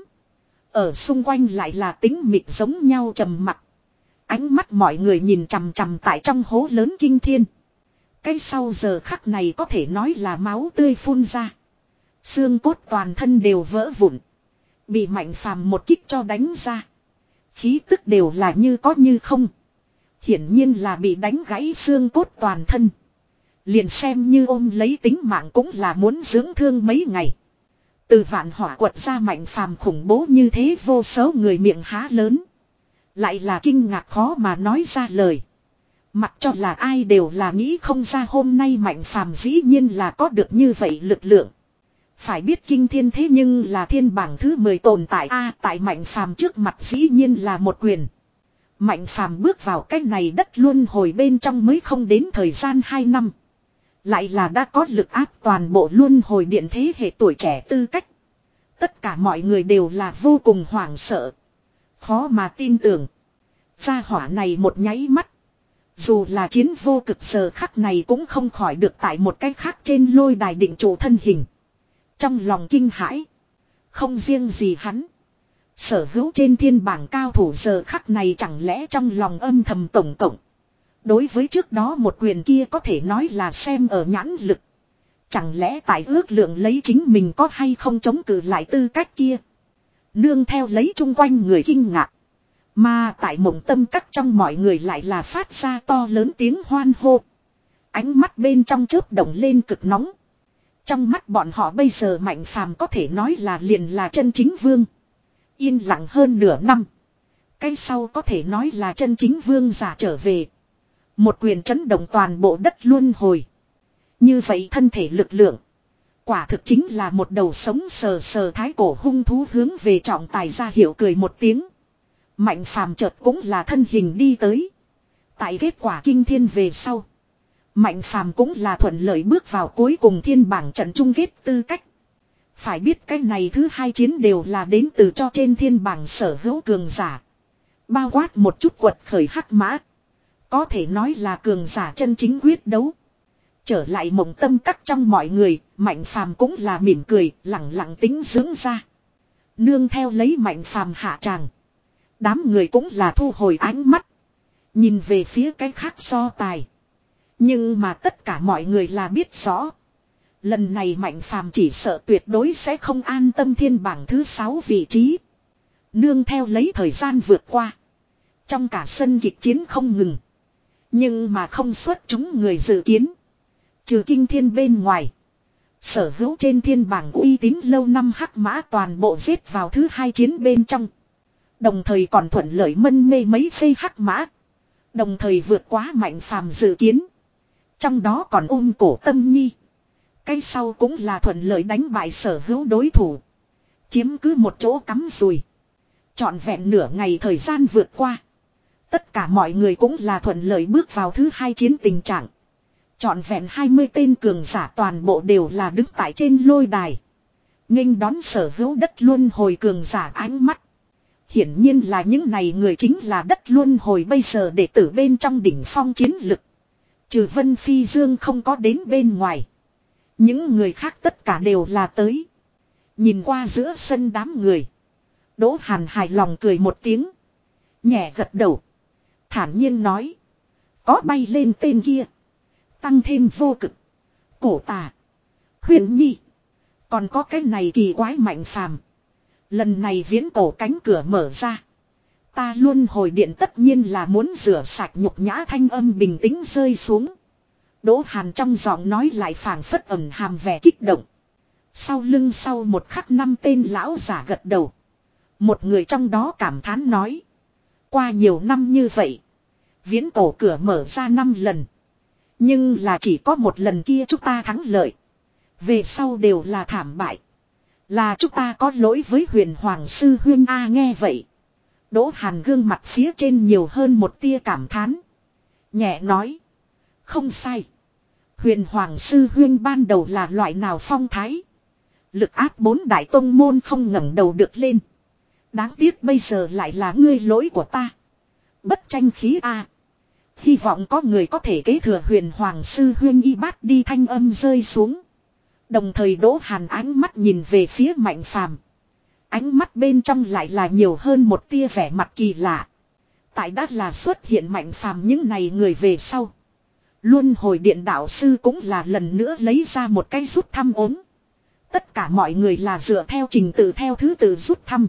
Ở xung quanh lại là tính mịt giống nhau trầm mặc. Ánh mắt mọi người nhìn chằm chằm tại trong hố lớn Kinh Thiên. Cái sau giờ khắc này có thể nói là máu tươi phun ra. Xương cốt toàn thân đều vỡ vụn. Bị Mạnh Phàm một kích cho đánh ra. Khí tức đều là như có như không. Hiển nhiên là bị đánh gãy xương cốt toàn thân. Liền xem như ôm lấy tính mạng cũng là muốn dưỡng thương mấy ngày. Từ Vạn Hỏa Quật ra Mạnh Phàm khủng bố như thế, vô số người miệng há lớn. Lại là kinh ngạc khó mà nói ra lời. Mặc cho là ai đều là nghĩ không ra hôm nay Mạnh Phàm dĩ nhiên là có được như vậy lực lượng. Phải biết Kinh Thiên thế nhưng là thiên bảng thứ mười tồn tại a, tại Mạnh Phàm trước mặt dĩ nhiên là một quyền. Mạnh Phàm bước vào cái này đất luân hồi bên trong mới không đến thời gian hai năm. Lại là đã có lực áp toàn bộ luân hồi điện thế hệ tuổi trẻ tư cách. Tất cả mọi người đều là vô cùng hoảng sợ. Khó mà tin tưởng. Gia hỏa này một nháy mắt. Dù là chiến vô cực giờ khắc này cũng không khỏi được tại một cái khác trên lôi đài định trụ thân hình. Trong lòng kinh hãi. Không riêng gì hắn. Sở hữu trên thiên bảng cao thủ giờ khắc này chẳng lẽ trong lòng âm thầm tổng cộng. Đối với trước đó một quyền kia có thể nói là xem ở nhãn lực. Chẳng lẽ tại ước lượng lấy chính mình có hay không chống cự lại tư cách kia. Nương theo lấy chung quanh người kinh ngạc. Mà tại Mộng Tâm Các trong mọi người lại là phát ra to lớn tiếng hoan hô. Ánh mắt bên trong chớp động lên cực nóng. Trong mắt bọn họ bây giờ Mạnh Phàm có thể nói là liền là chân chính vương. Yên lặng hơn nửa năm. Cái sau có thể nói là chân chính vương giả trở về. Một quyền chấn động toàn bộ đất luân hồi. Như vậy thân thể lực lượng. Quả thực chính là một đầu sống sờ sờ thái cổ hung thú hướng về trọng tài ra hiệu cười một tiếng. Mạnh Phàm chợt cũng là thân hình đi tới. Tại kết quả kinh thiên về sau. Mạnh Phàm cũng là thuận lợi bước vào cuối cùng thiên bảng trận chung kết tư cách. Phải biết cái này thứ hai chiến đều là đến từ cho trên thiên bảng sở hữu cường giả. Bao quát một chút quật khởi hắc mã. Có thể nói là cường giả chân chính quyết đấu. Trở lại Mộng Tâm Các trong mọi người, Mạnh Phàm cũng là mỉm cười, lặng lặng tính dưỡng ra. Nương theo lấy Mạnh Phàm hạ tràng. Đám người cũng là thu hồi ánh mắt. Nhìn về phía cái khác so tài. Nhưng mà tất cả mọi người là biết rõ. Lần này Mạnh Phàm chỉ sợ tuyệt đối sẽ không an tâm thiên bảng thứ sáu vị trí. Nương theo lấy thời gian vượt qua. Trong cả sân kịch chiến không ngừng. Nhưng mà không xuất chúng người dự kiến. Trừ kinh thiên bên ngoài. Sở hữu trên thiên bảng uy tín lâu năm hắc mã toàn bộ giết vào thứ hai chiến bên trong. Đồng thời còn thuận lợi mân mê mấy phê hắc mã. Đồng thời vượt quá Mạnh Phàm dự kiến. Trong đó còn ôm cổ Tâm Nhi. Cái sau cũng là thuận lợi đánh bại sở hữu đối thủ. Chiếm cứ một chỗ cắm rùi. Trọn vẹn nửa ngày thời gian vượt qua. Tất cả mọi người cũng là thuận lợi bước vào thứ hai chiến tình trạng. Trọn vẹn hai mươi tên cường giả toàn bộ đều là đứng tại trên lôi đài. Nghênh đón sở hữu đất luân hồi cường giả ánh mắt. Hiển nhiên là những này người chính là đất luân hồi bây giờ đệ tử bên trong đỉnh phong chiến lực. Trừ Vân Phi Dương không có đến bên ngoài. Những người khác tất cả đều là tới. Nhìn qua giữa sân đám người. Đỗ Hàn hài lòng cười một tiếng. Nhẹ gật đầu. Thản nhiên nói. Có bay lên tên kia. Tăng thêm vô cực. Cổ tà. Huyền Nhi. Còn có cái này kỳ quái Mạnh Phàm. Lần này viễn cổ cánh cửa mở ra. Ta luôn hồi điện tất nhiên là muốn rửa sạch nhục nhã thanh âm bình tĩnh rơi xuống. Đỗ Hàn trong giọng nói lại phảng phất ẩn hàm vẻ kích động. Sau lưng sau một khắc năm tên lão giả gật đầu. Một người trong đó cảm thán nói. Qua nhiều năm như vậy. Viễn cổ cửa mở ra năm lần. Nhưng là chỉ có một lần kia chúng ta thắng lợi. Về sau đều là thảm bại. Là chúng ta có lỗi với Huyền Hoàng Sư Huyên A nghe vậy. Đỗ Hàn gương mặt phía trên nhiều hơn một tia cảm thán. Nhẹ nói. Không sai. Huyền Hoàng Sư Huyên ban đầu là loại nào phong thái. Lực áp bốn đại tông môn không ngẩng đầu được lên. Đáng tiếc bây giờ lại là ngươi lỗi của ta. Bất tranh khí A. Hy vọng có người có thể kế thừa Huyền Hoàng Sư Huyên y bát đi thanh âm rơi xuống. Đồng thời Đỗ Hàn ánh mắt nhìn về phía Mạnh Phàm. Ánh mắt bên trong lại là nhiều hơn một tia vẻ mặt kỳ lạ. Tại đã là xuất hiện Mạnh Phàm những này người về sau. Luân hồi điện đạo sư cũng là lần nữa lấy ra một cái rút thăm ốm. Tất cả mọi người là dựa theo trình tự theo thứ tự rút thăm.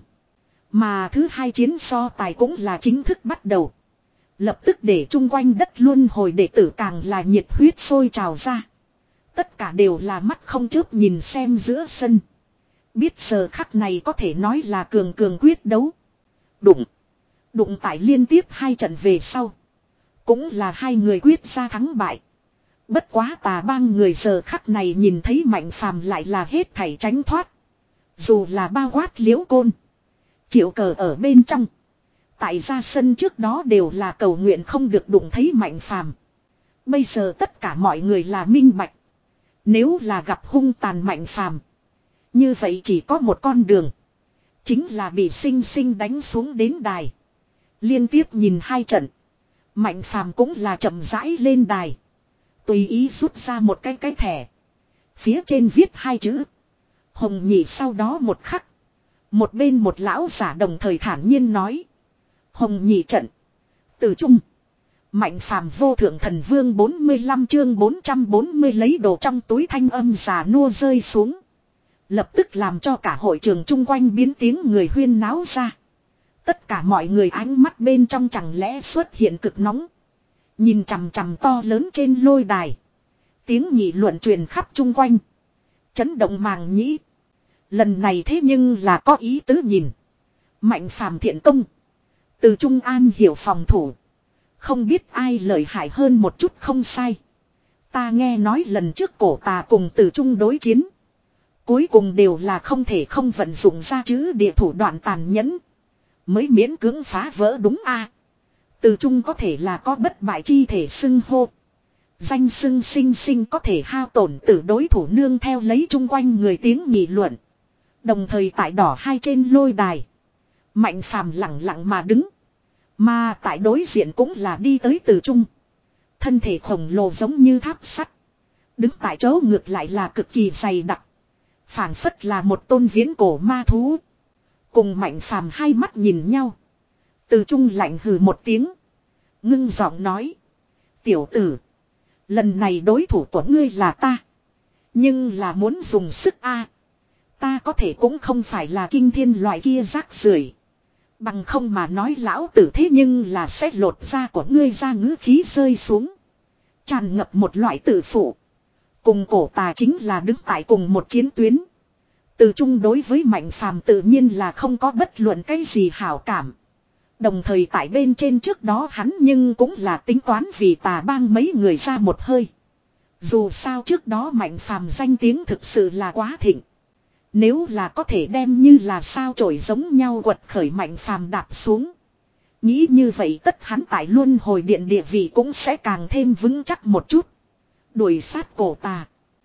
Mà thứ hai chiến so tài cũng là chính thức bắt đầu. Lập tức để chung quanh đất luân hồi đệ tử càng là nhiệt huyết sôi trào ra. Tất cả đều là mắt không chớp nhìn xem giữa sân. Biết giờ khắc này có thể nói là cường cường quyết đấu. Đụng. Đụng tại liên tiếp hai trận về sau. Cũng là hai người quyết ra thắng bại. Bất quá Tà Bang người giờ khắc này nhìn thấy Mạnh Phàm lại là hết thảy tránh thoát. Dù là bao quát Liễu Côn. Triệu Cờ ở bên trong. Tại ra sân trước đó đều là cầu nguyện không được đụng thấy Mạnh Phàm. Bây giờ tất cả mọi người là minh bạch. Nếu là gặp hung tàn Mạnh Phàm, như vậy chỉ có một con đường. Chính là bị sinh sinh đánh xuống đến đài. Liên tiếp nhìn hai trận. Mạnh Phàm cũng là chậm rãi lên đài. Tùy ý rút ra một cái cái thẻ. Phía trên viết hai chữ. Hồng Nhị sau đó một khắc. Một bên một lão giả đồng thời thản nhiên nói. Hồng Nhị trận. Từ trung. Mạnh Phàm vô thượng thần vương bốn mươi lăm chương bốn trăm bốn mươi lấy đồ trong túi thanh âm già nua rơi xuống. Lập tức làm cho cả hội trường chung quanh biến tiếng người huyên náo ra. Tất cả mọi người ánh mắt bên trong chẳng lẽ xuất hiện cực nóng. Nhìn chằm chằm to lớn trên lôi đài. Tiếng nghị luận truyền khắp chung quanh. Chấn động màng nhĩ. Lần này thế nhưng là có ý tứ nhìn. Mạnh phàm thiện công. Từ Trung An hiểu phòng thủ. Không biết ai lợi hại hơn một chút không sai. Ta nghe nói lần trước cổ tà cùng Từ Trung đối chiến. Cuối cùng đều là không thể không vận dụng ra chữ địa thủ đoạn tàn nhẫn. Mới miễn cưỡng phá vỡ đúng a. Từ Trung có thể là có bất bại chi thể xưng hô. Danh xưng sinh sinh có thể hao tổn từ đối thủ nương theo lấy chung quanh người tiếng nghị luận. Đồng thời tại đỏ hai trên lôi đài. Mạnh phàm lặng lặng mà đứng. Mà tại đối diện cũng là đi tới Từ Trung. Thân thể khổng lồ giống như tháp sắt. Đứng tại chỗ ngược lại là cực kỳ dày đặc. Phảng phất là một tôn viễn cổ ma thú. Cùng Mạnh phàm hai mắt nhìn nhau. Từ Trung lạnh hừ một tiếng. Ngưng giọng nói. Tiểu tử. Lần này đối thủ của ngươi là ta. Nhưng là muốn dùng sức a. Ta có thể cũng không phải là kinh thiên loại kia rác rưởi. Bằng không mà nói lão tử thế nhưng là sẽ lột da của ngươi ra ngữ khí rơi xuống. Tràn ngập một loại tự phụ. Cùng cổ tà chính là đứng tại cùng một chiến tuyến. Từ Trung đối với Mạnh phàm tự nhiên là không có bất luận cái gì hảo cảm. Đồng thời tại bên trên trước đó hắn nhưng cũng là tính toán vì tà bang mấy người ra một hơi. Dù sao trước đó Mạnh phàm danh tiếng thực sự là quá thịnh. Nếu là có thể đem như là sao chổi giống nhau quật khởi Mạnh phàm đạp xuống. Nghĩ như vậy tất hắn tại luân hồi điện địa vị cũng sẽ càng thêm vững chắc một chút. Đuổi sát cổ tà.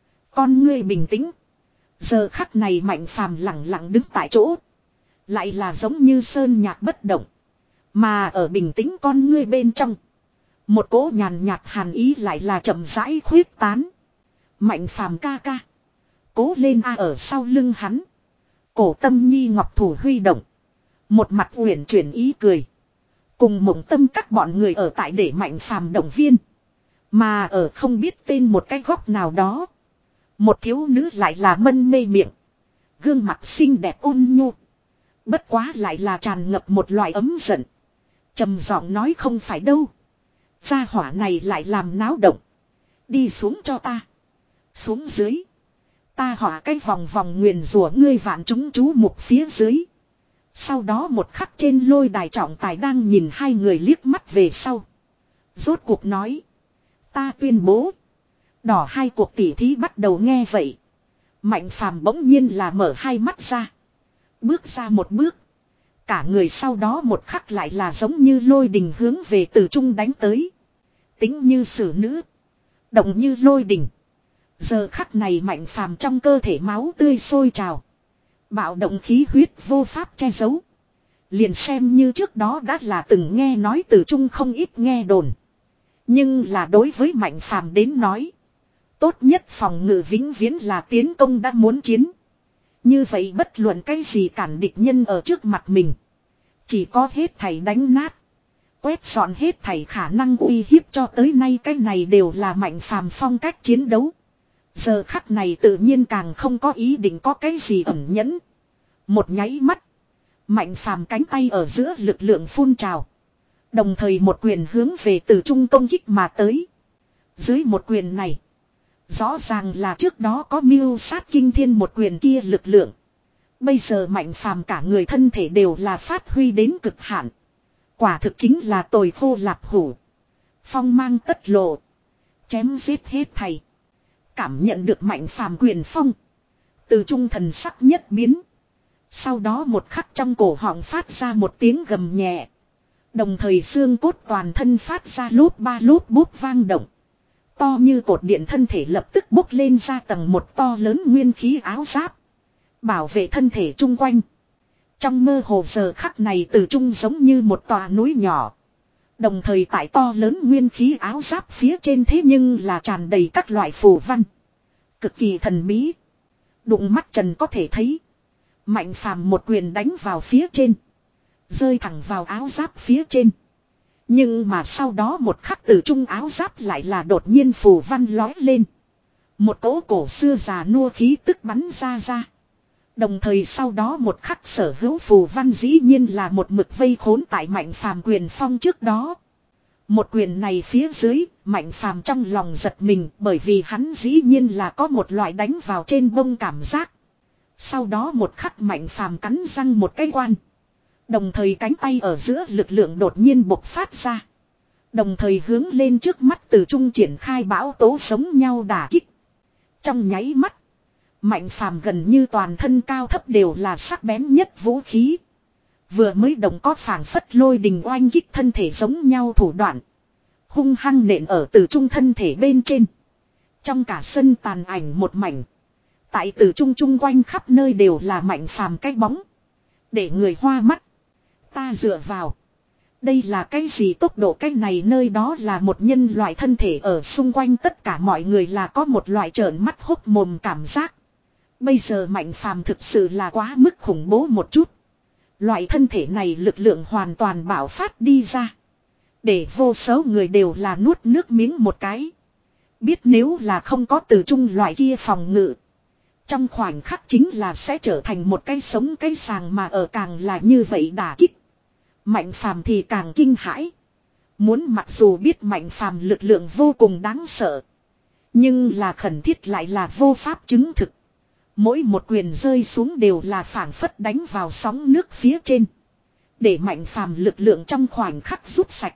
Con ngươi bình tĩnh. Giờ khắc này Mạnh phàm lặng lặng đứng tại chỗ. Lại là giống như sơn nhạc bất động. Mà ở bình tĩnh con ngươi bên trong. Một cỗ nhàn nhạt hàn ý lại là chậm rãi khuyết tán. Mạnh phàm ca ca. Cố lên a. Ở sau lưng hắn. Cổ Tâm Nhi ngọc thủ huy động. Một mặt uyển chuyển ý cười. Cùng Mộng Tâm các bọn người ở tại để Mạnh phàm động viên. Mà ở không biết tên một cái góc nào đó. Một thiếu nữ lại là mân mê miệng. Gương mặt xinh đẹp ôn nhu. Bất quá lại là tràn ngập một loại ấm giận. Trầm giọng nói không phải đâu. Gia hỏa này lại làm náo động. Đi xuống cho ta. Xuống dưới. Ta hỏa cái vòng vòng nguyền rủa ngươi vạn chúng chú mục phía dưới. Sau đó một khắc trên lôi đài trọng tài đang nhìn hai người liếc mắt về sau. Rốt cuộc nói. Ta tuyên bố. Đỏ hai cuộc tỉ thí bắt đầu nghe vậy. Mạnh phàm bỗng nhiên là mở hai mắt ra. Bước ra một bước. Cả người sau đó một khắc lại là giống như lôi đình hướng về Từ Trung đánh tới. Tính như sử nữ. Động như lôi đình. Giờ khắc này Mạnh phàm trong cơ thể máu tươi sôi trào. Bạo động khí huyết vô pháp che giấu. Liền xem như trước đó đã là từng nghe nói Từ Trung không ít nghe đồn. Nhưng là đối với Mạnh phàm đến nói. Tốt nhất phòng ngự vĩnh viễn là tiến công đã muốn chiến. Như vậy bất luận cái gì cản địch nhân ở trước mặt mình. Chỉ có hết thảy đánh nát. Quét dọn hết thảy khả năng uy hiếp cho tới nay cái này đều là Mạnh phàm phong cách chiến đấu. Giờ khắc này tự nhiên càng không có ý định có cái gì ẩn nhẫn. Một nháy mắt. Mạnh phàm cánh tay ở giữa lực lượng phun trào. Đồng thời một quyền hướng về Từ Trung công kích mà tới. Dưới một quyền này. Rõ ràng là trước đó có mưu sát kinh thiên một quyền kia lực lượng. Bây giờ Mạnh phàm cả người thân thể đều là phát huy đến cực hạn. Quả thực chính là tồi khô lạp hủ. Phong mang tất lộ. Chém giết hết thầy. Cảm nhận được Mạnh phàm quyền phong. Từ Trung thần sắc nhất biến. Sau đó một khắc trong cổ họng phát ra một tiếng gầm nhẹ. Đồng thời xương cốt toàn thân phát ra lốp ba lốp bút vang động. To như cột điện thân thể lập tức bốc lên ra tầng một to lớn nguyên khí áo giáp. Bảo vệ thân thể chung quanh. Trong mơ hồ giờ khắc này Từ Trung giống như một tòa núi nhỏ. Đồng thời tại to lớn nguyên khí áo giáp phía trên thế nhưng là tràn đầy các loại phù văn. Cực kỳ thần bí. Đụng mắt trần có thể thấy. Mạnh phàm một quyền đánh vào phía trên. Rơi thẳng vào áo giáp phía trên. Nhưng mà sau đó một khắc Từ Trung áo giáp lại là đột nhiên phù văn lói lên. Một cỗ cổ xưa già nua khí tức bắn ra ra. Đồng thời sau đó một khắc sở hữu phù văn dĩ nhiên là một mực vây khốn tại Mạnh Phàm quyền phong trước đó. Một quyền này phía dưới, Mạnh Phàm trong lòng giật mình bởi vì hắn dĩ nhiên là có một loại đánh vào trên bông cảm giác. Sau đó một khắc Mạnh Phàm cắn răng một cái quan. Đồng thời cánh tay ở giữa lực lượng đột nhiên bộc phát ra. Đồng thời hướng lên trước mắt từ trung triển khai bão tố sống nhau đả kích. Trong nháy mắt, Mạnh Phàm gần như toàn thân cao thấp đều là sắc bén nhất vũ khí. Vừa mới đồng có phảng phất lôi đình oanh kích thân thể giống nhau thủ đoạn. Hung hăng nện ở từ trung thân thể bên trên. Trong cả sân tàn ảnh một mảnh. Tại từ trung trung quanh khắp nơi đều là Mạnh Phàm cái bóng. Để người hoa mắt. Ta dựa vào. Đây là cái gì tốc độ cái này nơi đó là một nhân loại thân thể ở xung quanh tất cả mọi người là có một loại trợn mắt hốc mồm cảm giác. Bây giờ Mạnh Phàm thực sự là quá mức khủng bố một chút. Loại thân thể này lực lượng hoàn toàn bạo phát đi ra. Để vô số người đều là nuốt nước miếng một cái. Biết nếu là không có từ trung loại kia phòng ngự. Trong khoảnh khắc chính là sẽ trở thành một cái sống cái sàng mà ở càng là như vậy đả kích. Mạnh Phàm thì càng kinh hãi. Muốn mặc dù biết Mạnh Phàm lực lượng vô cùng đáng sợ. Nhưng là khẩn thiết lại là vô pháp chứng thực. Mỗi một quyền rơi xuống đều là phảng phất đánh vào sóng nước phía trên. Để Mạnh Phàm lực lượng trong khoảnh khắc rút sạch.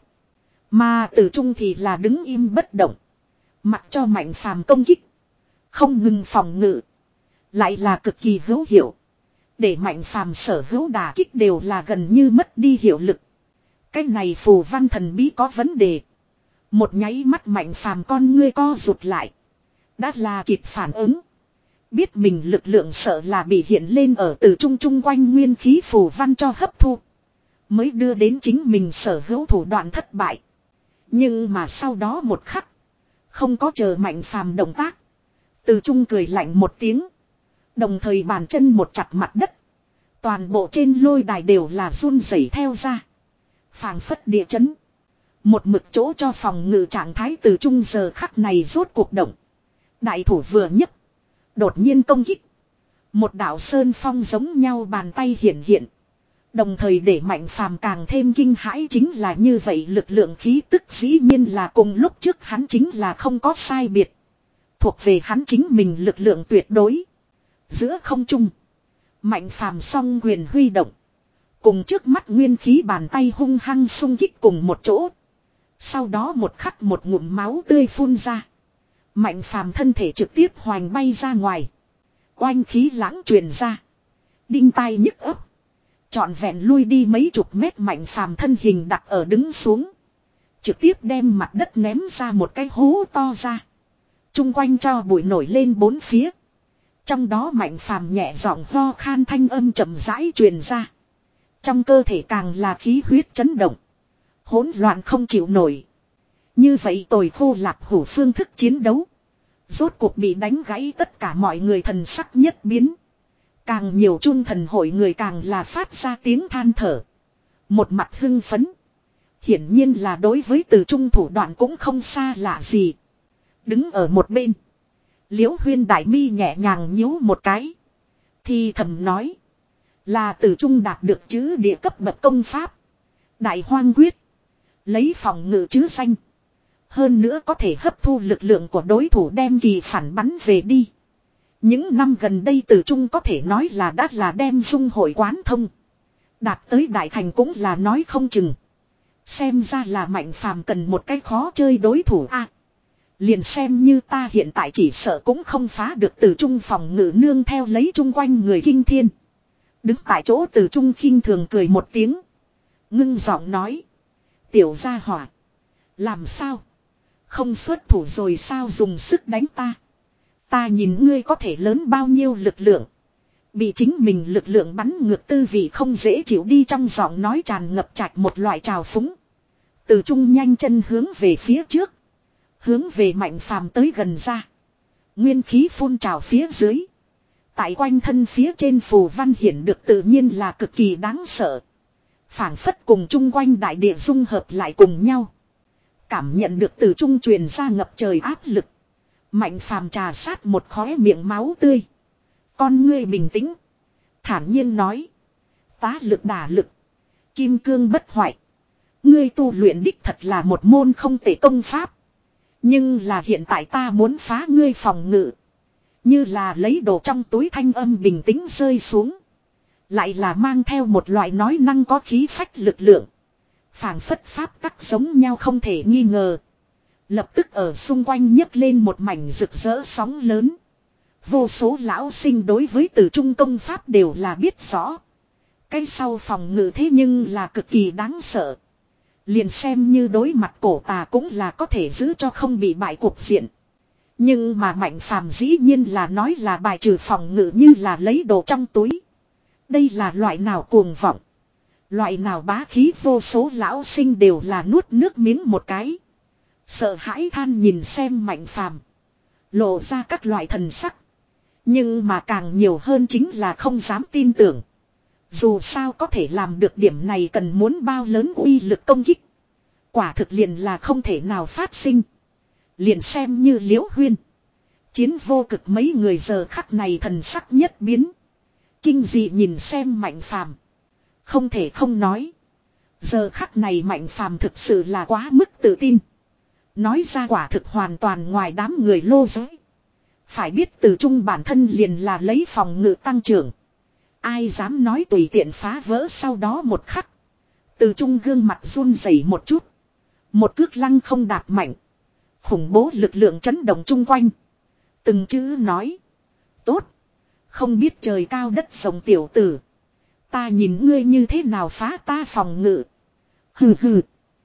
Mà từ trung thì là đứng im bất động. Mặc cho Mạnh Phàm công kích. Không ngừng phòng ngự. Lại là cực kỳ hữu hiệu. Để Mạnh Phàm sở hữu đả kích đều là gần như mất đi hiệu lực. Cái này phù văn thần bí có vấn đề. Một nháy mắt Mạnh Phàm con ngươi co rụt lại. Đã là kịp phản ứng. Biết mình lực lượng sợ là bị hiện lên ở từ trung trung quanh nguyên khí phù văn cho hấp thu. Mới đưa đến chính mình sở hữu thủ đoạn thất bại. Nhưng mà sau đó một khắc. Không có chờ Mạnh Phàm động tác. Từ trung cười lạnh một tiếng. Đồng thời bàn chân một chặt mặt đất. Toàn bộ trên lôi đài đều là run rẩy theo ra. Phảng phất địa chấn. Một mực chỗ cho phòng ngự trạng thái từ trung giờ khắc này rốt cuộc động. Đại thủ vừa nhấc. Đột nhiên công kích. Một đạo sơn phong giống nhau bàn tay hiện hiện. Đồng thời để Mạnh Phàm càng thêm kinh hãi chính là như vậy lực lượng khí tức dĩ nhiên là cùng lúc trước hắn chính là không có sai biệt. Thuộc về hắn chính mình lực lượng tuyệt đối. Giữa không trung. Mạnh Phàm song quyền huy động. Cùng trước mắt nguyên khí bàn tay hung hăng xung kích cùng một chỗ. Sau đó một khắc một ngụm máu tươi phun ra. Mạnh Phàm thân thể trực tiếp hoành bay ra ngoài. Oanh khí lãng truyền ra. Đinh tai nhức ấp. Trọn vẹn lui đi mấy chục mét Mạnh Phàm thân hình đặt ở đứng xuống. Trực tiếp đem mặt đất ném ra một cái hố to ra. Trung quanh cho bụi nổi lên bốn phía. Trong đó Mạnh Phàm nhẹ giọng ho khan thanh âm chậm rãi truyền ra. Trong cơ thể càng là khí huyết chấn động. Hỗn loạn không chịu nổi. Như vậy tồi khô lạp hủ phương thức chiến đấu. Rốt cuộc bị đánh gãy tất cả mọi người thần sắc nhất biến. Càng nhiều chun thần hội người càng là phát ra tiếng than thở. Một mặt hưng phấn. Hiển nhiên là đối với từ trung thủ đoạn cũng không xa lạ gì. Đứng ở một bên. Liễu Huyên đại mi nhẹ nhàng nhíu một cái. Thì thầm nói. Là từ trung đạt được chữ địa cấp bậc công pháp. Đại hoang quyết. Lấy phòng ngự chứ danh. Hơn nữa có thể hấp thu lực lượng của đối thủ đem kỳ phản bắn về đi. Những năm gần đây từ trung có thể nói là đã là đem dung hội quán thông. Đạt tới đại thành cũng là nói không chừng. Xem ra là Mạnh Phàm cần một cái khó chơi đối thủ a. À, liền xem như ta hiện tại chỉ sợ cũng không phá được từ trung phòng ngự nương theo lấy chung quanh người kinh thiên. Đứng tại chỗ từ trung khinh thường cười một tiếng. Ngưng giọng nói. Tiểu gia hỏa. Làm sao? Không xuất thủ rồi sao dùng sức đánh ta? Ta nhìn ngươi có thể lớn bao nhiêu lực lượng. Bị chính mình lực lượng bắn ngược tư vị không dễ chịu đi trong giọng nói tràn ngập trạch một loại trào phúng. Từ trung nhanh chân hướng về phía trước. Hướng về Mạnh Phàm tới gần ra. Nguyên khí phun trào phía dưới. Tại quanh thân phía trên phù văn hiển được tự nhiên là cực kỳ đáng sợ. Phảng phất cùng chung quanh đại địa dung hợp lại cùng nhau. Cảm nhận được từ trung truyền ra ngập trời áp lực. Mạnh Phàm trà sát một khóe miệng máu tươi. Con ngươi bình tĩnh. Thản nhiên nói. Tá lực đả lực. Kim cương bất hoại. Ngươi tu luyện đích thật là một môn không tệ công pháp. Nhưng là hiện tại ta muốn phá ngươi phòng ngự. Như là lấy đồ trong túi, thanh âm bình tĩnh rơi xuống. Lại là mang theo một loại nói năng có khí phách lực lượng. Phảng phất pháp tắc giống nhau không thể nghi ngờ. Lập tức ở xung quanh nhấc lên một mảnh rực rỡ sóng lớn. Vô số lão sinh đối với Tử Trung công pháp đều là biết rõ. Cái sau phòng ngự thế nhưng là cực kỳ đáng sợ. Liền xem như đối mặt cổ tà cũng là có thể giữ cho không bị bại cuộc diện. Nhưng mà Mạnh Phàm dĩ nhiên là nói là bài trừ phòng ngự như là lấy đồ trong túi. Đây là loại nào cuồng vọng. Loại nào bá khí, vô số lão sinh đều là nuốt nước miếng một cái. Sợ hãi than nhìn xem Mạnh Phàm, lộ ra các loại thần sắc. Nhưng mà càng nhiều hơn chính là không dám tin tưởng. Dù sao có thể làm được điểm này cần muốn bao lớn uy lực công kích. Quả thực liền là không thể nào phát sinh. Liền xem như Liễu Huyên, Chiến Vô Cực mấy người giờ khắc này thần sắc nhất biến. Kinh dị nhìn xem Mạnh Phàm. Không thể không nói. Giờ khắc này Mạnh Phàm thực sự là quá mức tự tin. Nói ra quả thực hoàn toàn ngoài đám người lô giới. Phải biết Từ Trung bản thân liền là lấy phòng ngự tăng trưởng. Ai dám nói tùy tiện phá vỡ. Sau đó một khắc, Từ Trung gương mặt run rẩy một chút. Một cước lăng không đạp mạnh. Khủng bố lực lượng chấn động chung quanh. Từng chữ nói. Tốt. Không biết trời cao đất rộng tiểu tử. Ta nhìn ngươi như thế nào phá ta phòng ngự. Hừ hừ.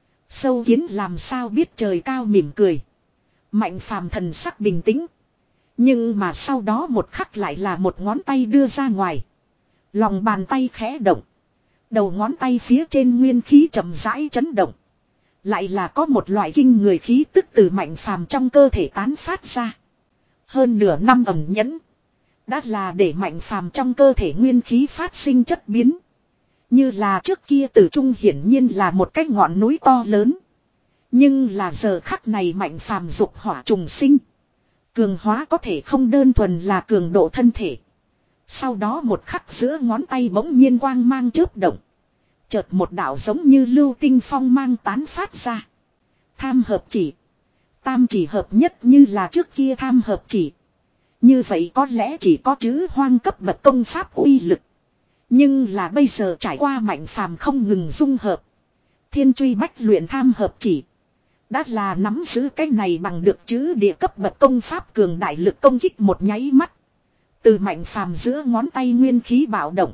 Sâu kiến làm sao biết trời cao mỉm cười. Mạnh Phàm thần sắc bình tĩnh. Nhưng mà sau đó một khắc lại là một ngón tay đưa ra ngoài. Lòng bàn tay khẽ động. Đầu ngón tay phía trên nguyên khí chậm rãi chấn động. Lại là có một loại kinh người khí tức từ Mạnh Phàm trong cơ thể tán phát ra. Hơn nửa năm ẩn nhẫn. Đã là để Mạnh Phàm trong cơ thể nguyên khí phát sinh chất biến. Như là trước kia Tử Trung hiển nhiên là một cái ngọn núi to lớn. Nhưng là giờ khắc này Mạnh Phàm dục hỏa trùng sinh. Cường hóa có thể không đơn thuần là cường độ thân thể. Sau đó một khắc giữa ngón tay bỗng nhiên quang mang chớp động. Chợt một đạo giống như lưu tinh phong mang tán phát ra. Tham hợp chỉ. Tam chỉ hợp nhất như là trước kia tham hợp chỉ. Như vậy có lẽ chỉ có chữ hoang cấp bậc công pháp uy lực. Nhưng là bây giờ trải qua Mạnh Phàm không ngừng dung hợp. Thiên truy bách luyện tham hợp chỉ. Đã là nắm giữ cái này bằng được chữ địa cấp bậc công pháp cường đại lực công kích một nháy mắt. Từ Mạnh Phàm giữa ngón tay nguyên khí bạo động.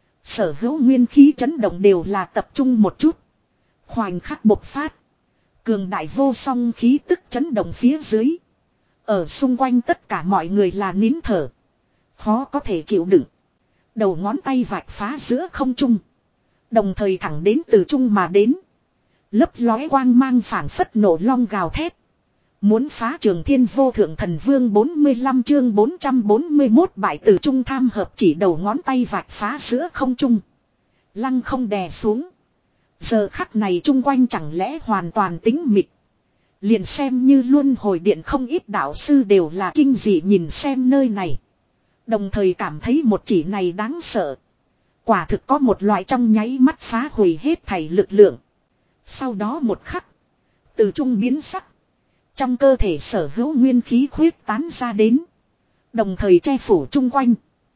Sở hữu nguyên khí chấn động đều là tập trung một chút. Khoảnh khắc bộc phát. Cường đại vô song khí tức chấn động phía dưới. Ở xung quanh tất cả mọi người là nín thở. Khó có thể chịu đựng. Đầu ngón tay vạch phá giữa không trung. Đồng thời thẳng đến Từ Trung mà đến. Lấp lóe quang mang phảng phất nổ long gào thét. Muốn phá Trường Thiên Vô Thượng Thần Vương bốn mươi lăm chương bốn trăm bốn mươi mốt bại Từ Trung tham hợp chỉ đầu ngón tay vạch phá giữa không trung. Lăng không đè xuống. Giờ khắc này chung quanh chẳng lẽ hoàn toàn tĩnh mịch. Liền xem như luân hồi điện không ít đạo sư đều là kinh dị nhìn xem nơi này. Đồng thời cảm thấy một chỉ này đáng sợ. Quả thực có một loại trong nháy mắt phá hủy hết thảy lực lượng. Sau đó một khắc. Từ Trung biến sắc. Trong cơ thể sở hữu nguyên khí khuyết tán ra đến. Đồng thời che phủ chung quanh.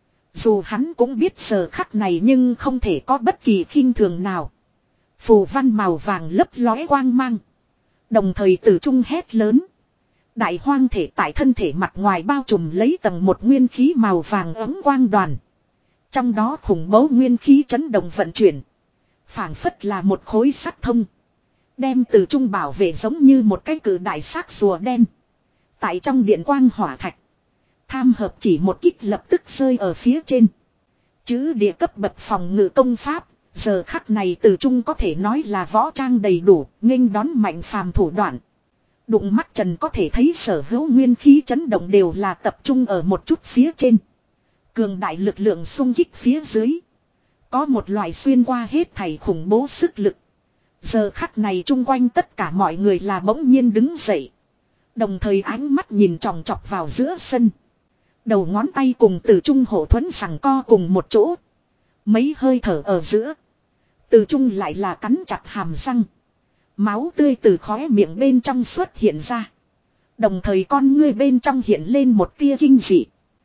Dù hắn cũng biết giờ khắc này nhưng không thể có bất kỳ khinh thường nào. Phù văn màu vàng lấp lóe quang mang. Đồng thời Từ Trung hét lớn. Đại hoang thể tại thân thể mặt ngoài bao trùm lấy tầng một nguyên khí màu vàng ấm quang đoàn. Trong đó khủng bố nguyên khí chấn động vận chuyển. Phảng phất là một khối sắt thông. Đem Từ Trung bảo vệ giống như một cái cử đại xác rùa đen. Tại trong điện quang hỏa thạch. Tham hợp chỉ một kích lập tức rơi ở phía trên. Chữ địa cấp bậc phòng ngự công pháp. Giờ khắc này Từ Trung có thể nói là võ trang đầy đủ. Nghênh đón Mạnh Phàm thủ đoạn. Đụng mắt trần có thể thấy sở hữu nguyên khí chấn động đều là tập trung ở một chút phía trên. Cường đại lực lượng xung kích phía dưới. Có một loại xuyên qua hết thảy khủng bố sức lực. Giờ khắc này chung quanh tất cả mọi người là bỗng nhiên đứng dậy. Đồng thời ánh mắt nhìn tròng trọc vào giữa sân. Đầu ngón tay cùng Từ Trung hộ thuẫn sằng co cùng một chỗ. Mấy hơi thở ở giữa. Từ Trung lại là cắn chặt hàm răng. Máu tươi từ khóe miệng bên trong xuất hiện ra. Đồng thời con ngươi bên trong hiện lên một tia kinh dị.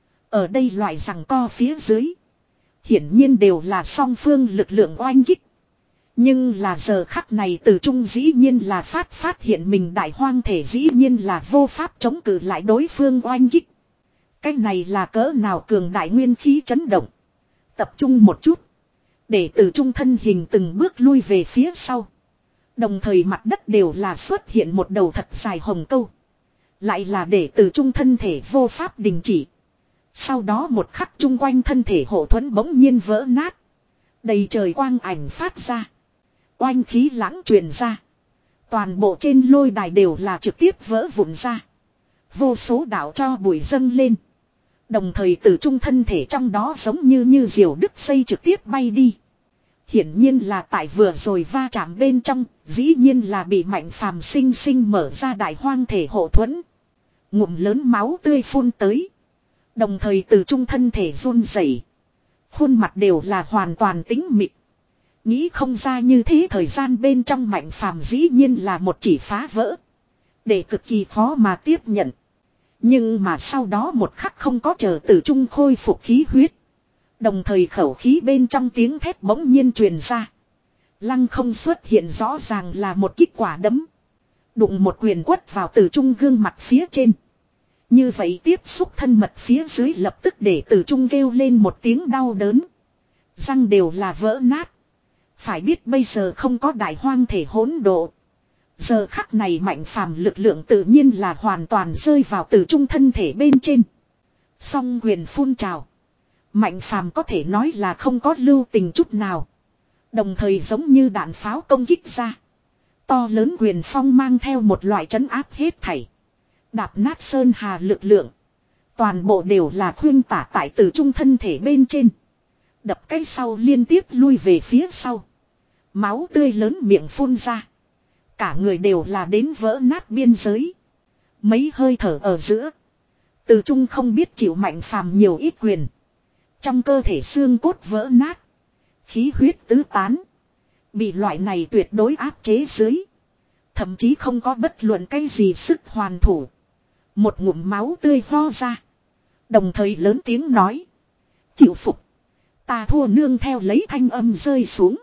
Ở đây loại giằng co phía dưới. Hiển nhiên đều là song phương lực lượng oanh kích. Nhưng là giờ khắc này Từ Trung dĩ nhiên là phát phát hiện mình đại hoang thể dĩ nhiên là vô pháp chống cự lại đối phương oanh kích. Cái này là cỡ nào cường đại nguyên khí chấn động. Tập trung một chút. Để Từ Trung thân hình từng bước lui về phía sau. Đồng thời mặt đất đều là xuất hiện một đầu thật dài hồng câu. Lại là để Từ Trung thân thể vô pháp đình chỉ. Sau đó một khắc chung quanh thân thể hộ thuẫn bỗng nhiên vỡ nát. Đầy trời quang ảnh phát ra. Oanh khí lãng truyền ra. Toàn bộ trên lôi đài đều là trực tiếp vỡ vụn ra. Vô số đạo cho bụi dâng lên. Đồng thời Từ Trung thân thể trong đó giống như như diều đứt dây trực tiếp bay đi. Hiển nhiên là tại vừa rồi va chạm bên trong, dĩ nhiên là bị Mạnh Phàm sinh sinh mở ra đại hoang thể hộ thuẫn. Ngụm lớn máu tươi phun tới. Đồng thời Từ Trung thân thể run rẩy, khuôn mặt đều là hoàn toàn tĩnh mịch. Nghĩ không ra như thế thời gian bên trong Mạnh Phàm dĩ nhiên là một chỉ phá vỡ. Để cực kỳ khó mà tiếp nhận. Nhưng mà sau đó một khắc không có chờ Từ Trung khôi phục khí huyết. Đồng thời khẩu khí bên trong tiếng thét bỗng nhiên truyền ra. Lăng không xuất hiện rõ ràng là một kích quả đấm. Đụng một quyền quất vào Từ Trung gương mặt phía trên. Như vậy tiếp xúc thân mật phía dưới lập tức để Từ Trung kêu lên một tiếng đau đớn. Răng đều là vỡ nát. Phải biết bây giờ không có đại hoang thể hỗn độ. Giờ khắc này Mạnh Phàm lực lượng tự nhiên là hoàn toàn rơi vào Từ Trung thân thể bên trên. Song quyền phun trào. Mạnh Phàm có thể nói là không có lưu tình chút nào. Đồng thời giống như đạn pháo công kích ra. To lớn quyền phong mang theo một loại trấn áp hết thảy. Đạp nát sơn hà lực lượng. Toàn bộ đều là khuyên tả tại Từ Trung thân thể bên trên. Đập cái sau liên tiếp lui về phía sau. Máu tươi lớn miệng phun ra. Cả người đều là đến vỡ nát biên giới. Mấy hơi thở ở giữa. Từ Trung không biết chịu Mạnh Phàm nhiều ít quyền. Trong cơ thể xương cốt vỡ nát. Khí huyết tứ tán. Bị loại này tuyệt đối áp chế dưới. Thậm chí không có bất luận cái gì sức hoàn thủ. Một ngụm máu tươi ho ra. Đồng thời lớn tiếng nói. Chịu phục. Ta thua nương theo lấy thanh âm rơi xuống.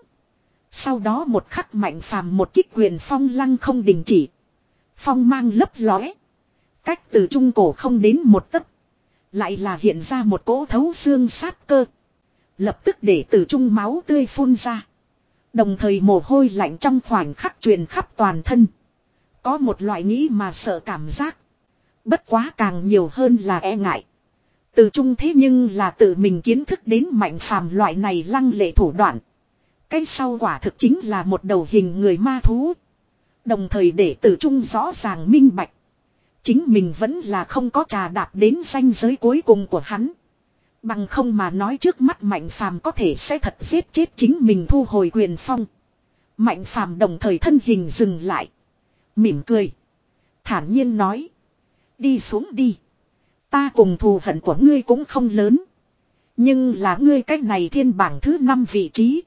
Sau đó một khắc Mạnh Phàm một kích quyền phong lăng không đình chỉ. Phong mang lấp lóe. Cách Từ Trung cổ không đến một tấc. Lại là hiện ra một cỗ thấu xương sát cơ. Lập tức để Từ Trung máu tươi phun ra. Đồng thời mồ hôi lạnh trong khoảnh khắc truyền khắp toàn thân. Có một loại nghĩ mà sợ cảm giác. Bất quá càng nhiều hơn là e ngại. Từ Trung thế nhưng là tự mình kiến thức đến Mạnh Phàm loại này lăng lệ thủ đoạn. Cái sau quả thực chính là một đầu hình người ma thú. Đồng thời để Từ Trung rõ ràng minh bạch. Chính mình vẫn là không có trà đạp đến ranh giới cuối cùng của hắn. Bằng không mà nói trước mắt Mạnh Phàm có thể sẽ thật giết chết chính mình thu hồi quyền phong. Mạnh Phàm đồng thời thân hình dừng lại. Mỉm cười. Thản nhiên nói. Đi xuống đi. Ta cùng thù hận của ngươi cũng không lớn. Nhưng là ngươi cách này thiên bảng thứ năm vị trí.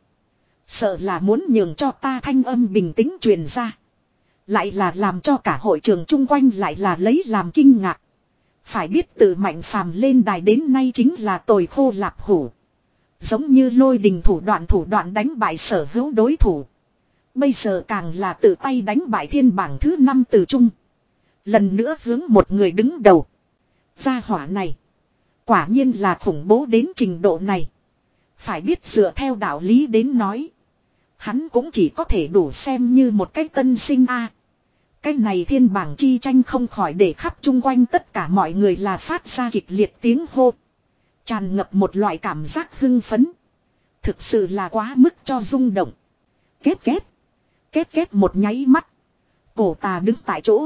Sợ là muốn nhường cho ta thanh âm bình tĩnh truyền ra. Lại là làm cho cả hội trường chung quanh lại là lấy làm kinh ngạc. Phải biết từ Mạnh Phàm lên đài đến nay chính là tồi khô lạp hủ. Giống như lôi đình thủ đoạn thủ đoạn đánh bại sở hữu đối thủ. Bây giờ càng là tự tay đánh bại thiên bảng thứ năm Từ Trung. Lần nữa hướng một người đứng đầu. Gia hỏa này. Quả nhiên là khủng bố đến trình độ này. Phải biết dựa theo đạo lý đến nói. Hắn cũng chỉ có thể đủ xem như một cái tân sinh a. Cái này thiên bảng chi tranh không khỏi để khắp chung quanh tất cả mọi người là phát ra kịch liệt tiếng hô. Tràn ngập một loại cảm giác hưng phấn. Thực sự là quá mức cho rung động. Két két. Két két một nháy mắt. Cổ tà đứng tại chỗ.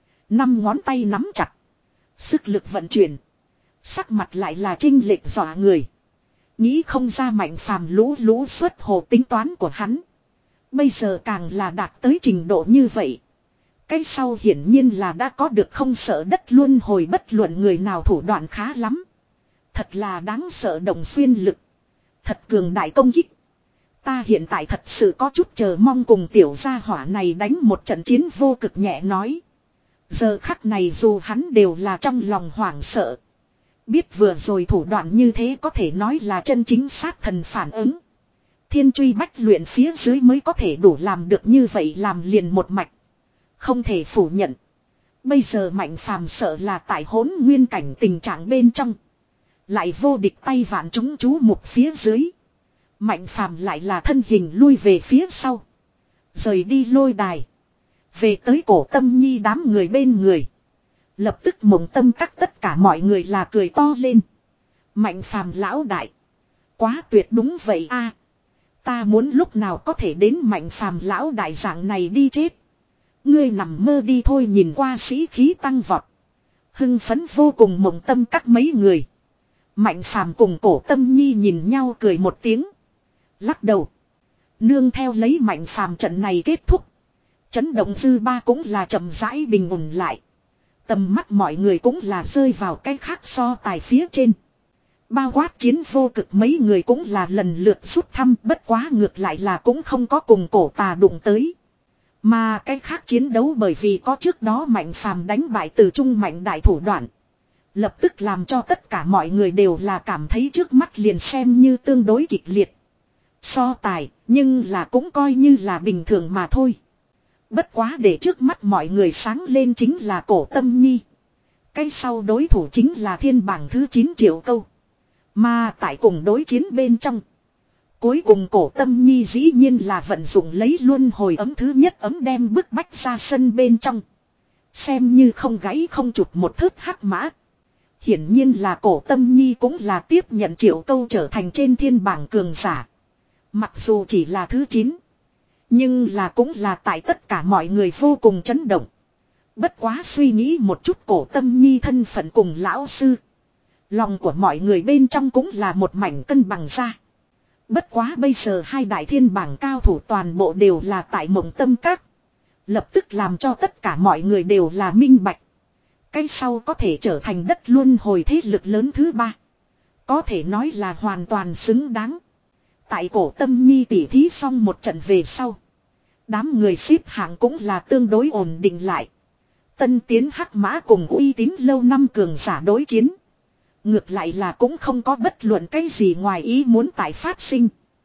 Năm ngón tay nắm chặt. Sức lực vận chuyển. Sắc mặt lại là trinh lệch dọa người. Nghĩ không ra Mạnh Phàm lũ lũ xuất hồ tính toán của hắn. Bây giờ càng là đạt tới trình độ như vậy. Cái sau hiển nhiên là đã có được không sợ đất luân hồi bất luận người nào thủ đoạn khá lắm. Thật là đáng sợ đồng xuyên lực. Thật cường đại công kích. Ta hiện tại thật sự có chút chờ mong cùng tiểu gia hỏa này đánh một trận chiến vô cực nhẹ nói. Giờ khắc này dù hắn đều là trong lòng hoảng sợ. Biết vừa rồi thủ đoạn như thế có thể nói là chân chính sát thần phản ứng. Thiên truy bách luyện phía dưới mới có thể đủ làm được như vậy làm liền một mạch. Không thể phủ nhận. Bây giờ Mạnh Phàm sợ là tại hỗn nguyên cảnh tình trạng bên trong. Lại vô địch tay vạn chúng chú mục phía dưới. Mạnh Phàm lại là thân hình lui về phía sau. Rời đi lôi đài. Về tới Cổ Tâm Nhi đám người bên người. Lập tức Mộng Tâm các tất cả mọi người là cười to lên. Mạnh Phàm lão đại. Quá tuyệt đúng vậy a. Ta muốn lúc nào có thể đến Mạnh Phàm lão đại dạng này đi chết. Ngươi nằm mơ đi thôi, nhìn qua sĩ khí tăng vọt. Hưng phấn vô cùng Mộng Tâm các mấy người. Mạnh Phàm cùng Cổ Tâm Nhi nhìn nhau cười một tiếng. Lắc đầu. Nương theo lấy Mạnh Phàm trận này kết thúc. Chấn động dư ba cũng là chậm rãi bình ổn lại. Tầm mắt mọi người cũng là rơi vào cái khác so tài phía trên. Bao quát chiến vô cực mấy người cũng là lần lượt rút thăm, bất quá ngược lại là cũng không có cùng Cổ Tà đụng tới. Mà cái khác chiến đấu bởi vì có trước đó Mạnh Phàm đánh bại Từ Trung Mạnh đại thủ đoạn. Lập tức làm cho tất cả mọi người đều là cảm thấy trước mắt liền xem như tương đối kịch liệt. So tài, nhưng là cũng coi như là bình thường mà thôi. Bất quá để trước mắt mọi người sáng lên chính là Cổ Tâm Nhi. Cái sau đối thủ chính là thiên bảng thứ chín Triệu Câu. Mà tại cùng đối chiến bên trong. Cuối cùng Cổ Tâm Nhi dĩ nhiên là vận dụng lấy luân hồi ấm thứ nhất ấm đem bức bách ra sân bên trong. Xem như không gãy không chụp một thớt hắc mã. Hiển nhiên là Cổ Tâm Nhi cũng là tiếp nhận Triệu Câu trở thành trên thiên bảng cường giả. Mặc dù chỉ là thứ chín. Nhưng là cũng là tại tất cả mọi người vô cùng chấn động. Bất quá suy nghĩ một chút Cổ Tâm Nhi thân phận cùng lão sư. Lòng của mọi người bên trong cũng là một mảnh cân bằng ra. Bất quá bây giờ hai đại thiên bảng cao thủ toàn bộ đều là tại Mộng Tâm các. Lập tức làm cho tất cả mọi người đều là minh bạch. Cái sau có thể trở thành đất luân hồi thế lực lớn thứ ba. Có thể nói là hoàn toàn xứng đáng. Tại Cổ Tâm Nhi tỉ thí xong một trận về sau. Đám người xếp hạng cũng là tương đối ổn định lại. Tân tiến hắc mã cùng uy tín lâu năm cường giả đối chiến. Ngược lại là cũng không có bất luận cái gì ngoài ý muốn tại phát sinh.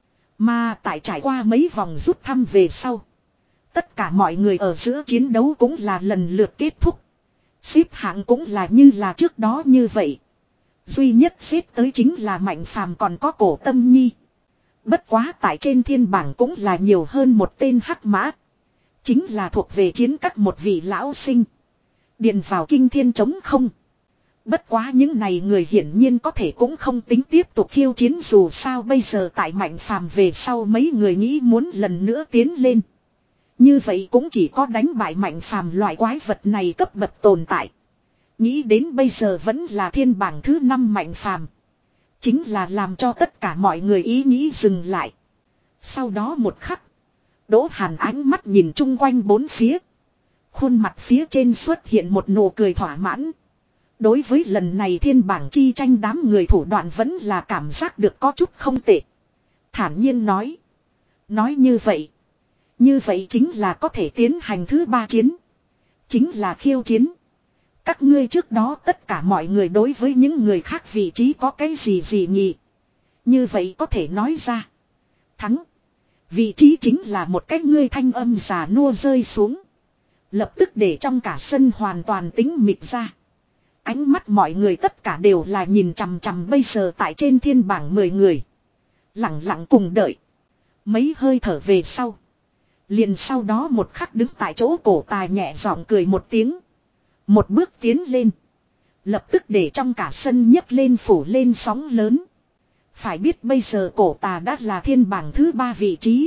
Mà tại trải qua mấy vòng rút thăm về sau. Tất cả mọi người ở giữa chiến đấu cũng là lần lượt kết thúc. Xếp hạng cũng là như là trước đó như vậy. Duy nhất xếp tới chính là Mạnh Phàm còn có Cổ Tâm Nhi. Bất quá tại trên thiên bảng cũng là nhiều hơn một tên hắc mã. Chính là thuộc về chiến các một vị lão sinh. Điền vào kinh thiên trống không. Bất quá những này người hiển nhiên có thể cũng không tính tiếp tục khiêu chiến, dù sao bây giờ tại Mạnh Phàm về sau mấy người nghĩ muốn lần nữa tiến lên. Như vậy cũng chỉ có đánh bại Mạnh Phàm loại quái vật này cấp bậc tồn tại. Nghĩ đến bây giờ vẫn là thiên bảng thứ năm Mạnh Phàm. Chính là làm cho tất cả mọi người ý nghĩ dừng lại. Sau đó một khắc. Đỗ Hàn ánh mắt nhìn chung quanh bốn phía. Khuôn mặt phía trên xuất hiện một nụ cười thỏa mãn. Đối với lần này thiên bảng chi tranh đám người thủ đoạn vẫn là cảm giác được có chút không tệ. Thản nhiên nói. Nói như vậy. Như vậy chính là có thể tiến hành thứ ba chiến. Chính là khiêu chiến. Các ngươi trước đó tất cả mọi người đối với những người khác vị trí có cái gì gì nhỉ. Như vậy có thể nói ra. Thắng. Vị trí chính là một cái ngươi thanh âm già nua rơi xuống. Lập tức để trong cả sân hoàn toàn tĩnh mịch ra. Ánh mắt mọi người tất cả đều là nhìn chằm chằm bây giờ tại trên thiên bảng mười người. Lặng lặng cùng đợi. Mấy hơi thở về sau. Liền sau đó một khắc đứng tại chỗ Cổ Tài nhẹ giọng cười một tiếng. Một bước tiến lên. Lập tức để trong cả sân nhấc lên phủ lên sóng lớn. Phải biết bây giờ Cổ Tà đã là thiên bảng thứ ba vị trí.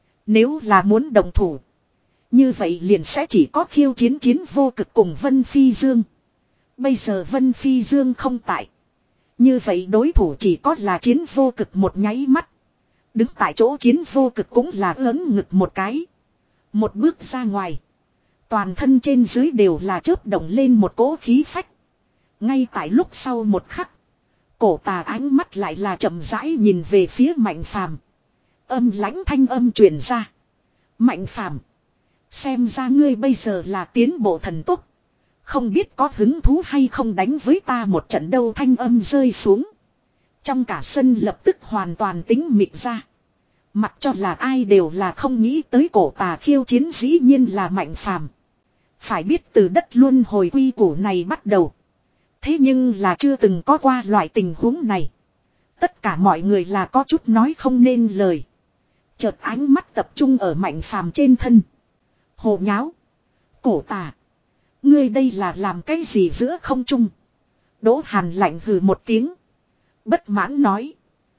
Nếu là muốn đồng thủ. Như vậy liền sẽ chỉ có khiêu chiến chiến vô cực cùng Vân Phi Dương. Bây giờ Vân Phi Dương không tại. Như vậy đối thủ chỉ có là chiến vô cực một nháy mắt. Đứng tại chỗ chiến vô cực cũng là ớn ngực một cái. Một bước ra ngoài. Toàn thân trên dưới đều là chớp động lên một cỗ khí phách. Ngay tại lúc sau một khắc. Cổ tà ánh mắt lại là chậm rãi nhìn về phía Mạnh Phàm. Âm lãnh thanh âm truyền ra. Mạnh Phàm, xem ra ngươi bây giờ là tiến bộ thần tốc. Không biết có hứng thú hay không đánh với ta một trận đâu. Thanh âm rơi xuống. Trong cả sân lập tức hoàn toàn tĩnh mịch ra. Mặc cho là ai đều là không nghĩ tới cổ tà khiêu chiến dĩ nhiên là Mạnh Phàm. Phải biết từ đất luân hồi quy củ này bắt đầu. Thế nhưng là chưa từng có qua loại tình huống này. Tất cả mọi người là có chút nói không nên lời. Chợt ánh mắt tập trung ở Mạnh Phàm trên thân. Hồ nháo. Cổ tà. Ngươi đây là làm cái gì giữa không trung? Đỗ Hàn lạnh hừ một tiếng. Bất mãn nói.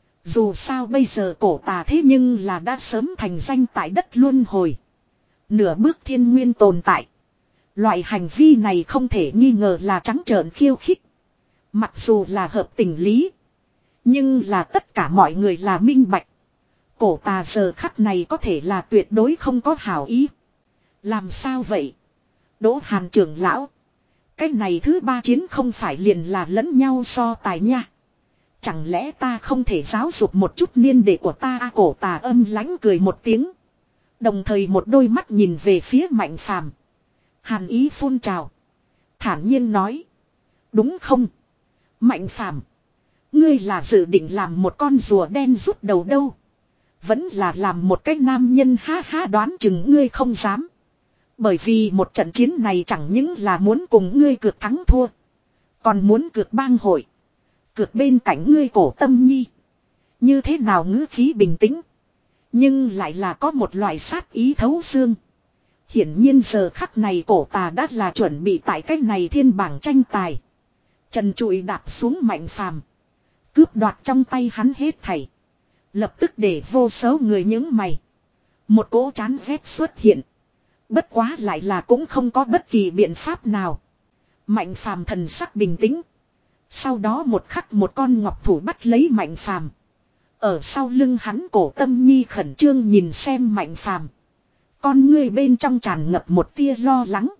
Dù sao bây giờ cổ tà thế nhưng là đã sớm thành danh tại đất luân hồi. Nửa bước thiên nguyên tồn tại. Loại hành vi này không thể nghi ngờ là trắng trợn khiêu khích. Mặc dù là hợp tình lý. Nhưng là tất cả mọi người là minh bạch. Cổ tà giờ khắc này có thể là tuyệt đối không có hảo ý. Làm sao vậy? Đỗ Hàn trưởng lão. Cái này thứ ba chiến không phải liền là lẫn nhau so tài nha. Chẳng lẽ ta không thể giáo dục một chút niên đệ của ta à? Cổ tà âm lãnh cười một tiếng. Đồng thời một đôi mắt nhìn về phía Mạnh Phàm. Hàn ý phun trào. Thản nhiên nói. Đúng không? Mạnh Phàm, ngươi là dự định làm một con rùa đen rút đầu đâu? Vẫn là làm một cái nam nhân ha ha, đoán chừng ngươi không dám. Bởi vì một trận chiến này chẳng những là muốn cùng ngươi cược thắng thua. Còn muốn cược bang hội. Cược bên cạnh ngươi Cổ Tâm Nhi. Như thế nào ngữ khí bình tĩnh. Nhưng lại là có một loại sát ý thấu xương. Hiển nhiên giờ khắc này cổ tà đã là chuẩn bị tại cách này thiên bảng tranh tài. Trần trụi đạp xuống Mạnh Phàm. Cướp đoạt trong tay hắn hết thảy. Lập tức để vô số người nhướng mày. Một cỗ chán ghét xuất hiện. Bất quá lại là cũng không có bất kỳ biện pháp nào. Mạnh Phàm thần sắc bình tĩnh. Sau đó một khắc một con ngọc thủ bắt lấy Mạnh Phàm. Ở sau lưng hắn Cổ Tâm Nhi khẩn trương nhìn xem Mạnh Phàm. Con ngươi bên trong tràn ngập một tia lo lắng.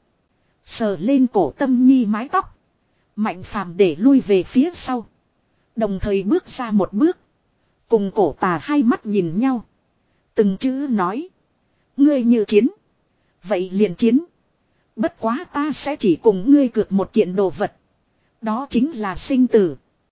Sờ lên Cổ Tâm Nhi mái tóc. Mạnh Phàm để lui về phía sau. Đồng thời bước ra một bước. Cùng cổ tà hai mắt nhìn nhau. Từng chữ nói. Ngươi như chiến. Vậy liền chiến. Bất quá ta sẽ chỉ cùng ngươi cược một kiện đồ vật. Đó chính là sinh tử.